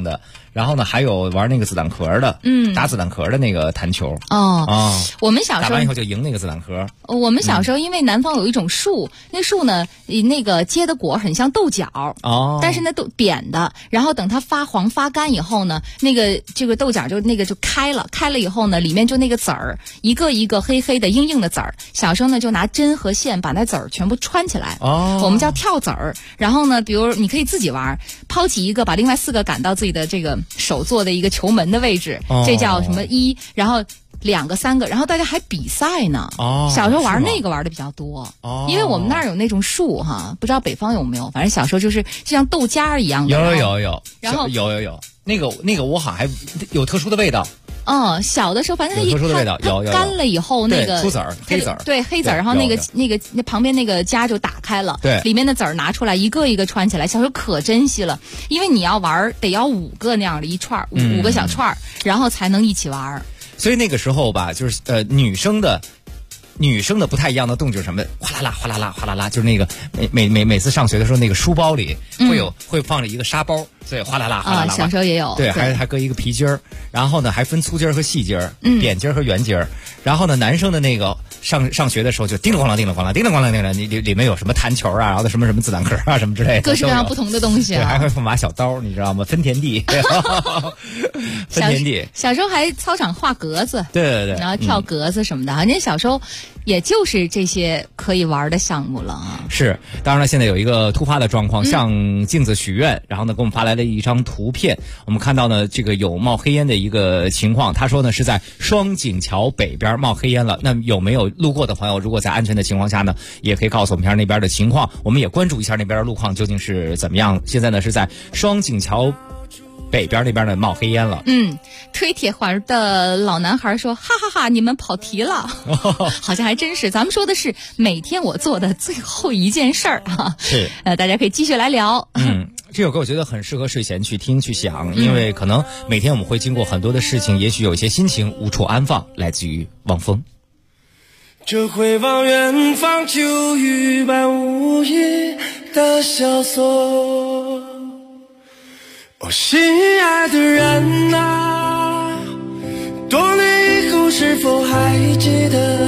然后呢还有玩那个子弹壳的，打子弹壳的那个弹球。 我们小时候打完以后就赢那个子弹壳。 我们小时候因为南方有一种树，那树呢那个结的果很像豆角，但是呢都扁的，然后等它发黄发干以后呢，这个豆角就开了以后呢，里面就那个籽儿一个一个黑黑的硬硬的籽儿，小时候呢就拿针和线把那籽儿全部穿起来，我们叫跳籽儿。然后呢比如你可以自己玩，抛起一个把另外4个赶到自己的这个手做的一个球门的位置，这叫什么1，然后2个3个，然后大家还比赛呢。小时候玩那个玩的比较多，因为我们那儿有那种树哈，不知道北方有没有，反正小时候就是像豆荚一样的。 有，然后有那个我好像还有特殊的味道。 小的时候反正它有特殊的味道，有干了以后那个出籽儿，黑籽儿， 对黑籽儿，然后那旁边那个痂就打开了， 对， 里面的籽儿拿出来一个一个穿起来，小时候可珍惜了，因为你要玩得要5个那样的一串，5个小串，然后才能一起玩。 所以那个时候吧，就是女生的不太一样的动静，什么哗啦啦哗啦啦哗啦啦，就是那个每次上学的时候，那个书包里会放着一个沙包，所以哗啦啦哗啦啦。 小时候也有。 对，还搁一个皮筋儿，然后呢还分粗筋儿和细筋儿，扁筋儿和圆筋儿。然后呢男生的那个上学的时候就叮铃咣啷叮铃咣啷叮铃咣啷叮铃，你里面有什么弹球啊，然后什么子弹壳啊什么之类的， 各式各样不同的东西。 对，还会放把小刀，你知道吗？分田地。分田地。 小时候还操场画格子。 对， 然后跳格子什么的，好像小时候也就是这些可以玩的项目了啊。 是，当然了，现在有一个突发的状况，向镜子许愿，然后呢给我们发来了一张图片，我们看到呢这个有冒黑烟的一个情况，他说呢是在双井桥北边冒黑烟了。那有没有路过的朋友，如果在安全的情况下呢，也可以告诉我们一下那边的情况，我们也关注一下那边的路况究竟是怎么样。现在呢是在双井桥北边那边呢冒黑烟了。 推铁环的老男孩说：“哈哈哈，你们跑题了。”好像还真是。咱们说的是每天我做的最后一件事儿啊。 是。 大家可以继续来聊。 这首歌我觉得很适合睡前去听去想，因为可能每天我们会经过很多的事情，也许有一些心情无处安放，来自于汪峰。 这回望远方，秋雨般无意的萧索。心爱的人啊，多年以后是否还记得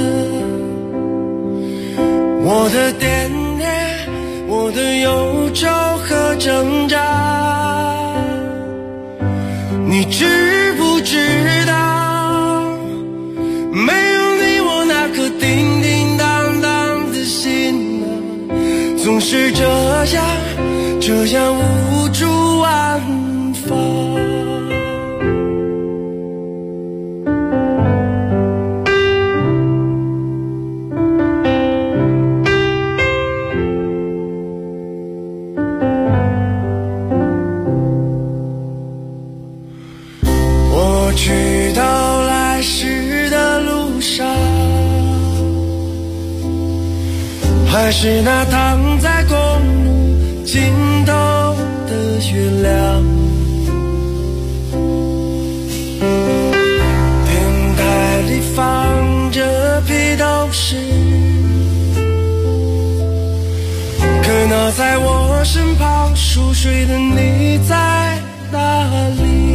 我的惦念，我的忧愁和挣扎？你知不知道，没有你我那颗叮叮当当的心啊，总是这样无助安放。我去到来时的路上，还是那躺在公路尽头的月亮。电台里放着披头士，可那在我身旁熟睡的你在哪里？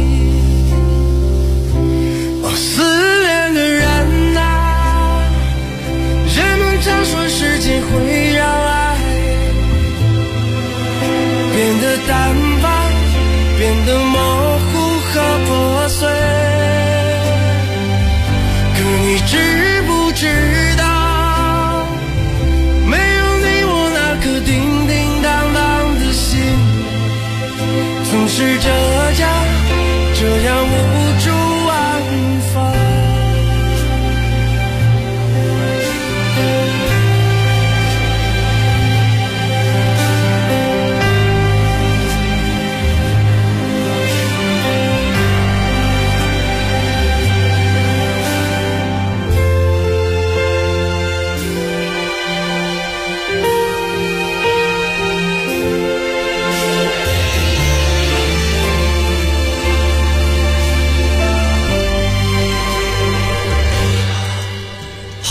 思念的人啊，人们常说时间会让爱变得淡忘，变得模糊和破碎。可你知不知道，没有你我那颗叮叮当当的心，总是这样无助安放。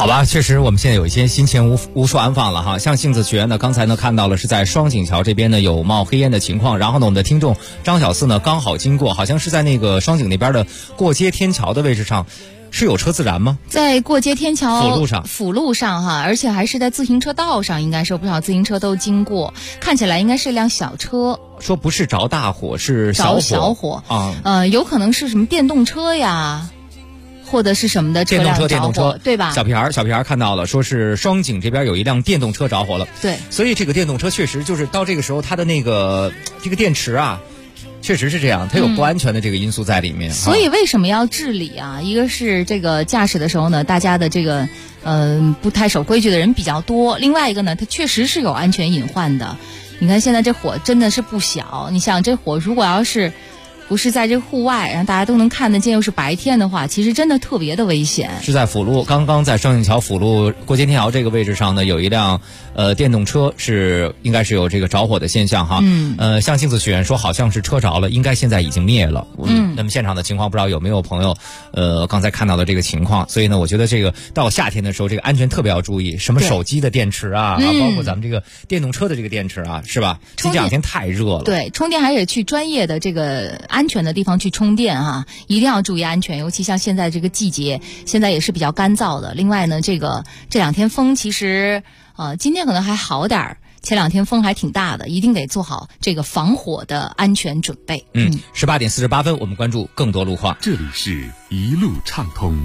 好吧，确实我们现在有一些心情无处安放了哈。像杏子学院呢，刚才呢看到了是在双井桥这边呢有冒黑烟的情况，然后呢我们的听众张小四呢刚好经过，好像是在那个双井那边的过街天桥的位置上。是有车自燃吗？在过街天桥辅路上哈，而且还是在自行车道上，应该是有不少自行车都经过，看起来应该是一辆小车。说不是着大火，是小火啊，有可能是什么电动车呀，或者是什么的车辆着火，对吧？小皮孩看到了，说是双井这边有一辆电动车着火了。对，所以这个电动车确实就是到这个时候，它的这个电池啊。确实是这样，它有不安全的这个因素在里面。所以为什么要治理啊？一个是这个驾驶的时候呢，大家的这个不太守规矩的人比较多；另外一个呢，它确实是有安全隐患的。你看现在这火真的是不小，你想这火如果要是不是在这户外，让大家都能看得见，又是白天的话，其实真的特别的危险。是在辅路，刚刚在双井桥辅路过街天桥这个位置上呢，有一辆电动车应该是有这个着火的现象哈。像杏子学员说好像是车着了，应该现在已经灭了。那么现场的情况不知道有没有朋友刚才看到的这个情况。所以呢，我觉得这个到夏天的时候，这个安全特别要注意，什么手机的电池啊，包括咱们这个电动车的这个电池啊，是吧？这两天太热了。对，充电还得去专业的这个安全的地方去充电哈，一定要注意安全，尤其像现在这个季节，现在也是比较干燥的。另外呢，这两天风其实今天可能还好点儿，前两天风还挺大的，一定得做好这个防火的安全准备。18点48分，我们关注更多路况。 这里是一路畅通。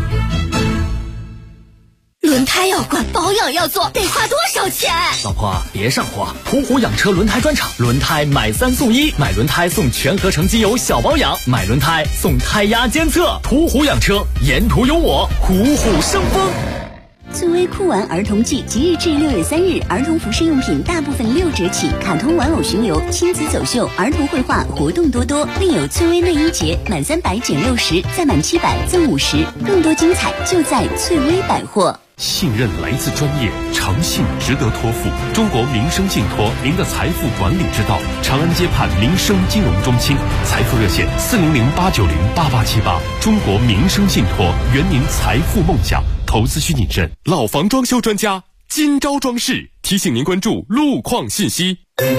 轮胎要换，保养要做，得花多少钱？ 老婆别上火，途虎养车轮胎专场，轮胎买3送1，买轮胎送全合成机油小保养，买轮胎送胎压监测。途虎养车，沿途有我，虎虎生风。 翠微酷玩儿童季即日至6月3日，儿童服饰用品大部分6折起，卡通玩偶巡游、亲子走秀、儿童绘画活动多多，另有翠微内衣节，满300减60，再满700赠50，更多精彩就在翠微百货。 信任来自专业，诚信值得托付。中国民生信托，您的财富管理之道。长安街畔民生金融中心，财富热线400-890-8878。中国民生信托，圆您财富梦想。投资需谨慎。老房装修专家金招装饰提醒您关注路况信息。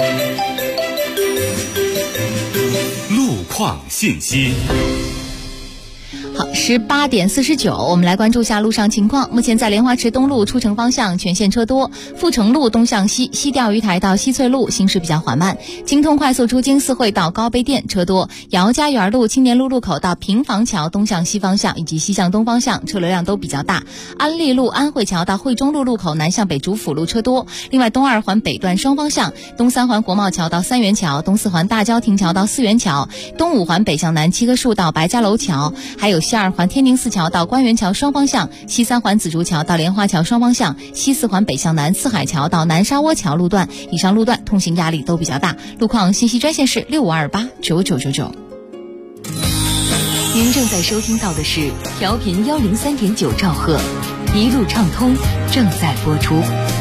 路况信息。 好，18点49，我们来关注一下路上情况。目前在莲花池东路出城方向全线车多，阜成路东向西，西钓鱼台到西翠路行驶比较缓慢，京通快速出京四惠到高碑店车多，姚家园路青年路路口到平房桥东向西方向以及西向东方向车流量都比较大，安利路安慧桥到惠中路路口南向北主辅路车多。另外东2环北段双方向，东3环国贸桥到三元桥，东4环大郊亭桥到四元桥，东5环北向南七棵树到白家楼桥，还有西2环天宁寺桥到官园桥双方向，西3环紫竹桥到莲花桥双方向，西4环北向南四海桥到南沙窝桥路段，以上路段通行压力都比较大。路况信息专线是65289999。 您正在收听到的是调频103.9兆赫，一路畅通正在播出。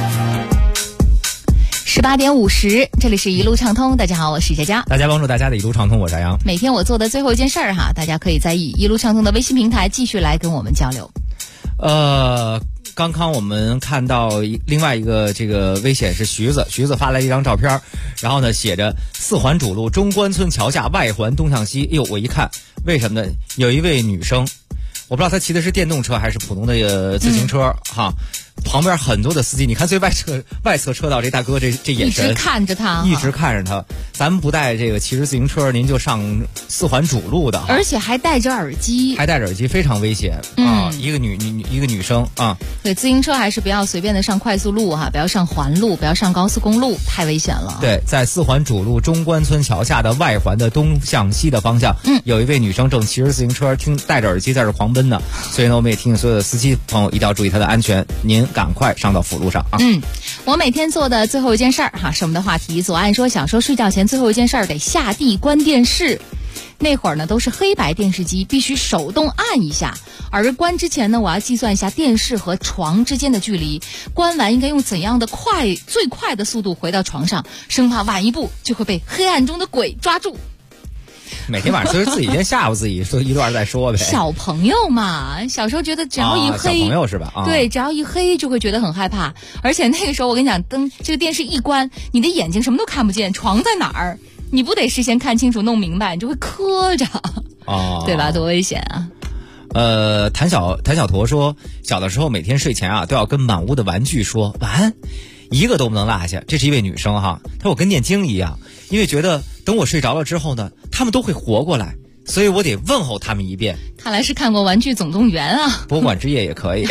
18点50，这里是一路畅通。大家好，我是佳佳。 大家帮助大家的一路畅通，我是杨。 每天我做的最后一件事儿哈，大家可以在一路畅通的微信平台继续来跟我们交流。 刚刚我们看到另外一个这个危险是徐子发来一张照片，然后呢写着4环主路中关村桥下外环东向西。我一看，为什么呢？有一位女生，我不知道她骑的是电动车还是普通的自行车哈。旁边很多的司机，你看最外侧车道这大哥这眼神， 一直看着他， 咱们不带这个骑着自行车，您就上4环主路的， 而且还戴着耳机， 非常危险啊！一个女生啊， 对，自行车还是不要随便的上快速路哈，不要上环路，不要上高速公路，太危险了。 对，在4环主路中关村桥下的外环的东向西的方向，有一位女生正骑着自行车，戴着耳机在这狂奔呢。所以呢，我们也提醒所有的司机朋友一定要注意她的安全，您赶快上到辅路上啊！ 我每天做的最后一件事儿哈，是我们的话题。左岸说想说睡觉前最后一件事儿得下地关电视。那会儿呢都是黑白电视机，必须手动按一下。而关之前呢，我要计算一下电视和床之间的距离，关完应该用怎样的最快的速度回到床上，生怕晚一步就会被黑暗中的鬼抓住。 每天晚上就是自己先吓唬自己，说一段再说呗。 小朋友嘛，小时候觉得只要一黑， 小朋友是吧？ 对，只要一黑就会觉得很害怕。而且那个时候我跟你讲，这个电视一关，你的眼睛什么都看不见，床在哪儿，你不得事先看清楚弄明白，你就会磕着，对吧？多危险啊！ 谭小驼说，小的时候每天睡前啊都要跟满屋的玩具说晚安，一个都不能落下。这是一位女生哈，她说我跟念经一样，因为觉得等我睡着了之后呢，他们都会活过来，所以我得问候他们一遍。 看来是看过《玩具总动员》啊， 博物馆之夜也可以。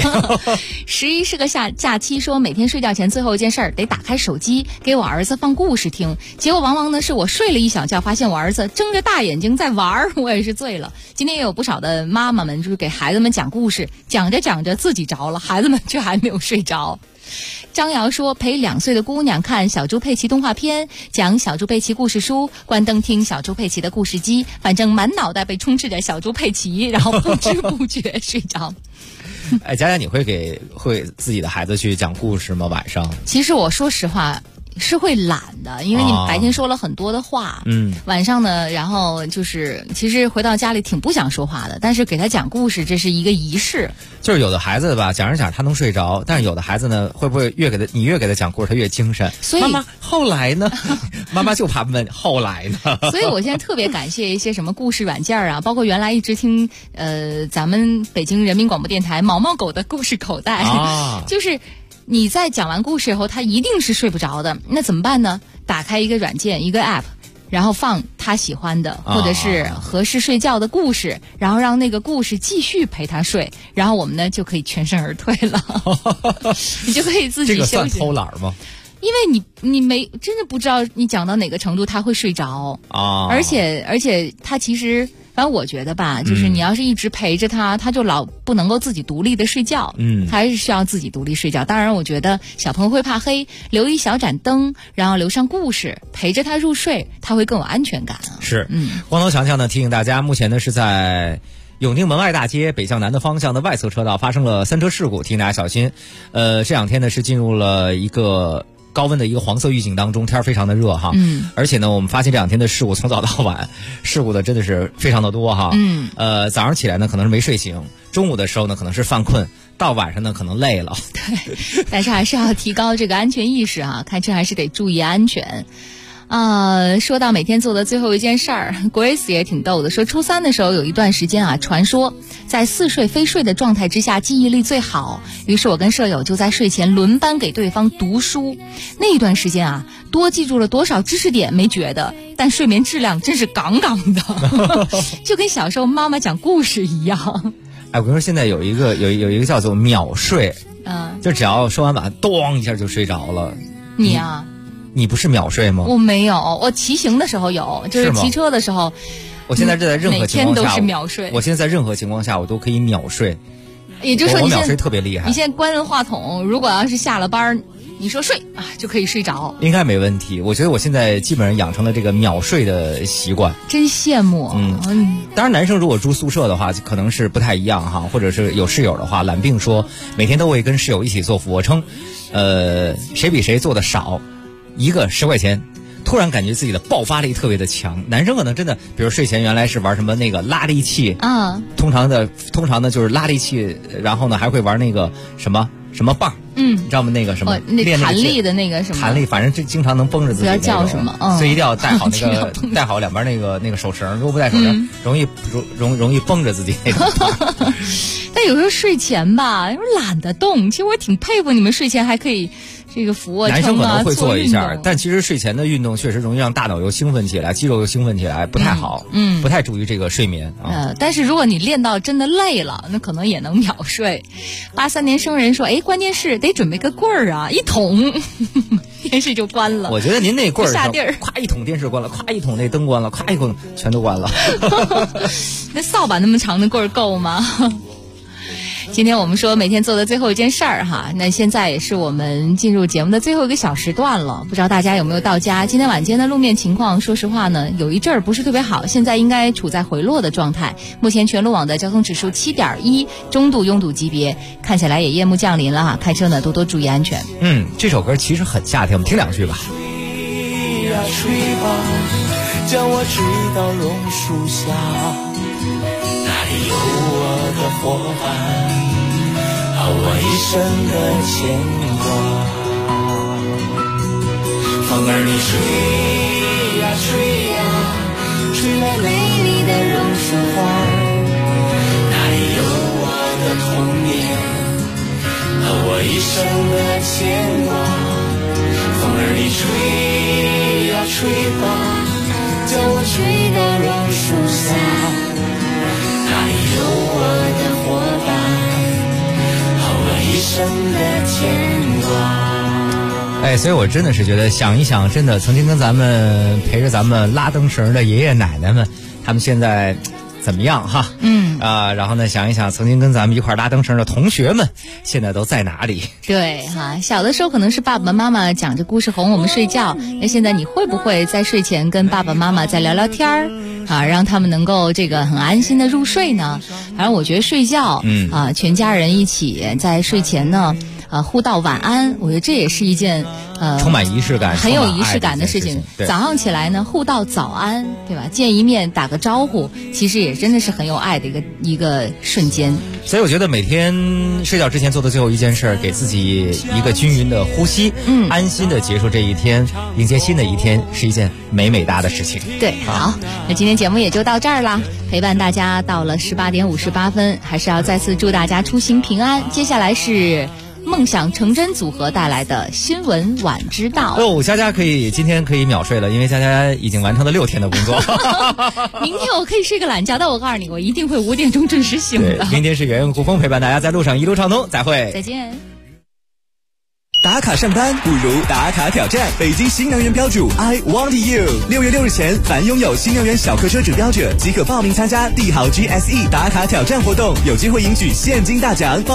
11是个假期，说每天睡觉前最后一件事儿得打开手机给我儿子放故事听，结果往往呢是我睡了一小觉，发现我儿子睁着大眼睛在玩，我也是醉了。今天也有不少的妈妈们就是给孩子们讲故事，讲着讲着自己着了，孩子们却还没有睡着。张瑶说，陪2岁的姑娘看小猪佩奇动画片，讲小猪佩奇故事书，关灯听小猪佩奇的故事机，反正满脑袋被充斥着小猪佩奇，然后不知不觉睡着。 哎，佳佳，你会自己的孩子去讲故事吗？晚上？ 其实我说实话是会懒的，因为你白天说了很多的话，晚上呢，然后就是其实回到家里挺不想说话的，但是给他讲故事这是一个仪式。 就是有的孩子吧，讲着讲他能睡着，但是有的孩子呢，会不会越给他讲故事，他越精神？ 所以妈妈后来呢？妈妈就怕问后来呢。 所以我现在特别感谢一些什么故事软件啊，包括原来一直听咱们北京人民广播电台毛毛狗的故事口袋，就是你在讲完故事以后，他一定是睡不着的，那怎么办呢？打开一个软件，一个 app， 然后放他喜欢的或者是合适睡觉的故事，然后让那个故事继续陪他睡，然后我们呢就可以全身而退了。你就可以自己休息。 这个算偷懒吗？ 因为你没真的不知道你讲到哪个程度他会睡着啊，而且他其实。反正我觉得吧，就是你要是一直陪着他，他就老不能够自己独立的睡觉，他还是需要自己独立睡觉。当然，我觉得小朋友会怕黑，留一小盏灯，然后留上故事，陪着他入睡，他会更有安全感啊。 是，光头强强呢提醒大家，目前呢是在永定门外大街北向南的方向的外侧车道发生了3车事故，提醒大家小心。这2天呢是进入了一个高温的一个黄色预警当中，天非常的热哈，而且呢，我们发现这2天的事故从早到晚，事故的真的是非常的多哈，早上起来呢可能是没睡醒，中午的时候呢可能是犯困，到晚上呢可能累了， 对，但是还是要提高这个安全意识啊，开车还是得注意安全。说到每天做的最后一件事儿 ，Grace 也挺逗的，说初3的时候有一段时间啊，传说在似睡非睡的状态之下记忆力最好，于是我跟舍友就在睡前轮班给对方读书，那一段时间啊，多记住了多少知识点没觉得，但睡眠质量真是杠杠的，就跟小时候妈妈讲故事一样。 哎，我跟你说，现在有一个叫做秒睡，就只要说完晚，咚一下就睡着了。 你啊？ 你不是秒睡吗？ 我没有，我骑行的时候有，就是骑车的时候。 我现在是在任何情况下， 每天都是秒睡。 我现在在任何情况下，我都可以秒睡。 也就是说， 我秒睡特别厉害。 你现在关了话筒，如果要是下了班，你说睡啊，就可以睡着。 应该没问题。我觉得我现在基本上养成了这个秒睡的习惯。 真羡慕。 当然，男生如果住宿舍的话，可能是不太一样哈，或者是有室友的话，懒病说每天都会跟室友一起做俯卧撑，谁比谁做的少。一个10块钱，突然感觉自己的爆发力特别的强。男生可能真的，比如睡前原来是玩什么那个拉力器啊，通常呢就是拉力器，然后呢还会玩那个什么棒，你知道吗？那个什么练弹力的那个什么弹力，反正这经常能绷着自己那种。 叫什么？ 所以一定要戴好那个戴好两边那个手绳，如果不戴手绳，容易绷着自己那种。 但有时候睡前吧，懒得动。其实我挺佩服你们睡前还可以这个俯卧撑啊， 男生可能会做一下，但其实睡前的运动确实容易让大脑又兴奋起来，肌肉又兴奋起来，不太好，不太注意这个睡眠啊。 但是如果你练到真的累了，那可能也能秒睡。83年生人说，关键是得准备个棍儿啊，一捅电视就关了。 我觉得您那棍儿下地儿， 咵一捅电视关了，咵一捅那灯关了，咵一捅全都关了。 那扫把那么长的棍儿够吗？今天我们说每天做的最后一件事儿哈，那现在也是我们进入节目的最后一个小时段了，不知道大家有没有到家？今天晚间的路面情况，说实话呢，有一阵儿不是特别好，现在应该处在回落的状态。目前全路网的交通指数7.1，中度拥堵级别，看起来也夜幕降临了哈，开车呢多多注意安全。 这首歌其实很夏天，我们听2句吧。 将我追到榕树下，那里有我的伙伴，和我一生的牵挂。风儿你吹呀吹呀，吹来美丽的榕树花，那里有我的童年，和我一生的牵挂。风儿你吹呀吹吧，将我吹到榕树下，那里有我的伙伴，和我一生的牵挂。 哎，所以我真的是觉得，想一想，真的曾经跟咱们陪着咱们拉灯绳的爷爷奶奶们，他们现在怎么样哈？然后呢，想一想曾经跟咱们一块拉灯绳的同学们，现在都在哪里？ 对哈，小的时候可能是爸爸妈妈讲着故事哄我们睡觉，那现在你会不会在睡前跟爸爸妈妈再聊聊天儿啊，让他们能够这个很安心的入睡呢？反正我觉得睡觉，全家人一起在睡前呢，互道晚安，我觉得这也是一件充满仪式感、 很有仪式感的事情。早上起来呢，互道早安，对吧？见一面打个招呼，其实也真的是很有爱的一个瞬间。 所以我觉得每天睡觉之前做的最后一件事，给自己一个均匀的呼吸，安心的结束这一天，迎接新的一天，是一件美美哒的事情。 对，好，那今天节目也就到这儿啦，陪伴大家到了18点58分，还是要再次祝大家出行平安。接下来是梦想成真组合带来的新闻晚知道。 佳佳今天可以秒睡了，因为佳佳已经完成了6天的工作。 明天我可以睡个懒觉，但我告诉你，我一定会5点钟准时醒的。 明天是远远古风陪伴大家在路上一路畅通，再会， 再见。 打卡上班不如打卡挑战，北京新能源标主 I Want You。6月6日前，凡拥有新能源小客车指标者即可报名参加帝豪 GSE 打卡挑战活动，有机会赢取现金大奖。